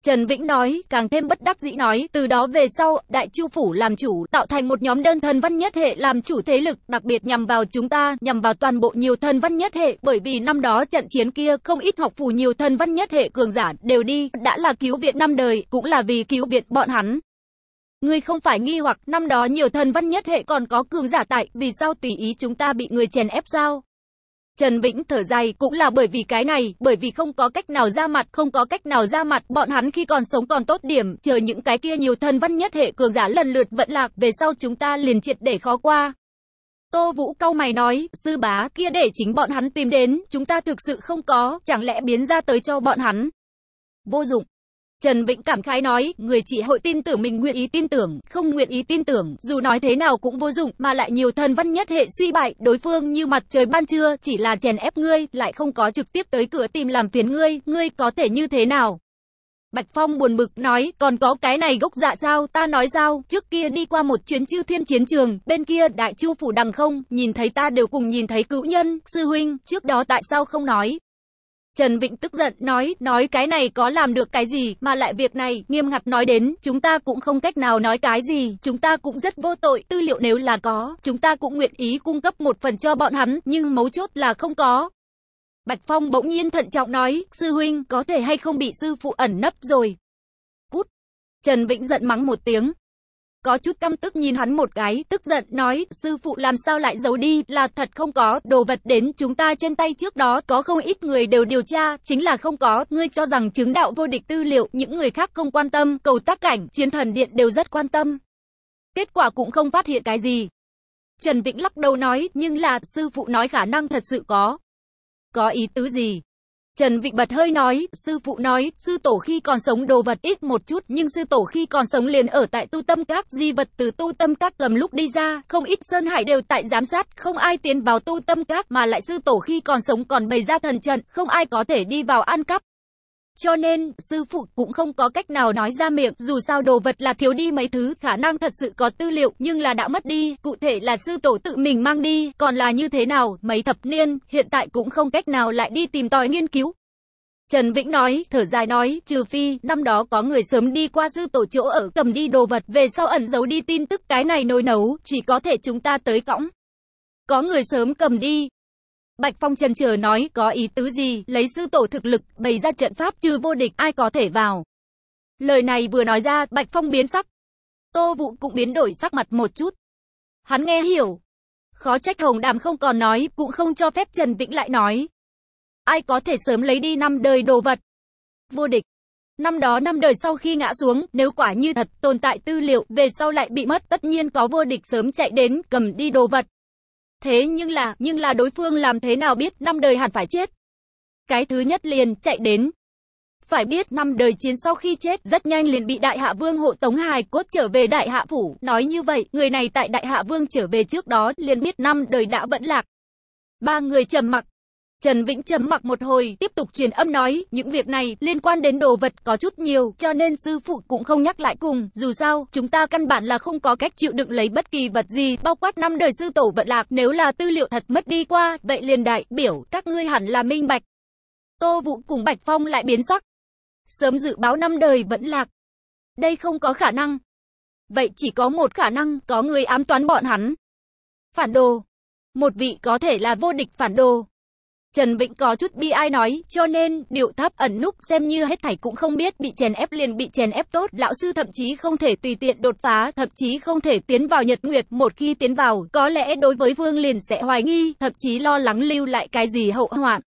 Trần Vĩnh nói, càng thêm bất đắc dĩ nói, từ đó về sau, Đại Chu Phủ làm chủ, tạo thành một nhóm đơn thần văn nhất hệ làm chủ thế lực, đặc biệt nhằm vào chúng ta, nhằm vào toàn bộ nhiều thần văn nhất hệ, bởi vì năm đó trận chiến kia, không ít học phủ nhiều thần văn nhất hệ cường giả đều đi, đã là cứu viện năm đời, cũng là vì cứu viện bọn hắn. Ngươi không phải nghi hoặc, năm đó nhiều thần văn nhất hệ còn có cường giả tại, vì sao tùy ý chúng ta bị người chèn ép sao? Trần Vĩnh thở dài, cũng là bởi vì cái này, bởi vì không có cách nào ra mặt, không có cách nào ra mặt, bọn hắn khi còn sống còn tốt điểm, chờ những cái kia nhiều thần văn nhất hệ cường giả lần lượt vận lạc, về sau chúng ta liền triệt để khó qua. Tô Vũ cau mày nói, sư bá kia để chính bọn hắn tìm đến, chúng ta thực sự không có, chẳng lẽ biến ra tới cho bọn hắn? Vô dụng. Trần Vĩnh cảm khái nói, người chỉ hội tin tưởng mình nguyện ý tin tưởng, không nguyện ý tin tưởng, dù nói thế nào cũng vô dụng, mà lại nhiều thần văn nhất hệ suy bại, đối phương như mặt trời ban trưa, chỉ là chèn ép ngươi, lại không có trực tiếp tới cửa tìm làm phiền ngươi, ngươi có thể như thế nào? Bạch Phong buồn bực nói, còn có cái này gốc dạ sao, ta nói sao, trước kia đi qua một chuyến Chư Thiên chiến trường, bên kia Đại Chu Phủ đằng không, nhìn thấy ta đều cùng nhìn thấy cữu nhân, sư huynh, trước đó tại sao không nói? Trần Vĩnh tức giận nói, nói cái này có làm được cái gì, mà lại việc này, nghiêm ngặt nói đến, chúng ta cũng không cách nào nói cái gì, chúng ta cũng rất vô tội, tư liệu nếu là có, chúng ta cũng nguyện ý cung cấp một phần cho bọn hắn, nhưng mấu chốt là không có. Bạch Phong bỗng nhiên thận trọng nói, sư huynh, có thể hay không bị sư phụ ẩn nấp rồi. Cút. Trần Vĩnh giận mắng một tiếng. Có chút căm tức nhìn hắn một cái, tức giận nói, sư phụ làm sao lại giấu đi, là thật không có, đồ vật đến chúng ta trên tay trước đó, có không ít người đều điều tra, chính là không có, ngươi cho rằng chứng đạo vô địch tư liệu, những người khác không quan tâm, cầu tác cảnh, chiến thần điện đều rất quan tâm. Kết quả cũng không phát hiện cái gì. Trần Vĩnh lắc đầu nói, nhưng là, sư phụ nói khả năng thật sự có. Có ý tứ gì? Trần Vĩnh bật hơi nói, sư phụ nói, sư tổ khi còn sống đồ vật ít một chút, nhưng sư tổ khi còn sống liền ở tại tu tâm các, di vật từ tu tâm các cầm lúc đi ra, không ít sơn hải đều tại giám sát, không ai tiến vào tu tâm các, mà lại sư tổ khi còn sống còn bày ra thần trận, không ai có thể đi vào ăn cắp. Cho nên, sư phụ cũng không có cách nào nói ra miệng, dù sao đồ vật là thiếu đi mấy thứ, khả năng thật sự có tư liệu, nhưng là đã mất đi, cụ thể là sư tổ tự mình mang đi, còn là như thế nào, mấy thập niên, hiện tại cũng không cách nào lại đi tìm tòi nghiên cứu. Trần Vĩnh nói, thở dài nói, trừ phi, năm đó có người sớm đi qua sư tổ chỗ ở, cầm đi đồ vật, về sau ẩn giấu đi tin tức cái này nồi nấu, chỉ có thể chúng ta tới cõng. Có người sớm cầm đi. Bạch Phong chần chờ nói, có ý tứ gì, lấy sư tổ thực lực, bày ra trận pháp trừ vô địch, ai có thể vào. Lời này vừa nói ra, Bạch Phong biến sắc. Tô Vũ cũng biến đổi sắc mặt một chút. Hắn nghe hiểu. Khó trách Hồng Đàm không còn nói, cũng không cho phép Trần Vĩnh lại nói. Ai có thể sớm lấy đi năm đời đồ vật. Vô địch. Năm đó năm đời sau khi ngã xuống, nếu quả như thật tồn tại tư liệu, về sau lại bị mất, tất nhiên có vô địch sớm chạy đến, cầm đi đồ vật. Thế nhưng là, nhưng là đối phương làm thế nào biết năm đời hẳn phải chết. Cái thứ nhất liền chạy đến. Phải biết năm đời chiến sau khi chết, rất nhanh liền bị Đại Hạ Vương hộ tống hài cốt trở về Đại Hạ Phủ. Nói như vậy, người này tại Đại Hạ Vương trở về trước đó, liền biết năm đời đã vẫn lạc. Ba người trầm mặc. Trần Vĩnh trầm mặc một hồi, tiếp tục truyền âm nói, những việc này liên quan đến đồ vật có chút nhiều, cho nên sư phụ cũng không nhắc lại cùng, dù sao, chúng ta căn bản là không có cách chịu đựng lấy bất kỳ vật gì, bao quát năm đời sư tổ vận lạc, nếu là tư liệu thật mất đi qua, vậy liền đại biểu, các ngươi hẳn là minh bạch. Tô Vũ cùng Bạch Phong lại biến sắc. Sớm dự báo năm đời vẫn lạc. Đây không có khả năng. Vậy chỉ có một khả năng, có người ám toán bọn hắn. Phản đồ. Một vị có thể là vô địch phản đồ. Trần Vĩnh có chút bi ai nói, cho nên, điệu thấp ẩn núp xem như hết thảy cũng không biết, bị chèn ép liền bị chèn ép tốt, lão sư thậm chí không thể tùy tiện đột phá, thậm chí không thể tiến vào Nhật Nguyệt, một khi tiến vào, có lẽ đối với Vương liền sẽ hoài nghi, thậm chí lo lắng lưu lại cái gì hậu hoạn.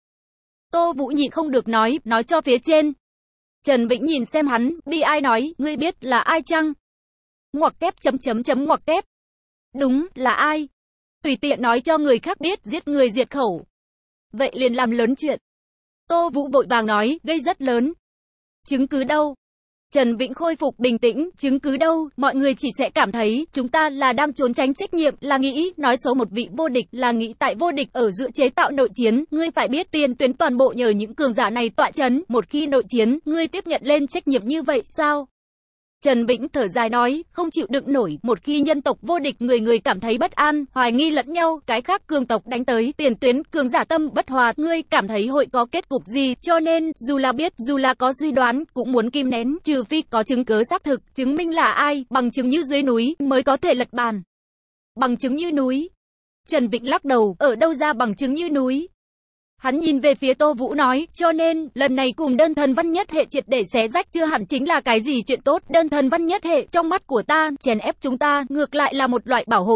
Tô Vũ nhịn không được nói, nói cho phía trên. Trần Vĩnh nhìn xem hắn, bi ai nói, ngươi biết là ai chăng? Ngoặc kép chấm chấm chấm ngoặc kép. Đúng, là ai? Tùy tiện nói cho người khác biết, giết người diệt khẩu. Vậy liền làm lớn chuyện. Tô Vũ vội vàng nói, gây rất lớn. Chứng cứ đâu? Trần Vĩnh khôi phục bình tĩnh, chứng cứ đâu? Mọi người chỉ sẽ cảm thấy, chúng ta là đang trốn tránh trách nhiệm, là nghĩ, nói xấu một vị vô địch, là nghĩ tại vô địch ở giữa chế tạo nội chiến. Ngươi phải biết tiền tuyến toàn bộ nhờ những cường giả này tọa chấn, một khi nội chiến, ngươi tiếp nhận lên trách nhiệm như vậy, sao? Trần Vĩnh thở dài nói, không chịu đựng nổi, một khi nhân tộc vô địch người người cảm thấy bất an, hoài nghi lẫn nhau, cái khác cường tộc đánh tới tiền tuyến, cường giả tâm bất hòa, ngươi cảm thấy hội có kết cục gì, cho nên, dù là biết, dù là có suy đoán, cũng muốn kìm nén, trừ phi có chứng cứ xác thực, chứng minh là ai, bằng chứng như dưới núi, mới có thể lật bàn. Bằng chứng như núi. Trần Vĩnh lắc đầu, ở đâu ra bằng chứng như núi? Hắn nhìn về phía Tô Vũ nói, cho nên, lần này cùng đơn thần văn nhất hệ triệt để xé rách chưa hẳn chính là cái gì chuyện tốt, đơn thần văn nhất hệ, trong mắt của ta, chèn ép chúng ta, ngược lại là một loại bảo hộ.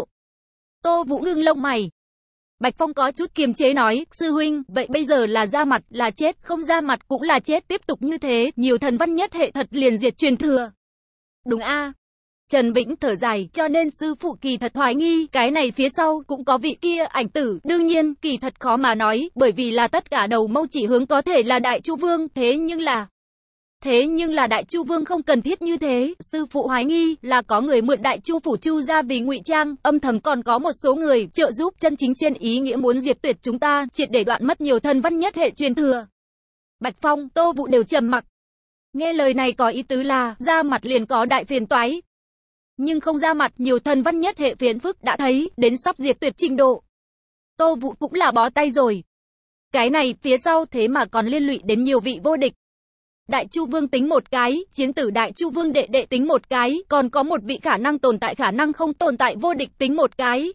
Tô Vũ ngưng lông mày. Bạch Phong có chút kiềm chế nói, sư huynh, vậy bây giờ là ra mặt, là chết, không ra mặt cũng là chết, tiếp tục như thế, nhiều thần văn nhất hệ thật liền diệt truyền thừa. Đúng a. Trần Vĩnh thở dài, cho nên sư phụ kỳ thật hoài nghi, cái này phía sau cũng có vị kia ảnh tử, đương nhiên, kỳ thật khó mà nói, bởi vì là tất cả đầu mâu chỉ hướng có thể là Đại Chu Vương, thế nhưng là... Thế nhưng là Đại Chu Vương không cần thiết như thế, sư phụ hoài nghi là có người mượn Đại Chu phủ Chu ra vì ngụy trang, âm thầm còn có một số người trợ giúp chân chính trên ý nghĩa muốn diệt tuyệt chúng ta, triệt để đoạn mất nhiều thần văn nhất hệ truyền thừa. Bạch Phong, Tô Vũ đều trầm mặc. Nghe lời này có ý tứ là, ra mặt liền có đại phiền toái. Nhưng không ra mặt, nhiều thần văn nhất hệ phiền phức đã thấy, đến sắp diệt tuyệt trình độ. Tô Vũ cũng là bó tay rồi. Cái này, phía sau thế mà còn liên lụy đến nhiều vị vô địch. Đại Chu Vương tính một cái, chiến tử Đại Chu Vương đệ đệ tính một cái, còn có một vị khả năng tồn tại khả năng không tồn tại vô địch tính một cái.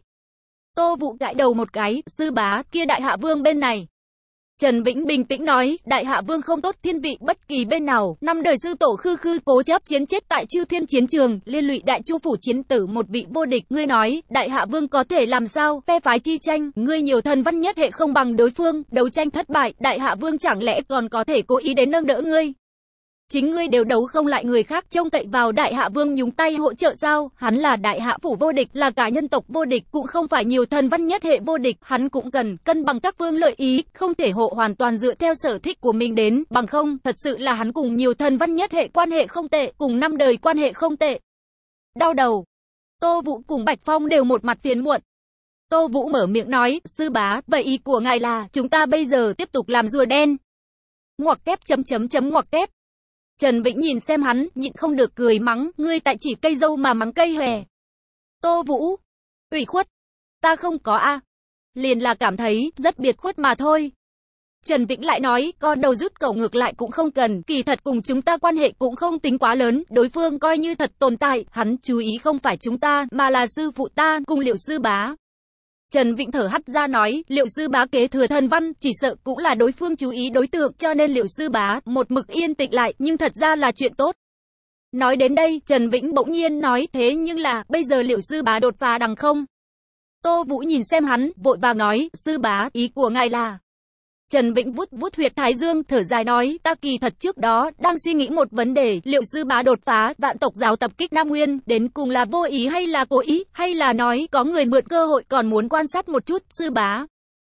Tô Vũ gãi đầu một cái, sư bá, kia Đại Hạ Vương bên này. Trần Vĩnh bình tĩnh nói, Đại Hạ Vương không tốt thiên vị bất kỳ bên nào, năm đời sư tổ khư khư cố chấp chiến chết tại Chư Thiên chiến trường, liên lụy Đại Chu phủ chiến tử một vị vô địch, ngươi nói, Đại Hạ Vương có thể làm sao, phe phái chi tranh, ngươi nhiều thần văn nhất hệ không bằng đối phương, đấu tranh thất bại, Đại Hạ Vương chẳng lẽ còn có thể cố ý đến nâng đỡ ngươi? Chính ngươi đều đấu không lại người khác, trông cậy vào Đại Hạ Vương nhúng tay hỗ trợ sao? Hắn là Đại Hạ phủ vô địch, là cả nhân tộc vô địch, cũng không phải nhiều thần văn nhất hệ vô địch, hắn cũng cần cân bằng các phương lợi ý, không thể hộ hoàn toàn dựa theo sở thích của mình đến, bằng không, thật sự là hắn cùng nhiều thần văn nhất hệ quan hệ không tệ, cùng năm đời quan hệ không tệ. Đau đầu. Tô Vũ cùng Bạch Phong đều một mặt phiền muộn. Tô Vũ mở miệng nói, sư bá, vậy ý của ngài là, chúng ta bây giờ tiếp tục làm rùa đen. Ngoặc kép chấm chấm chấm ngoặc kép. Trần Vĩnh nhìn xem hắn, nhịn không được cười mắng, ngươi tại chỉ cây dâu mà mắng cây hòe. Tô Vũ, ủy khuất, ta không có a, liền là cảm thấy rất biệt khuất mà thôi. Trần Vĩnh lại nói, con đầu rút cẩu ngược lại cũng không cần, kỳ thật cùng chúng ta quan hệ cũng không tính quá lớn, đối phương coi như thật tồn tại, hắn chú ý không phải chúng ta, mà là sư phụ ta, cùng Liệu sư bá. Trần Vĩnh thở hắt ra nói, Liệu sư bá kế thừa thần văn, chỉ sợ cũng là đối phương chú ý đối tượng, cho nên Liệu sư bá một mực yên tĩnh lại, nhưng thật ra là chuyện tốt. Nói đến đây, Trần Vĩnh bỗng nhiên nói, thế nhưng là, bây giờ Liệu sư bá đột phá đằng không? Tô Vũ nhìn xem hắn, vội vàng nói, sư bá, ý của ngài là... Trần Vĩnh vút vút huyệt thái dương, thở dài nói, ta kỳ thật trước đó, đang suy nghĩ một vấn đề, liệu sư bá đột phá, vạn tộc giáo tập kích Nam Nguyên, đến cùng là vô ý hay là cố ý, hay là nói, có người mượn cơ hội còn muốn quan sát một chút, sư bá.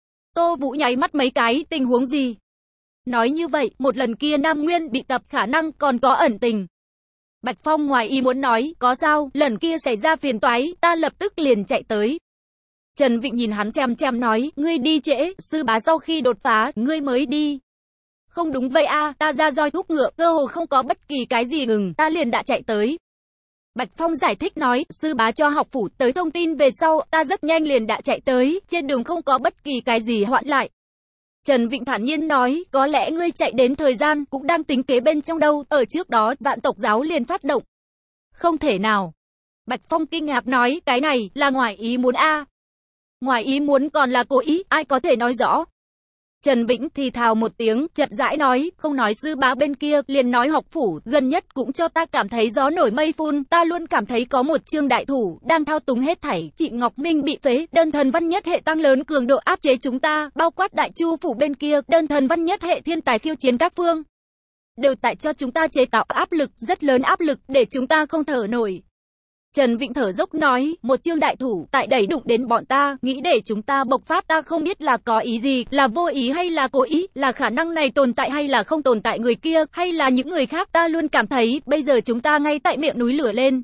Tô Vũ nháy mắt mấy cái, tình huống gì? Nói như vậy, một lần kia Nam Nguyên bị tập khả năng còn có ẩn tình. Bạch Phong ngoài ý muốn nói, có sao, lần kia xảy ra phiền toái, ta lập tức liền chạy tới. Trần Vĩnh nhìn hắn chằm chằm nói, ngươi đi trễ, sư bá sau khi đột phá, ngươi mới đi. Không đúng vậy a, ta ra roi thúc ngựa, cơ hồ không có bất kỳ cái gì ngừng, ta liền đã chạy tới. Bạch Phong giải thích nói, sư bá cho học phủ tới thông tin về sau, ta rất nhanh liền đã chạy tới, trên đường không có bất kỳ cái gì hoãn lại. Trần Vĩnh thản nhiên nói, có lẽ ngươi chạy đến thời gian, cũng đang tính kế bên trong đâu, ở trước đó, vạn tộc giáo liền phát động. Không thể nào. Bạch Phong kinh ngạc nói, cái này, là ngoài ý muốn a. Ngoài ý muốn còn là cố ý, ai có thể nói rõ. Trần Vĩnh thì thào một tiếng, chậm rãi nói, không nói sư bá bên kia, liền nói học phủ, gần nhất cũng cho ta cảm thấy gió nổi mây phun, ta luôn cảm thấy có một Trương đại thủ, đang thao túng hết thảy, chị Ngọc Minh bị phế, đơn thần văn nhất hệ tăng lớn cường độ áp chế chúng ta, bao quát Đại Chu phủ bên kia, đơn thần văn nhất hệ thiên tài khiêu chiến các phương. Đều tại cho chúng ta chế tạo áp lực, rất lớn áp lực, để chúng ta không thở nổi. Trần Vĩnh thở dốc nói, một Trương đại thủ, tại đẩy đụng đến bọn ta, nghĩ để chúng ta bộc phát, ta không biết là có ý gì, là vô ý hay là cố ý, là khả năng này tồn tại hay là không tồn tại người kia, hay là những người khác, ta luôn cảm thấy, bây giờ chúng ta ngay tại miệng núi lửa lên.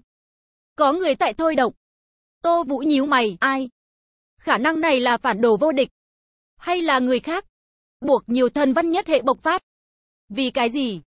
Có người tại thôi động. Tô Vũ nhíu mày, ai? Khả năng này là phản đồ vô địch, hay là người khác? Buộc nhiều thần văn nhất hệ bộc phát. Vì cái gì?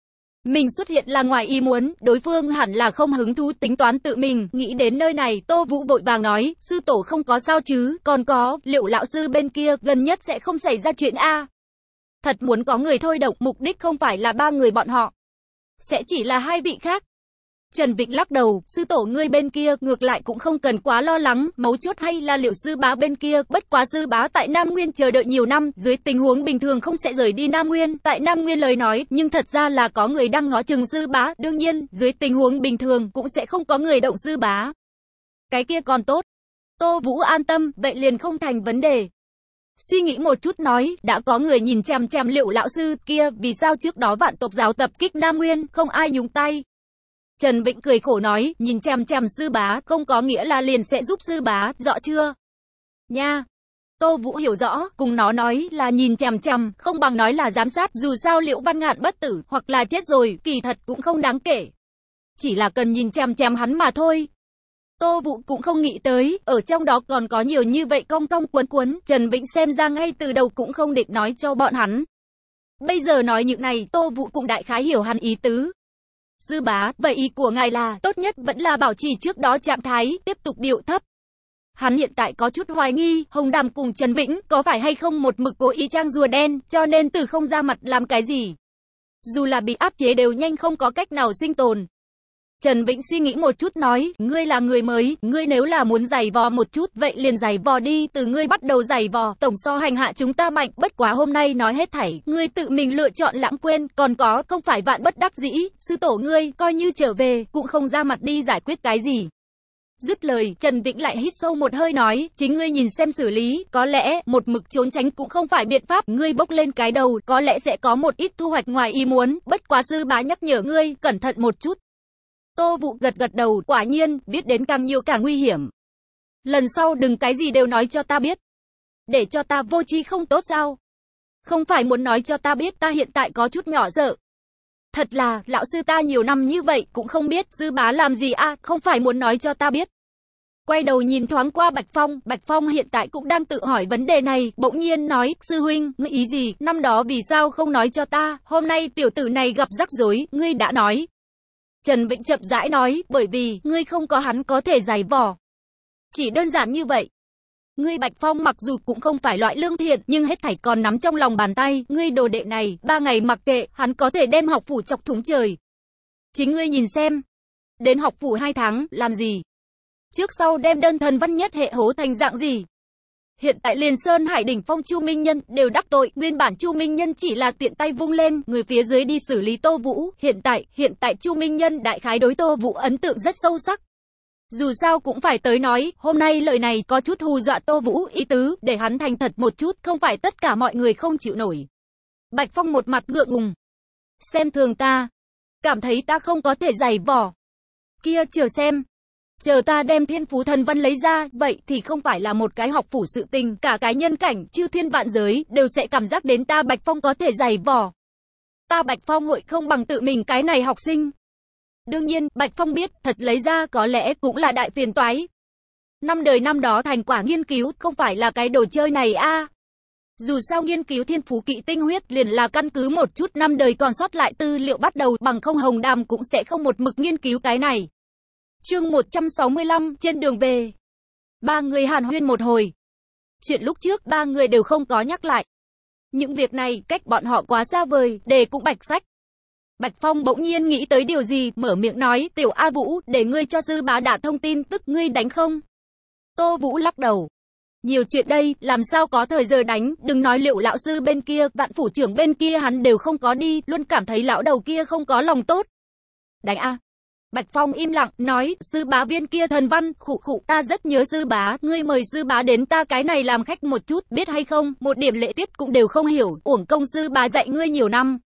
Mình xuất hiện là ngoài ý muốn, đối phương hẳn là không hứng thú tính toán tự mình, nghĩ đến nơi này, Tô Vũ vội vàng nói, sư tổ không có sao chứ, còn có, liệu lão sư bên kia gần nhất sẽ không xảy ra chuyện a? Thật muốn có người thôi động, mục đích không phải là ba người bọn họ, sẽ chỉ là hai vị khác. Trần Vịnh lắc đầu, sư tổ ngươi bên kia ngược lại cũng không cần quá lo lắng, mấu chốt hay là liệu sư bá bên kia, bất quá sư bá tại Nam Nguyên chờ đợi nhiều năm, dưới tình huống bình thường không sẽ rời đi Nam Nguyên, tại Nam Nguyên lời nói, nhưng thật ra là có người đang ngó chừng sư bá, đương nhiên, dưới tình huống bình thường cũng sẽ không có người động sư bá. Cái kia còn tốt. Tô Vũ an tâm, vậy liền không thành vấn đề. Suy nghĩ một chút nói, đã có người nhìn chằm chằm liệu lão sư kia, vì sao trước đó vạn tộc giáo tập kích Nam Nguyên, không ai nhúng tay. Trần Vịnh cười khổ nói, nhìn chằm chằm sư bá, không có nghĩa là liền sẽ giúp sư bá, rõ chưa? Nha! Tô Vũ hiểu rõ, cùng nó nói là nhìn chằm chằm, không bằng nói là giám sát, dù sao Liễu Văn Ngạn bất tử, hoặc là chết rồi, kỳ thật cũng không đáng kể. Chỉ là cần nhìn chằm chằm hắn mà thôi. Tô Vũ cũng không nghĩ tới, ở trong đó còn có nhiều như vậy cong cong cuốn cuốn, Trần Vịnh xem ra ngay từ đầu cũng không định nói cho bọn hắn. Bây giờ nói những này, Tô Vũ cũng đại khái hiểu hắn ý tứ. Sư bá, vậy ý của ngài là, tốt nhất vẫn là bảo trì trước đó trạng thái, tiếp tục điệu thấp. Hắn hiện tại có chút hoài nghi, Hồng Đàm cùng Trần Vĩnh, có phải hay không một mực cố ý trang rùa đen, cho nên từ không ra mặt làm cái gì. Dù là bị áp chế đều nhanh không có cách nào sinh tồn. Trần Vĩnh suy nghĩ một chút nói, ngươi là người mới, ngươi nếu là muốn giày vò một chút, vậy liền giày vò đi, từ ngươi bắt đầu giày vò, tổng so hành hạ chúng ta mạnh, bất quá hôm nay nói hết thảy, ngươi tự mình lựa chọn lãng quên, còn có, không phải vạn bất đắc dĩ, sư tổ ngươi, coi như trở về, cũng không ra mặt đi giải quyết cái gì. Dứt lời, Trần Vĩnh lại hít sâu một hơi nói, chính ngươi nhìn xem xử lý, có lẽ, một mực trốn tránh cũng không phải biện pháp, ngươi bốc lên cái đầu, có lẽ sẽ có một ít thu hoạch ngoài ý muốn, bất quá sư bá nhắc nhở ngươi, cẩn thận một chút. Tô Vũ gật gật đầu, quả nhiên, biết đến càng nhiều càng nguy hiểm. Lần sau đừng cái gì đều nói cho ta biết. Để cho ta vô tri không tốt sao? Không phải muốn nói cho ta biết ta hiện tại có chút nhỏ dở. Thật là, lão sư ta nhiều năm như vậy cũng không biết sư bá làm gì à, không phải muốn nói cho ta biết. Quay đầu nhìn thoáng qua Bạch Phong, Bạch Phong hiện tại cũng đang tự hỏi vấn đề này, bỗng nhiên nói, sư huynh, ngươi ý gì, năm đó vì sao không nói cho ta, hôm nay tiểu tử này gặp rắc rối, ngươi đã nói. Trần Vĩnh chậm rãi nói, bởi vì, ngươi không có hắn có thể giày vò. Chỉ đơn giản như vậy. Ngươi Bạch Phong mặc dù cũng không phải loại lương thiện, nhưng hết thảy còn nắm trong lòng bàn tay, ngươi đồ đệ này, ba ngày mặc kệ, hắn có thể đem học phủ chọc thủng trời. Chính ngươi nhìn xem. Đến học phủ hai tháng, làm gì? Trước sau đem đơn thần văn nhất hệ hố thành dạng gì? Hiện tại liền Sơn Hải đỉnh phong Chu Minh Nhân đều đắc tội, nguyên bản Chu Minh Nhân chỉ là tiện tay vung lên, người phía dưới đi xử lý Tô Vũ, hiện tại, hiện tại Chu Minh Nhân đại khái đối Tô Vũ ấn tượng rất sâu sắc. Dù sao cũng phải tới nói, hôm nay lời này có chút hù dọa Tô Vũ ý tứ, để hắn thành thật một chút, không phải tất cả mọi người không chịu nổi. Bạch Phong một mặt ngượng ngùng. Xem thường ta, cảm thấy ta không có thể giày vò. Kia chờ xem. Chờ ta đem thiên phú thần văn lấy ra, vậy thì không phải là một cái học phủ sự tình, cả cái nhân cảnh, chư thiên vạn giới, đều sẽ cảm giác đến ta Bạch Phong có thể giày vò. Ta Bạch Phong hội không bằng tự mình cái này học sinh. Đương nhiên, Bạch Phong biết, thật lấy ra có lẽ cũng là đại phiền toái. Năm đời năm đó thành quả nghiên cứu, không phải là cái đồ chơi này a. À. Dù sao nghiên cứu thiên phú kỵ tinh huyết liền là căn cứ một chút năm đời còn sót lại tư liệu bắt đầu, bằng không Hồng Đàm cũng sẽ không một mực nghiên cứu cái này. Chương một trăm sáu mươi lăm, trên đường về. Ba người hàn huyên một hồi. Chuyện lúc trước ba người đều không có nhắc lại. Những việc này, cách bọn họ quá xa vời, để cũng bạch sách. Bạch Phong bỗng nhiên nghĩ tới điều gì, mở miệng nói, tiểu A Vũ, để ngươi cho sư bá đã thông tin tức ngươi đánh không? Tô Vũ lắc đầu. Nhiều chuyện đây, làm sao có thời giờ đánh, đừng nói liệu lão sư bên kia, vạn phủ trưởng bên kia hắn đều không có đi, luôn cảm thấy lão đầu kia không có lòng tốt. Đánh a. Bạch Phong im lặng, nói, sư bá viên kia thần văn, khụ khụ, ta rất nhớ sư bá, ngươi mời sư bá đến ta cái này làm khách một chút, biết hay không, một điểm lễ tiết cũng đều không hiểu, uổng công sư bá dạy ngươi nhiều năm.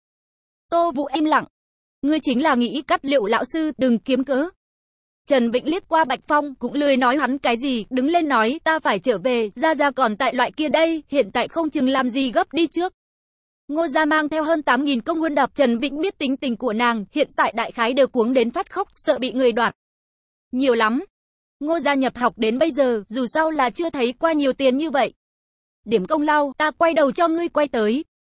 Tô Vũ im lặng, ngươi chính là nghĩ cắt liệu lão sư, đừng kiếm cớ. Trần Vĩnh liếc qua Bạch Phong, cũng lười nói hắn cái gì, đứng lên nói, ta phải trở về, Gia Gia còn tại loại kia đây, hiện tại không chừng làm gì gấp đi trước. Ngô Gia mang theo hơn tám nghìn công huân đập, Trần Vĩnh biết tính tình của nàng, hiện tại đại khái đều cuống đến phát khóc, sợ bị người đoạt. Nhiều lắm. Ngô Gia nhập học đến bây giờ, dù sao là chưa thấy qua nhiều tiền như vậy. Điểm công lao, ta quay đầu cho ngươi quay tới.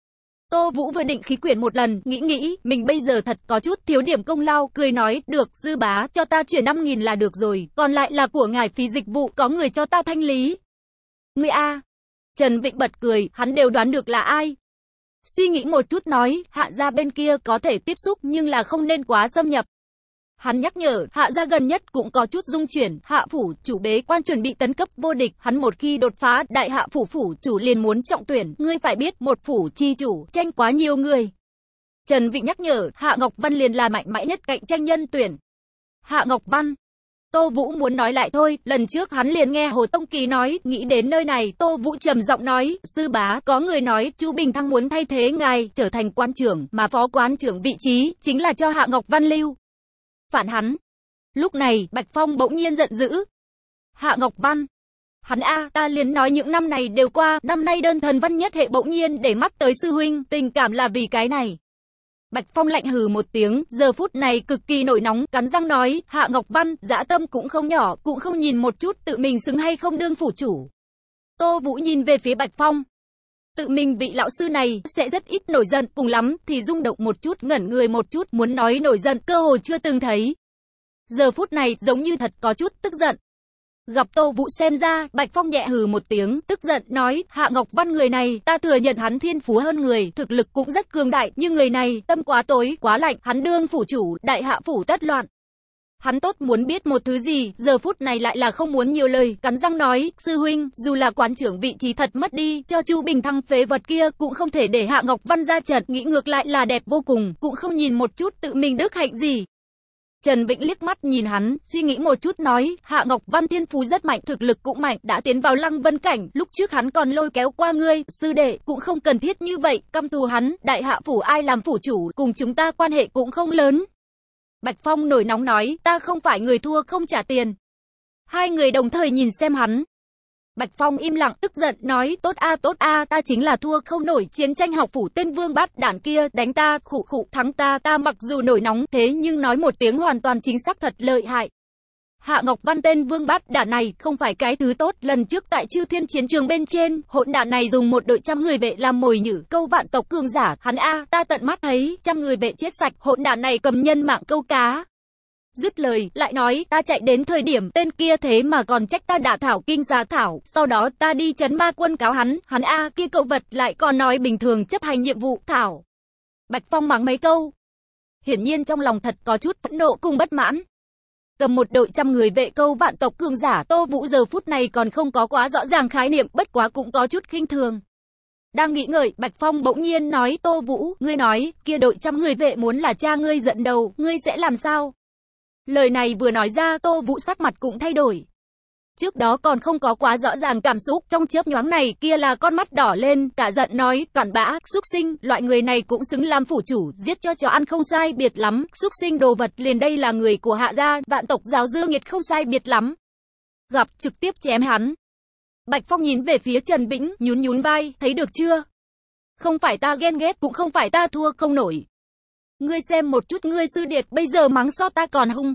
Tô Vũ vừa định khí quyển một lần, nghĩ nghĩ, mình bây giờ thật có chút thiếu điểm công lao, cười nói, được, Dư bá, cho ta chuyển năm nghìn là được rồi, còn lại là của ngài phí dịch vụ, có người cho ta thanh lý. Ngươi a. Trần Vịnh bật cười, hắn đều đoán được là ai. Suy nghĩ một chút nói, Hạ gia bên kia có thể tiếp xúc nhưng là không nên quá xâm nhập. Hắn nhắc nhở, Hạ gia gần nhất cũng có chút dung chuyển, Hạ phủ chủ bế quan chuẩn bị tấn cấp vô địch, hắn một khi đột phá, đại Hạ phủ phủ chủ liền muốn trọng tuyển, ngươi phải biết, một phủ chi chủ, tranh quá nhiều người. Trần Vịnh nhắc nhở, Hạ Ngọc Văn liền là mạnh mẽ nhất cạnh tranh nhân tuyển. Hạ Ngọc Văn. Tô Vũ muốn nói lại thôi, lần trước hắn liền nghe Hồ Tông Kỳ nói, nghĩ đến nơi này, Tô Vũ trầm giọng nói, sư bá, có người nói, Chu Bình Thăng muốn thay thế ngài, trở thành quan trưởng, mà phó quan trưởng vị trí, chính là cho Hạ Ngọc Văn lưu. Phản hắn. Lúc này, Bạch Phong bỗng nhiên giận dữ. Hạ Ngọc Văn. Hắn a, ta liền nói những năm này đều qua, năm nay đơn thần văn nhất hệ bỗng nhiên để mắt tới sư huynh, tình cảm là vì cái này. Bạch Phong lạnh hừ một tiếng, giờ phút này cực kỳ nổi nóng, cắn răng nói, Hạ Ngọc Văn, dã tâm cũng không nhỏ, cũng không nhìn một chút tự mình xứng hay không đương phủ chủ. Tô Vũ nhìn về phía Bạch Phong. Tự mình vị lão sư này sẽ rất ít nổi giận, cùng lắm thì rung động một chút, ngẩn người một chút, muốn nói nổi giận, cơ hội chưa từng thấy. Giờ phút này giống như thật có chút tức giận. Gặp Tô Vũ xem ra, Bạch Phong nhẹ hừ một tiếng, tức giận nói, Hạ Ngọc Văn người này, ta thừa nhận hắn thiên phú hơn người, thực lực cũng rất cường đại, nhưng người này, tâm quá tối, quá lạnh, hắn đương phủ chủ, đại hạ phủ tất loạn. Hắn tốt muốn biết một thứ gì, giờ phút này lại là không muốn nhiều lời, cắn răng nói, sư huynh, dù là quán trưởng vị trí thật mất đi, cho Chu Bình Thăng phế vật kia, cũng không thể để Hạ Ngọc Văn ra trận, nghĩ ngược lại là đẹp vô cùng, cũng không nhìn một chút tự mình đức hạnh gì. Trần Vịnh liếc mắt nhìn hắn, suy nghĩ một chút nói, Hạ Ngọc Văn thiên phú rất mạnh, thực lực cũng mạnh, đã tiến vào lăng vân cảnh, lúc trước hắn còn lôi kéo qua ngươi, sư đệ, cũng không cần thiết như vậy, căm thù hắn, đại hạ phủ ai làm phủ chủ, cùng chúng ta quan hệ cũng không lớn. Bạch Phong nổi nóng nói, ta không phải người thua không trả tiền. Hai người đồng thời nhìn xem hắn. Bạch Phong im lặng, tức giận, nói, tốt a tốt a, ta chính là thua không nổi, chiến tranh học phủ tên vương bát đản kia, đánh ta, khụ khụ, thắng ta, ta mặc dù nổi nóng, thế nhưng nói một tiếng hoàn toàn chính xác thật lợi hại. Hạ Ngọc Văn tên vương bát đản này, không phải cái thứ tốt, lần trước tại Chư Thiên chiến trường bên trên, hỗn đản này dùng một đội trăm người vệ làm mồi nhử, câu vạn tộc cường giả, hắn a, ta tận mắt thấy, trăm người vệ chết sạch, hỗn đản này cầm nhân mạng câu cá. Dứt lời, lại nói, ta chạy đến thời điểm, tên kia thế mà còn trách ta đả thảo kinh giá thảo, sau đó ta đi trấn ma quân cáo hắn, hắn a, kia cậu vật lại còn nói bình thường chấp hành nhiệm vụ, thảo. Bạch Phong mắng mấy câu. Hiển nhiên trong lòng thật có chút phẫn nộ cùng bất mãn. Cầm một đội trăm người vệ câu vạn tộc cường giả, Tô Vũ giờ phút này còn không có quá rõ ràng khái niệm, bất quá cũng có chút khinh thường. Đang nghĩ ngợi, Bạch Phong bỗng nhiên nói, Tô Vũ, ngươi nói, kia đội trăm người vệ muốn là cha ngươi giận đầu, ngươi sẽ làm sao? Lời này vừa nói ra, Tô Vũ sắc mặt cũng thay đổi. Trước đó còn không có quá rõ ràng cảm xúc, trong chớp nhoáng này kia là con mắt đỏ lên, cả giận nói, cặn bã, xúc sinh, loại người này cũng xứng làm phủ chủ, giết cho chó ăn không sai biệt lắm, xúc sinh đồ vật, liền đây là người của Hạ gia, vạn tộc giáo dư nghiệt không sai biệt lắm. Gặp, trực tiếp chém hắn. Bạch Phong nhìn về phía Trần Vĩnh, nhún nhún vai, thấy được chưa? Không phải ta ghen ghét, cũng không phải ta thua không nổi. Ngươi xem một chút ngươi sư điệt, bây giờ mắng so ta còn hung.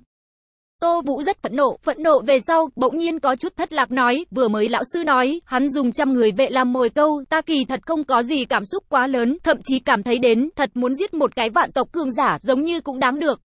Tô Vũ rất phẫn nộ, phẫn nộ về sau, bỗng nhiên có chút thất lạc nói, vừa mới lão sư nói, hắn dùng trăm người vệ làm mồi câu, ta kỳ thật không có gì cảm xúc quá lớn, thậm chí cảm thấy đến, thật muốn giết một cái vạn tộc cường giả, giống như cũng đáng được.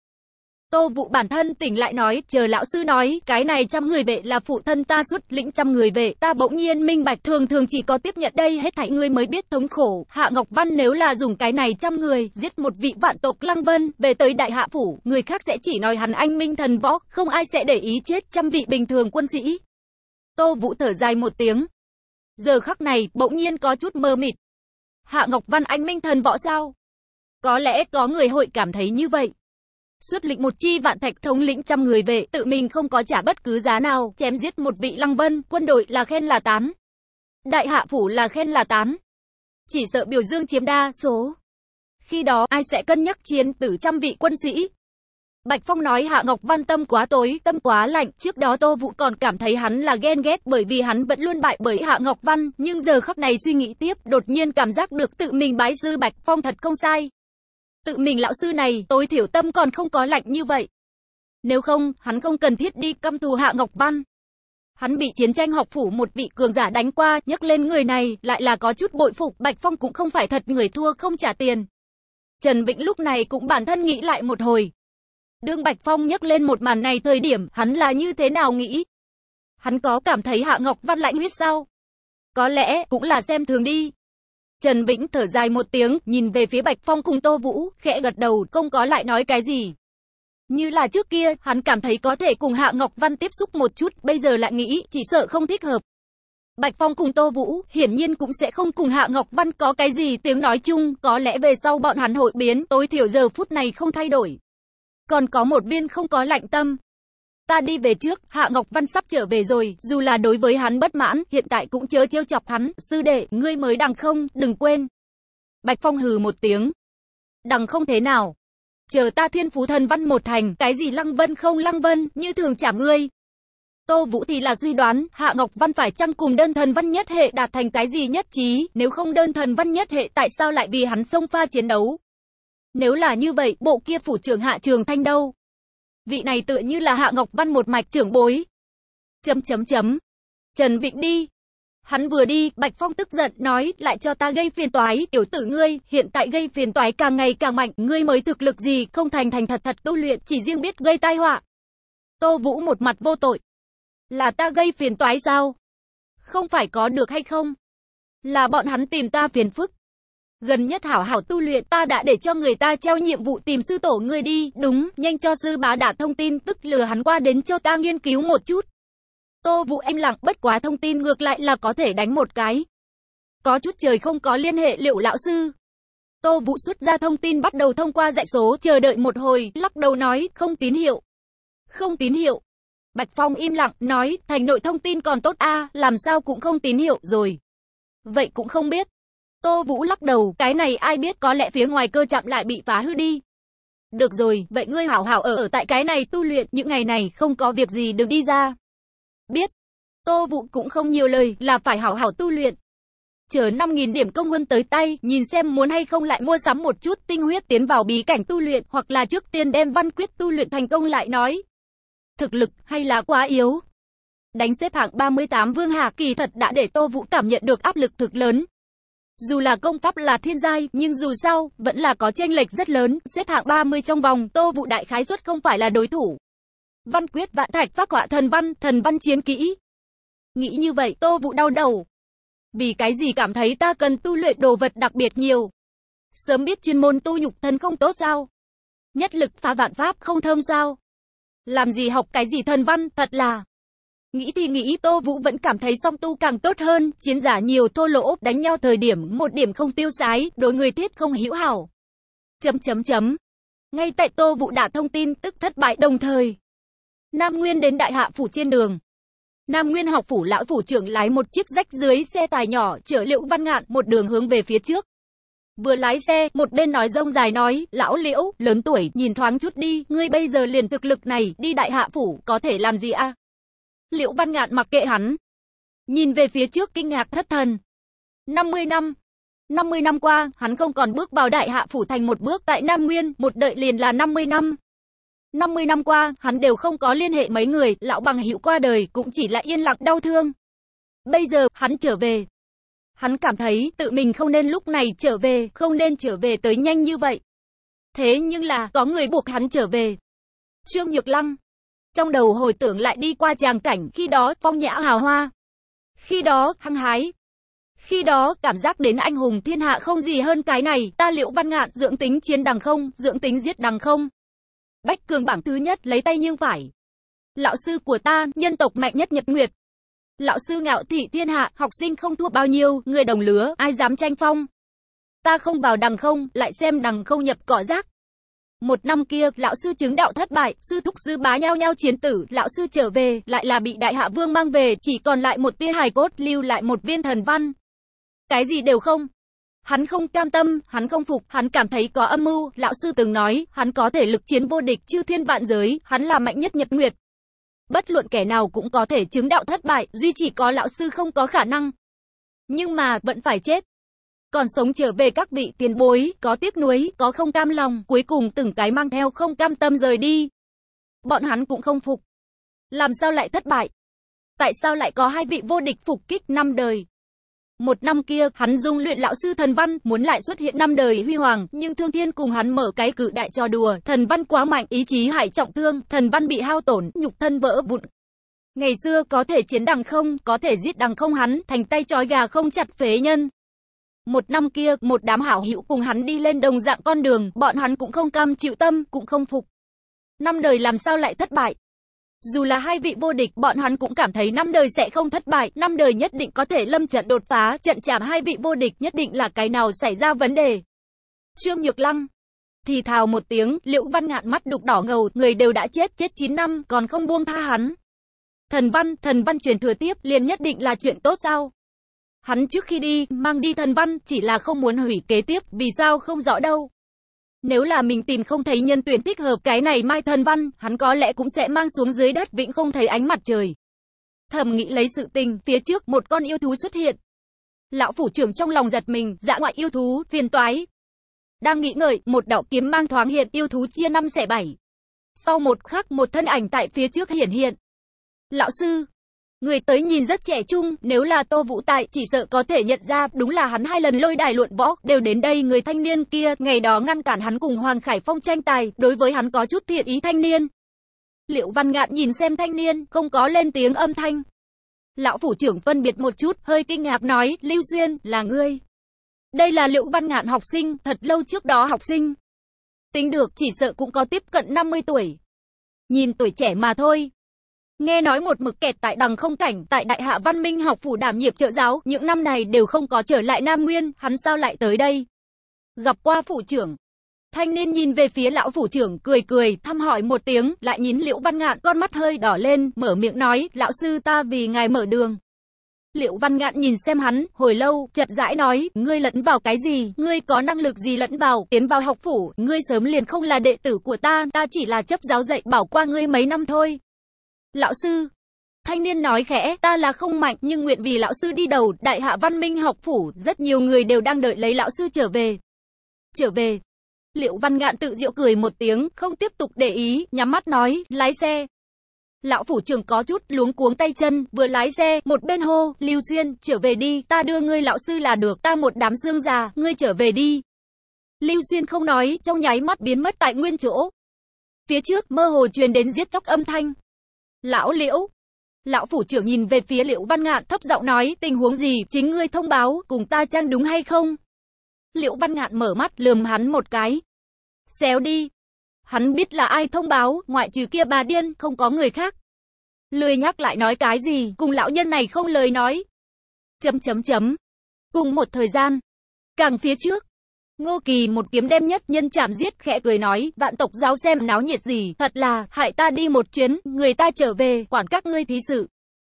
Tô Vũ bản thân tỉnh lại nói, chờ lão sư nói, cái này trăm người vệ là phụ thân ta xuất lĩnh trăm người vệ, ta bỗng nhiên minh bạch, thường thường chỉ có tiếp nhận đây hết thảy ngươi mới biết thống khổ. Hạ Ngọc Văn nếu là dùng cái này trăm người, giết một vị vạn tộc Lăng Vân, về tới đại hạ phủ, người khác sẽ chỉ nói hắn anh minh thần võ, không ai sẽ để ý chết trăm vị bình thường quân sĩ. Tô Vũ thở dài một tiếng. Giờ khắc này, bỗng nhiên có chút mơ mịt. Hạ Ngọc Văn anh minh thần võ sao? Có lẽ có người hội cảm thấy như vậy. Xuất lĩnh một chi vạn thạch thống lĩnh trăm người vệ, tự mình không có trả bất cứ giá nào, chém giết một vị Lăng Vân, quân đội là khen là tán. Đại hạ phủ là khen là tán. Chỉ sợ biểu dương chiếm đa số. Khi đó, ai sẽ cân nhắc chiến tử trăm vị quân sĩ? Bạch Phong nói Hạ Ngọc Văn tâm quá tối, tâm quá lạnh, trước đó Tô Vũ còn cảm thấy hắn là ghen ghét bởi vì hắn vẫn luôn bại bởi Hạ Ngọc Văn, nhưng giờ khắc này suy nghĩ tiếp, đột nhiên cảm giác được tự mình bái sư Bạch Phong thật không sai. Tự mình lão sư này, tối thiểu tâm còn không có lạnh như vậy. Nếu không, hắn không cần thiết đi căm thù Hạ Ngọc Văn. Hắn bị chiến tranh học phủ một vị cường giả đánh qua, nhắc lên người này, lại là có chút bội phục, Bạch Phong cũng không phải thật người thua không trả tiền. Trần Vĩnh lúc này cũng bản thân nghĩ lại một hồi. Đương Bạch Phong nhắc lên một màn này thời điểm, hắn là như thế nào nghĩ? Hắn có cảm thấy Hạ Ngọc Văn lạnh huyết sao? Có lẽ, cũng là xem thường đi. Trần Vĩnh thở dài một tiếng, nhìn về phía Bạch Phong cùng Tô Vũ, khẽ gật đầu, không có lại nói cái gì. Như là trước kia, hắn cảm thấy có thể cùng Hạ Ngọc Văn tiếp xúc một chút, bây giờ lại nghĩ, chỉ sợ không thích hợp. Bạch Phong cùng Tô Vũ, hiển nhiên cũng sẽ không cùng Hạ Ngọc Văn có cái gì tiếng nói chung, có lẽ về sau bọn hắn hội biến, tối thiểu giờ phút này không thay đổi. Còn có một viên không có lạnh tâm. Ta đi về trước, Hạ Ngọc Văn sắp trở về rồi, dù là đối với hắn bất mãn, hiện tại cũng chớ trêu chọc hắn, sư đệ, ngươi mới đằng không, đừng quên. Bạch Phong hừ một tiếng. Đằng không thế nào? Chờ ta thiên phú thần văn một thành, cái gì lăng vân không lăng vân, như thường trả ngươi. Tô Vũ thì là suy đoán, Hạ Ngọc Văn phải chăng cùng đơn thần văn nhất hệ đạt thành cái gì nhất trí, nếu không đơn thần văn nhất hệ tại sao lại vì hắn xông pha chiến đấu. Nếu là như vậy, bộ kia phủ trưởng Hạ Trường Thanh đâu? Vị này tựa như là Hạ Ngọc Văn một mạch trưởng bối. Chấm chấm chấm. Trần Vĩnh đi. Hắn vừa đi, Bạch Phong tức giận nói, lại cho ta gây phiền toái, tiểu tử ngươi, hiện tại gây phiền toái càng ngày càng mạnh, ngươi mới thực lực gì, không thành thành thật thật tu luyện, chỉ riêng biết gây tai họa. Tô Vũ một mặt vô tội. Là ta gây phiền toái sao? Không phải có được hay không? Là bọn hắn tìm ta phiền phức. Gần nhất hảo hảo tu luyện, ta đã để cho người ta treo nhiệm vụ tìm sư tổ ngươi đi, đúng, nhanh cho sư bá đạt thông tin, tức lừa hắn qua đến cho ta nghiên cứu một chút. Tô Vũ im lặng, bất quá thông tin ngược lại là có thể đánh một cái. Có chút trời không có liên hệ Liệu lão sư. Tô Vũ xuất ra thông tin bắt đầu thông qua dãy số, chờ đợi một hồi, lắc đầu nói, không tín hiệu. Không tín hiệu. Bạch Phong im lặng, nói, thành nội thông tin còn tốt a, à, làm sao cũng không tín hiệu rồi. Vậy cũng không biết. Tô Vũ lắc đầu, cái này ai biết, có lẽ phía ngoài cơ trạm lại bị phá hư đi. Được rồi, vậy ngươi hảo hảo ở ở tại cái này tu luyện, những ngày này không có việc gì đừng đi ra. Biết. Tô Vũ cũng không nhiều lời, là phải hảo hảo tu luyện. Chờ năm nghìn điểm công huân tới tay, nhìn xem muốn hay không lại mua sắm một chút tinh huyết tiến vào bí cảnh tu luyện, hoặc là trước tiên đem văn quyết tu luyện thành công lại nói. Thực lực hay là quá yếu. Đánh xếp hạng ba mươi tám Vương Hà kỳ thật đã để Tô Vũ cảm nhận được áp lực thực lớn. Dù là công pháp là thiên giai, nhưng dù sao, vẫn là có chênh lệch rất lớn, xếp hạng ba mươi trong vòng, Tô Vũ đại khái suất không phải là đối thủ. Văn quyết vạn thạch phác họa thần văn, thần văn chiến kỹ. Nghĩ như vậy, Tô Vũ đau đầu. Vì cái gì cảm thấy ta cần tu luyện đồ vật đặc biệt nhiều? Sớm biết chuyên môn tu nhục thân không tốt sao? Nhất lực phá vạn pháp không thơm sao? Làm gì học cái gì thần văn, thật là... Nghĩ thì nghĩ, Tô Vũ vẫn cảm thấy song tu càng tốt hơn, chiến giả nhiều thô lỗ, đánh nhau thời điểm một điểm không tiêu sái, đối người thiết không hữu hảo. Chấm chấm chấm. Ngay tại Tô Vũ đã thông tin tức thất bại đồng thời. Nam Nguyên đến Đại Hạ phủ trên đường. Nam Nguyên học phủ lão phủ trưởng lái một chiếc rách dưới xe tải nhỏ chở Liễu Văn Ngạn một đường hướng về phía trước. Vừa lái xe, một bên nói rông dài nói, lão Liễu, lớn tuổi, nhìn thoáng chút đi, ngươi bây giờ liền thực lực này, đi Đại Hạ phủ, có thể làm gì a? Liễu Văn Ngạn mặc kệ hắn. Nhìn về phía trước kinh ngạc thất thần. năm mươi năm. năm mươi năm qua, hắn không còn bước vào Đại Hạ phủ thành một bước tại Nam Nguyên, một đợi liền là năm mươi năm. năm mươi năm qua, hắn đều không có liên hệ mấy người, lão bằng hữu qua đời, cũng chỉ là yên lặng đau thương. Bây giờ, hắn trở về. Hắn cảm thấy, tự mình không nên lúc này trở về, không nên trở về tới nhanh như vậy. Thế nhưng là, có người buộc hắn trở về. Trương Nhược Lăng. Trong đầu hồi tưởng lại đi qua tràng cảnh, khi đó, phong nhã hào hoa. Khi đó, hăng hái. Khi đó, cảm giác đến anh hùng thiên hạ không gì hơn cái này, ta Liễu Văn Ngạn, dưỡng tính chiến đằng không, dưỡng tính giết đằng không. Bách cường bảng thứ nhất, lấy tay nhưng phải. Lão sư của ta, nhân tộc mạnh nhất Nhật Nguyệt. Lão sư ngạo thị thiên hạ, học sinh không thua bao nhiêu, người đồng lứa, ai dám tranh phong. Ta không vào đằng không, lại xem đằng không nhập cỏ rác. Một năm kia, lão sư chứng đạo thất bại, sư thúc sư bá nhau nhau chiến tử, lão sư trở về, lại là bị Đại Hạ Vương mang về, chỉ còn lại một tia hài cốt, lưu lại một viên thần văn. Cái gì đều không. Hắn không cam tâm, hắn không phục, hắn cảm thấy có âm mưu, lão sư từng nói, hắn có thể lực chiến vô địch, chư thiên vạn giới, hắn là mạnh nhất Nhật Nguyệt. Bất luận kẻ nào cũng có thể chứng đạo thất bại, duy chỉ có lão sư không có khả năng. Nhưng mà, vẫn phải chết. Còn sống trở về các vị tiền bối, có tiếc nuối, có không cam lòng, cuối cùng từng cái mang theo không cam tâm rời đi. Bọn hắn cũng không phục. Làm sao lại thất bại? Tại sao lại có hai vị vô địch phục kích năm đời? Một năm kia, hắn dung luyện lão sư Thần Văn, muốn lại xuất hiện năm đời huy hoàng, nhưng Thương Thiên cùng hắn mở cái cự đại trò đùa, Thần Văn quá mạnh, ý chí hải trọng thương, Thần Văn bị hao tổn, nhục thân vỡ vụn. Ngày xưa có thể chiến đằng không, có thể giết đằng không hắn, thành tay trói gà không chặt phế nhân. Một năm kia, một đám hảo hữu cùng hắn đi lên đồng dạng con đường, bọn hắn cũng không cam chịu tâm, cũng không phục. Năm đời làm sao lại thất bại? Dù là hai vị vô địch, bọn hắn cũng cảm thấy năm đời sẽ không thất bại, năm đời nhất định có thể lâm trận đột phá, trận chạm hai vị vô địch, nhất định là cái nào xảy ra vấn đề. Trương Nhược Lăng thì thào một tiếng, Liễu Văn Ngạn mắt đục đỏ ngầu, người đều đã chết, chết chín năm, còn không buông tha hắn. Thần Văn, Thần Văn truyền thừa tiếp, liền nhất định là chuyện tốt sao? Hắn trước khi đi, mang đi Thần Văn, chỉ là không muốn hủy kế tiếp, vì sao không rõ đâu. Nếu là mình tìm không thấy nhân tuyển thích hợp cái này mai Thần Văn, hắn có lẽ cũng sẽ mang xuống dưới đất vĩnh không thấy ánh mặt trời. Thầm nghĩ lấy sự tình, phía trước một con yêu thú xuất hiện. Lão phủ trưởng trong lòng giật mình, dã ngoại yêu thú, phiền toái. Đang nghĩ ngợi, một đạo kiếm mang thoáng hiện, yêu thú chia năm xẻ bảy. Sau một khắc, một thân ảnh tại phía trước hiển hiện. Lão sư, người tới nhìn rất trẻ trung, nếu là Tô Vũ tại, chỉ sợ có thể nhận ra, đúng là hắn hai lần lôi đài luận võ, đều đến đây. Người thanh niên kia, ngày đó ngăn cản hắn cùng Hoàng Khải Phong tranh tài, đối với hắn có chút thiện ý thanh niên. Liễu Văn Ngạn nhìn xem thanh niên, không có lên tiếng âm thanh. Lão phủ trưởng phân biệt một chút, hơi kinh ngạc nói, Lưu Xuyên, là ngươi. Đây là Liễu Văn Ngạn học sinh, thật lâu trước đó học sinh. Tính được, chỉ sợ cũng có tiếp cận năm mươi tuổi. Nhìn tuổi trẻ mà thôi. Nghe nói một mực kẹt tại đằng không cảnh, tại Đại Hạ Văn Minh học phủ đảm nhiệm trợ giáo, những năm này đều không có trở lại Nam Nguyên, hắn sao lại tới đây? Gặp qua phủ trưởng. Thanh niên nhìn về phía lão phủ trưởng, cười cười, thăm hỏi một tiếng, lại nhìn Liễu Văn Ngạn, con mắt hơi đỏ lên, mở miệng nói, lão sư ta vì ngài mở đường. Liễu Văn Ngạn nhìn xem hắn, hồi lâu, chậm rãi nói, ngươi lẫn vào cái gì, ngươi có năng lực gì lẫn vào, tiến vào học phủ, ngươi sớm liền không là đệ tử của ta, ta chỉ là chấp giáo dạy bảo qua ngươi mấy năm thôi. Lão sư, thanh niên nói khẽ, ta là không mạnh, nhưng nguyện vì lão sư đi đầu, Đại Hạ Văn Minh học phủ, rất nhiều người đều đang đợi lấy lão sư trở về. Trở về. Liễu Văn Ngạn tự giễu cười một tiếng, không tiếp tục để ý, nhắm mắt nói, lái xe. Lão phủ trưởng có chút luống cuống tay chân, vừa lái xe, một bên hô, Lưu Xuyên, trở về đi, ta đưa ngươi lão sư là được, ta một đám xương già, ngươi trở về đi. Lưu Xuyên không nói, trong nháy mắt biến mất tại nguyên chỗ. Phía trước, mơ hồ truyền đến giết chóc âm thanh. Lão Liễu. Lão phủ trưởng nhìn về phía Liễu Văn Ngạn, thấp giọng nói, tình huống gì, chính ngươi thông báo, cùng ta chăng đúng hay không? Liễu Văn Ngạn mở mắt, lườm hắn một cái. Xéo đi. Hắn biết là ai thông báo, ngoại trừ kia bà điên, không có người khác. Lười nhắc lại nói cái gì, cùng lão nhân này không lời nói. Chấm chấm chấm. Cùng một thời gian. Càng phía trước. Ngô Kỳ một kiếm đem nhất nhân chạm giết, khẽ cười nói, vạn tộc giáo xem náo nhiệt gì, thật là, hại ta đi một chuyến, người ta trở về, quản các ngươi thí sự.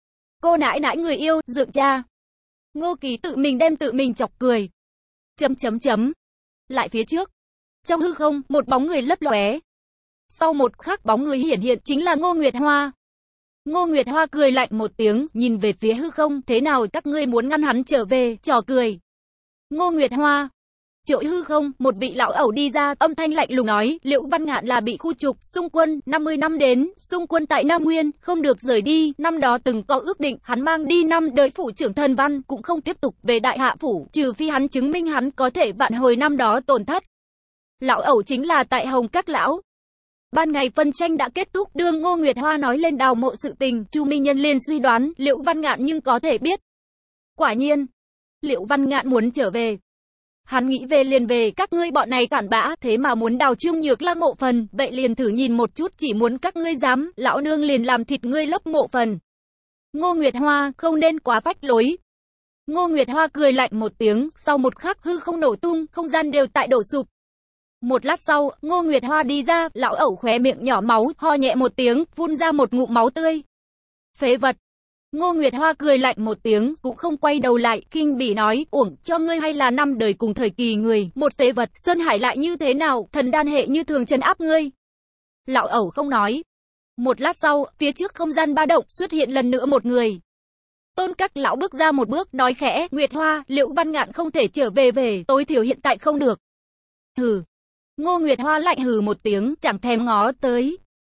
Cô nãi nãi người yêu, dượng cha. Ngô Kỳ tự mình đem tự mình chọc cười. Chấm chấm chấm. Lại phía trước. Trong hư không, một bóng người lấp lóe. Sau một khắc bóng người hiển hiện chính là Ngô Nguyệt Hoa. Ngô Nguyệt Hoa cười lạnh một tiếng, nhìn về phía hư không, thế nào các ngươi muốn ngăn hắn trở về, trò cười. Ngô Nguyệt Hoa. Chỗ hư không, một vị lão ẩu đi ra, âm thanh lạnh lùng nói, Liễu Văn Ngạn là bị khu trục, xung quân, năm mươi năm đến, xung quân tại Nam Nguyên, không được rời đi, năm đó từng có ước định, hắn mang đi năm đời phủ trưởng Thần Văn, cũng không tiếp tục về Đại Hạ phủ, trừ phi hắn chứng minh hắn có thể vạn hồi năm đó tổn thất. Lão ẩu chính là tại Hồng Các lão. Ban ngày phân tranh đã kết thúc, đương Ngô Nguyệt Hoa nói lên đào mộ sự tình, Chu Minh Nhân liền suy đoán, Liễu Văn Ngạn nhưng có thể biết. Quả nhiên, Liễu Văn Ngạn muốn trở về. Hắn nghĩ về liền về, các ngươi bọn này cản bã, thế mà muốn đào Trương Nhược Lăng mộ phần, vậy liền thử nhìn một chút, chỉ muốn các ngươi dám, lão nương liền làm thịt ngươi lấp mộ phần. Ngô Nguyệt Hoa, không nên quá phách lối. Ngô Nguyệt Hoa cười lạnh một tiếng, sau một khắc hư không nổ tung, không gian đều tại đổ sụp. Một lát sau, Ngô Nguyệt Hoa đi ra, lão ẩu khóe miệng nhỏ máu, ho nhẹ một tiếng, phun ra một ngụm máu tươi. Phế vật. Ngô Nguyệt Hoa cười lạnh một tiếng, cũng không quay đầu lại, kinh bỉ nói, uổng cho ngươi hay là năm đời cùng thời kỳ người, một phế vật, Sơn Hải lại như thế nào, thần đan hệ như thường trấn áp ngươi. Lão ẩu không nói. Một lát sau, phía trước không gian ba động, xuất hiện lần nữa một người. Tôn Các lão bước ra một bước, nói khẽ, Nguyệt Hoa, Liễu Văn Ngạn không thể trở về về, tối thiểu hiện tại không được. Hừ. Ngô Nguyệt Hoa lạnh hừ một tiếng, chẳng thèm ngó tới.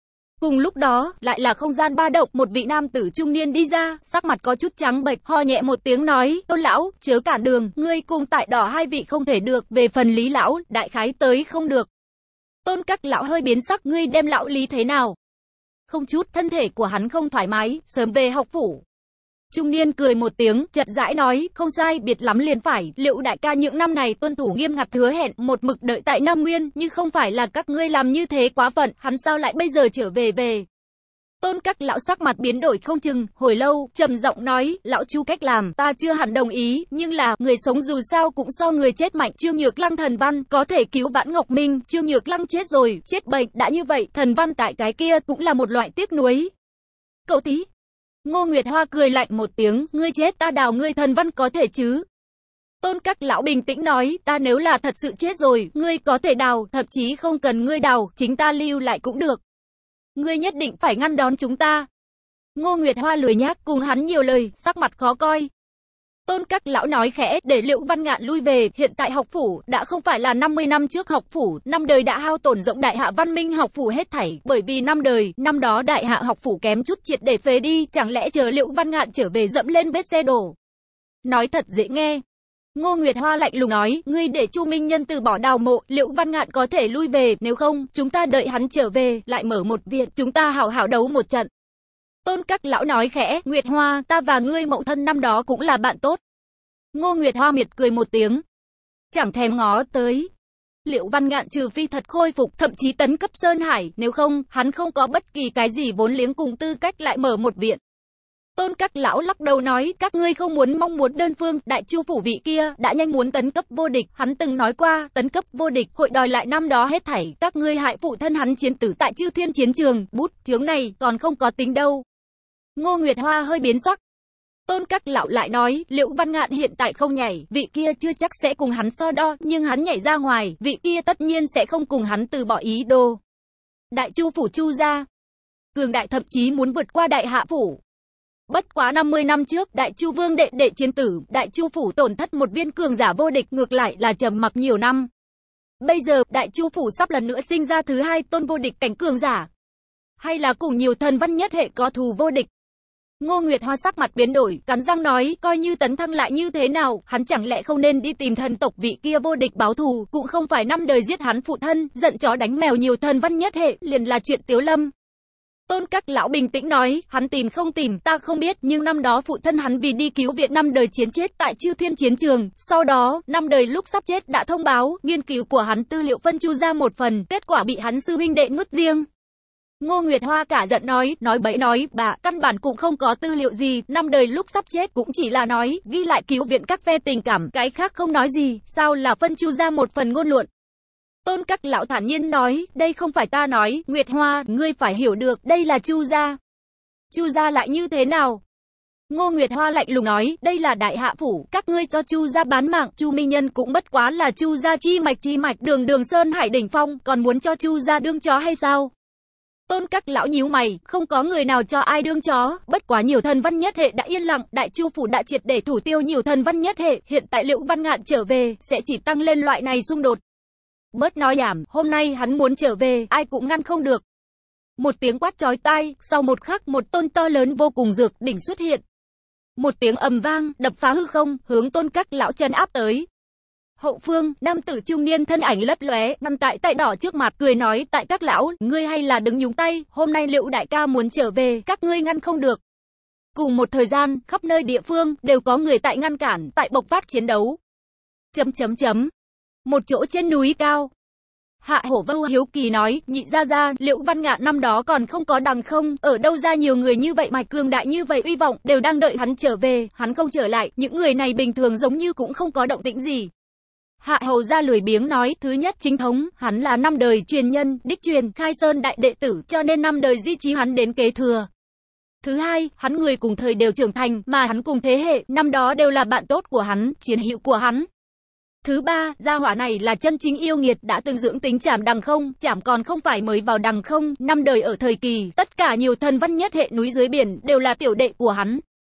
Cùng lúc đó, lại là không gian ba động, một vị nam tử trung niên đi ra, sắc mặt có chút trắng bệch, ho nhẹ một tiếng nói, Tôn lão, chớ cản đường, ngươi cùng Tại Đỏ hai vị không thể được, về phần Lý lão, đại khái tới không được. Tôn Các lão hơi biến sắc, ngươi đem lão Lý thế nào? Không chút, thân thể của hắn không thoải mái, sớm về học phủ. Trung niên cười một tiếng, chậm rãi nói, không sai, biệt lắm liền phải, Liệu đại ca những năm này tuân thủ nghiêm ngặt hứa hẹn, một mực đợi tại Nam Nguyên, nhưng không phải là các ngươi làm như thế quá phận, hắn sao lại bây giờ trở về về. Tôn Các lão sắc mặt biến đổi không chừng, hồi lâu, trầm giọng nói, lão Chu cách làm, ta chưa hẳn đồng ý, nhưng là, người sống dù sao cũng so người chết mạnh, Trương Nhược Lăng thần văn, có thể cứu vãn Ngọc Minh, Trương Nhược Lăng chết rồi, chết bệnh, đã như vậy, thần văn tại cái kia, cũng là một loại tiếc nuối. Cậu tí. Ngô Nguyệt Hoa cười lạnh một tiếng, ngươi chết ta đào ngươi thần văn có thể chứ? Tôn Các lão bình tĩnh nói, ta nếu là thật sự chết rồi, ngươi có thể đào, thậm chí không cần ngươi đào, chính ta lưu lại cũng được. Ngươi nhất định phải ngăn đón chúng ta. Ngô Nguyệt Hoa lười nhác cùng hắn nhiều lời, sắc mặt khó coi. Tôn Các lão nói khẽ, để Liễu Văn Ngạn lui về, hiện tại học phủ, đã không phải là năm mươi năm trước học phủ, năm đời đã hao tổn rộng đại hạ văn minh học phủ hết thảy, bởi vì năm đời, năm đó đại hạ học phủ kém chút triệt để phế đi, chẳng lẽ chờ Liễu Văn Ngạn trở về dẫm lên vết xe đổ. Nói thật dễ nghe. Ngô Nguyệt Hoa lạnh lùng nói, ngươi để Chu Minh Nhân từ bỏ đào mộ, Liễu Văn Ngạn có thể lui về, nếu không, chúng ta đợi hắn trở về, lại mở một viện, chúng ta hảo hảo đấu một trận. Tôn Các lão nói khẽ, Nguyệt Hoa, ta và ngươi mậu thân năm đó cũng là bạn tốt. Ngô Nguyệt Hoa miệt cười một tiếng. Chẳng thèm ngó tới. Liễu Văn Ngạn trừ phi thật khôi phục, thậm chí tấn cấp Sơn Hải, nếu không, hắn không có bất kỳ cái gì vốn liếng cùng tư cách lại mở một viện. Tôn Các lão lắc đầu nói, các ngươi không muốn mong muốn đơn phương, đại chu phủ vị kia, đã nhanh muốn tấn cấp vô địch, hắn từng nói qua, tấn cấp vô địch, hội đòi lại năm đó hết thảy, các ngươi hại phụ thân hắn chiến tử tại Chư Thiên chiến trường, bút, chướng này, còn không có tính đâu. Ngô Nguyệt Hoa hơi biến sắc. Tôn Các lão lại nói, Liễu Văn Ngạn hiện tại không nhảy, vị kia chưa chắc sẽ cùng hắn so đo, nhưng hắn nhảy ra ngoài, vị kia tất nhiên sẽ không cùng hắn từ bỏ ý đồ. Đại chu phủ Chu gia, cường đại thậm chí muốn vượt qua đại hạ phủ. Bất quá năm mươi năm trước, đại chu vương đệ đệ chiến tử, đại chu phủ tổn thất một viên cường giả vô địch, ngược lại là trầm mặc nhiều năm. Bây giờ, đại chu phủ sắp lần nữa sinh ra thứ hai tôn vô địch cảnh cường giả. Hay là cùng nhiều thần văn nhất hệ có thù vô địch. Ngô Nguyệt Hoa sắc mặt biến đổi, cắn răng nói, coi như tấn thăng lại như thế nào, hắn chẳng lẽ không nên đi tìm thần tộc vị kia vô địch báo thù, cũng không phải năm đời giết hắn phụ thân, giận chó đánh mèo nhiều thần văn nhất hệ, liền là chuyện Tiếu Lâm. Tôn Các lão bình tĩnh nói, hắn tìm không tìm, ta không biết, nhưng năm đó phụ thân hắn vì đi cứu viện năm đời chiến chết tại Chư Thiên chiến trường, sau đó, năm đời lúc sắp chết đã thông báo, nghiên cứu của hắn tư liệu phân Chu ra một phần, kết quả bị hắn sư huynh đệ nuốt riêng. Ngô Nguyệt Hoa cả giận nói, nói bậy nói, bà, căn bản cũng không có tư liệu gì, năm đời lúc sắp chết cũng chỉ là nói, ghi lại cứu viện các phe tình cảm, cái khác không nói gì, sao là phân Chu ra một phần ngôn luận. Tôn Các lão thản nhiên nói, đây không phải ta nói, Nguyệt Hoa, ngươi phải hiểu được, đây là Chu gia. Chu gia lại như thế nào? Ngô Nguyệt Hoa lạnh lùng nói, đây là đại hạ phủ, các ngươi cho Chu gia bán mạng, Chu Minh Nhân cũng bất quá là Chu gia chi mạch chi mạch, đường đường Sơn Hải đỉnh phong, còn muốn cho Chu gia đương chó hay sao? Tôn Các lão nhíu mày, không có người nào cho ai đương chó, bất quá nhiều thần văn nhất hệ đã yên lặng, đại chu phủ đã triệt để thủ tiêu nhiều thần văn nhất hệ, hiện tại Liễu Văn Ngạn trở về, sẽ chỉ tăng lên loại này xung đột. Bớt nói nhảm, hôm nay hắn muốn trở về, ai cũng ngăn không được. Một tiếng quát chói tai, sau một khắc một tôn to lớn vô cùng dược đỉnh xuất hiện. Một tiếng ầm vang, đập phá hư không, hướng Tôn Các lão chân áp tới. Hậu phương, nam tử trung niên thân ảnh lấp lóe, nằm tại Tại Đỏ trước mặt, cười nói, Tại Các lão, ngươi hay là đứng nhúng tay, hôm nay Liễu đại ca muốn trở về, các ngươi ngăn không được. Cùng một thời gian, khắp nơi địa phương, đều có người tại ngăn cản, tại bộc phát chiến đấu. Chấm chấm chấm. Một chỗ trên núi cao. Hạ Hổ Vưu hiếu kỳ nói, nhị gia gia, Liễu Văn Ngạn năm đó còn không có đằng không, ở đâu ra nhiều người như vậy mạch cường đại như vậy uy vọng, đều đang đợi hắn trở về, hắn không trở lại, những người này bình thường giống như cũng không có động tĩnh gì. Hạ Hầu gia lười biếng nói, thứ nhất chính thống, hắn là năm đời truyền nhân, đích truyền, khai sơn đại đệ tử, cho nên năm đời di chí hắn đến kế thừa. Thứ hai, hắn người cùng thời đều trưởng thành, mà hắn cùng thế hệ, năm đó đều là bạn tốt của hắn, chiến hữu của hắn. Thứ ba, gia hỏa này là chân chính yêu nghiệt, đã từng dưỡng tính chảm đằng không, chảm còn không phải mới vào đằng không, năm đời ở thời kỳ, tất cả nhiều thần văn nhất hệ núi dưới biển, đều là tiểu đệ của hắn.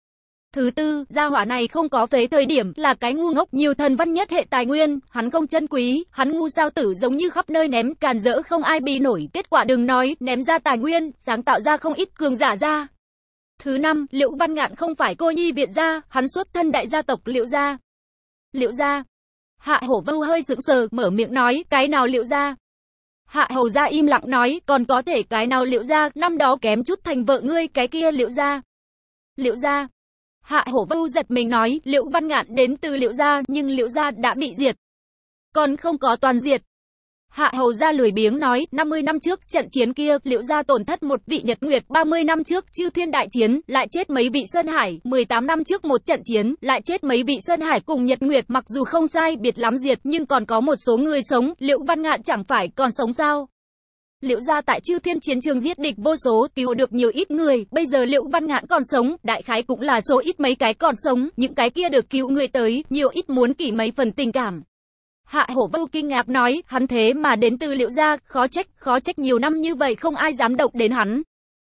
Thứ tư, gia hỏa này không có phế thời điểm, là cái ngu ngốc, nhiều thần văn nhất hệ tài nguyên, hắn không chân quý, hắn ngu sao tử giống như khắp nơi ném, càn rỡ không ai bị nổi, kết quả đừng nói, ném ra tài nguyên, sáng tạo ra không ít cường giả ra. Thứ năm, Liễu Văn Ngạn không phải cô nhi viện gia, hắn xuất thân đại gia tộc Liễu gia. Liễu gia? Hạ Hổ Vưu hơi sững sờ, mở miệng nói, cái nào Liễu gia? Hạ Hầu gia im lặng nói, còn có thể cái nào Liễu gia, năm đó kém chút thành vợ ngươi, cái kia Liễu gia. Liễu gia? Hạ Hổ Vưu giật mình nói, Liễu Văn Ngạn đến từ Liễu gia, nhưng Liễu gia đã bị diệt. Còn không có toàn diệt. Hạ Hầu gia lười biếng nói, năm mươi năm trước trận chiến kia, Liễu gia tổn thất một vị Nhật Nguyệt, ba mươi năm trước Chư Thiên đại chiến, lại chết mấy vị Sơn Hải, mười tám năm trước một trận chiến, lại chết mấy vị Sơn Hải cùng Nhật Nguyệt, mặc dù không sai biệt lắm diệt, nhưng còn có một số người sống, Liễu Văn Ngạn chẳng phải còn sống sao? Liễu gia tại Chư Thiên chiến trường giết địch vô số, cứu được nhiều ít người, bây giờ Liễu Văn Ngạn còn sống, đại khái cũng là số ít mấy cái còn sống, những cái kia được cứu người tới, nhiều ít muốn kỷ mấy phần tình cảm. Hạ Hổ Vưu kinh ngạc nói, hắn thế mà đến từ Liễu gia, khó trách, khó trách nhiều năm như vậy không ai dám động đến hắn.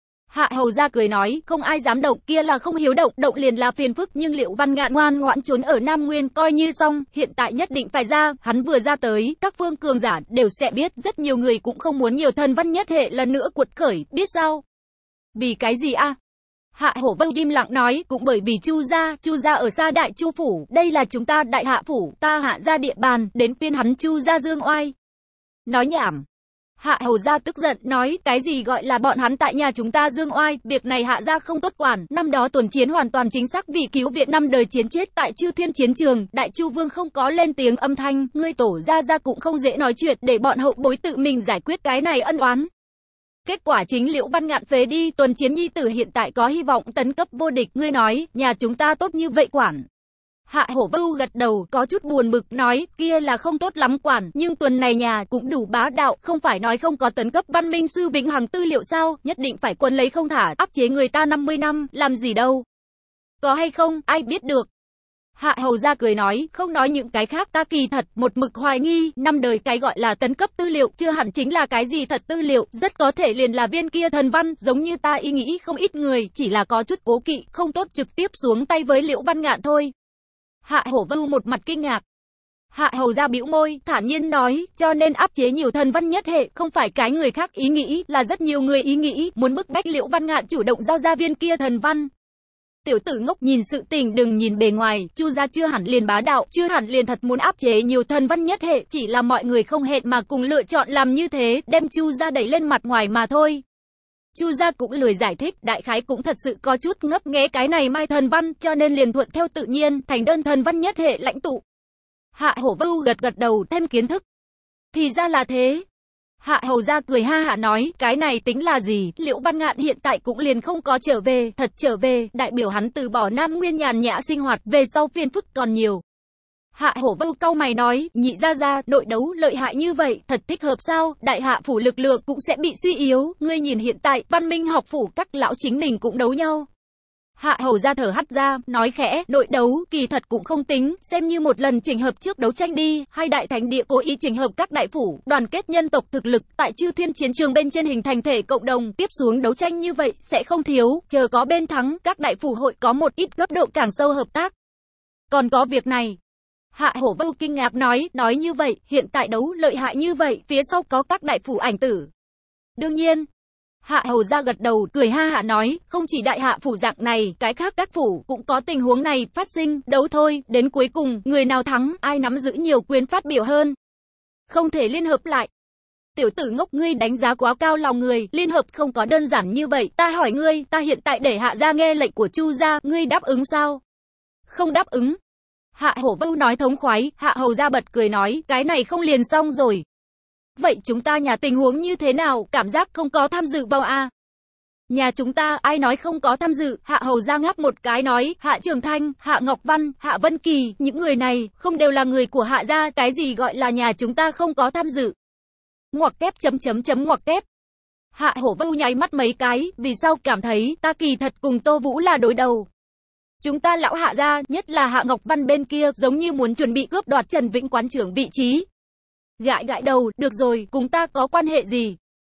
Hạ Hầu gia cười nói, không ai dám động, kia là không hiếu động, động liền là phiền phức, nhưng Liễu Văn Ngạn ngoan ngoãn trốn ở Nam Nguyên, coi như xong, hiện tại nhất định phải ra, hắn vừa ra tới, các phương cường giả đều sẽ biết, rất nhiều người cũng không muốn nhiều thần văn nhất hệ lần nữa cuột khởi, biết sao? Vì cái gì a? À? Hạ Hổ Vưu im lặng nói, cũng bởi vì Chu gia, Chu gia ở xa Đại Chu phủ, đây là chúng ta Đại Hạ phủ, ta Hạ gia địa bàn, đến phiên hắn Chu gia dương oai. Nói nhảm. Hạ Hầu gia tức giận nói, cái gì gọi là bọn hắn tại nhà chúng ta dương oai, việc này Hạ gia không tốt quản, năm đó tuần chiến hoàn toàn chính xác vì cứu viện năm đời chiến chết tại Chư Thiên chiến trường, Đại Chu vương không có lên tiếng âm thanh, ngươi tổ gia gia cũng không dễ nói chuyện, để bọn hậu bối tự mình giải quyết cái này ân oán. Kết quả chính Liễu Văn Ngạn phế đi, tuần chiến nhi tử hiện tại có hy vọng tấn cấp vô địch, ngươi nói, nhà chúng ta tốt như vậy quản. Hạ Hổ Vưu gật đầu, có chút buồn bực, nói, kia là không tốt lắm quản, nhưng tuần này nhà cũng đủ bá đạo, không phải nói không có tấn cấp văn minh sư vĩnh hằng tư liệu sao, nhất định phải quân lấy không thả, áp chế người ta năm mươi năm, làm gì đâu. Có hay không, ai biết được. Hạ Hầu gia cười nói, không nói những cái khác, ta kỳ thật, một mực hoài nghi, năm đời cái gọi là tấn cấp tư liệu, chưa hẳn chính là cái gì thật tư liệu, rất có thể liền là viên kia thần văn, giống như ta ý nghĩ không ít người, chỉ là có chút cố kỵ, không tốt trực tiếp xuống tay với Liễu Văn Ngạn thôi. Hạ Hổ Vưu một mặt kinh ngạc. Hạ Hầu gia bĩu môi, thản nhiên nói, cho nên áp chế nhiều thần văn nhất hệ, không phải cái người khác ý nghĩ, là rất nhiều người ý nghĩ, muốn bức bách Liễu Văn Ngạn chủ động giao ra viên kia thần văn. Tiểu tử ngốc, nhìn sự tình đừng nhìn bề ngoài, Chu gia chưa hẳn liền bá đạo, chưa hẳn liền thật muốn áp chế nhiều thần văn nhất hệ, chỉ là mọi người không hẹn mà cùng lựa chọn làm như thế, đem Chu gia đẩy lên mặt ngoài mà thôi. Chu gia cũng lười giải thích, đại khái cũng thật sự có chút ngấp nghé cái này mai thần văn, cho nên liền thuận theo tự nhiên, thành đơn thần văn nhất hệ lãnh tụ. Hạ Hổ Vưu gật gật đầu, thêm kiến thức. Thì ra là thế. Hạ Hầu gia cười ha hả nói, cái này tính là gì, Liễu Văn Ngạn hiện tại cũng liền không có trở về, thật trở về, đại biểu hắn từ bỏ Nam Nguyên nhàn nhã sinh hoạt, về sau phiền phức còn nhiều. Hạ Hổ Vưu cau mày nói, nhị gia gia, nội đấu lợi hại như vậy, thật thích hợp sao, Đại Hạ phủ lực lượng cũng sẽ bị suy yếu, ngươi nhìn hiện tại, Văn Minh học phủ các lão chính mình cũng đấu nhau. Hạ Hầu gia thở hắt ra, nói khẽ, nội đấu, kỳ thật cũng không tính, xem như một lần chỉnh hợp trước đấu tranh đi, hai đại thánh địa cố ý chỉnh hợp các đại phủ, đoàn kết nhân tộc thực lực, tại Chư Thiên chiến trường bên trên hình thành thể cộng đồng, tiếp xuống đấu tranh như vậy, sẽ không thiếu, chờ có bên thắng, các đại phủ hội có một ít cấp độ càng sâu hợp tác. Còn có việc này. Hạ Hổ Vưu kinh ngạc nói, nói như vậy, hiện tại đấu lợi hại như vậy, phía sau có các đại phủ ảnh tử. Đương nhiên. Hạ Hầu gia gật đầu, cười ha hả nói, không chỉ Đại Hạ phủ dạng này, cái khác các phủ cũng có tình huống này phát sinh, đấu thôi, đến cuối cùng, người nào thắng, ai nắm giữ nhiều quyền phát biểu hơn. Không thể liên hợp lại. Tiểu tử ngốc, ngươi đánh giá quá cao lòng người, liên hợp không có đơn giản như vậy, ta hỏi ngươi, ta hiện tại để Hạ gia nghe lệnh của Chu gia, ngươi đáp ứng sao? Không đáp ứng. Hạ Hổ Vưu nói thống khoái, Hạ Hầu gia bật cười nói, cái này không liền xong rồi. Vậy chúng ta nhà tình huống như thế nào, cảm giác không có tham dự vào a? Nhà chúng ta, ai nói không có tham dự, Hạ Hầu gia ngáp một cái nói, Hạ Trường Thanh, Hạ Ngọc Văn, Hạ Vân Kỳ, những người này, không đều là người của Hạ gia, cái gì gọi là nhà chúng ta không có tham dự. Ngoặc kép chấm chấm chấm ngoặc kép. Hạ Hổ Vưu nháy mắt mấy cái, vì sao cảm thấy, ta kỳ thật cùng Tô Vũ là đối đầu. Chúng ta lão Hạ gia, nhất là Hạ Ngọc Văn bên kia, giống như muốn chuẩn bị cướp đoạt Trần Vĩnh quán trưởng vị trí. Gãi gãi đầu, được rồi, cùng ta có quan hệ gì?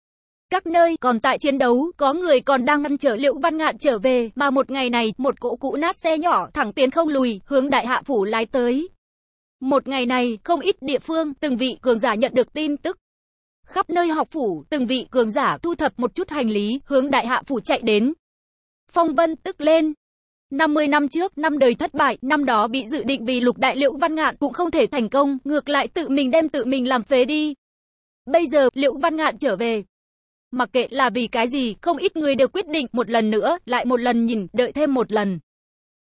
Các nơi còn tại chiến đấu, có người còn đang ngăn trở Liễu Văn Ngạn trở về, mà một ngày này, một cỗ cũ nát xe nhỏ thẳng tiến không lùi, hướng Đại Hạ phủ lái tới. Một ngày này, không ít địa phương, từng vị cường giả nhận được tin tức. Khắp nơi học phủ, từng vị cường giả thu thập một chút hành lý, hướng Đại Hạ phủ chạy đến. Phong Vân tức lên. năm mươi năm trước, năm đời thất bại, năm đó bị dự định vì lục đại Liễu Văn Ngạn cũng không thể thành công, ngược lại tự mình đem tự mình làm phế đi. Bây giờ, Liễu Văn Ngạn trở về. Mặc kệ là vì cái gì, không ít người đều quyết định một lần nữa, lại một lần nhìn, đợi thêm một lần.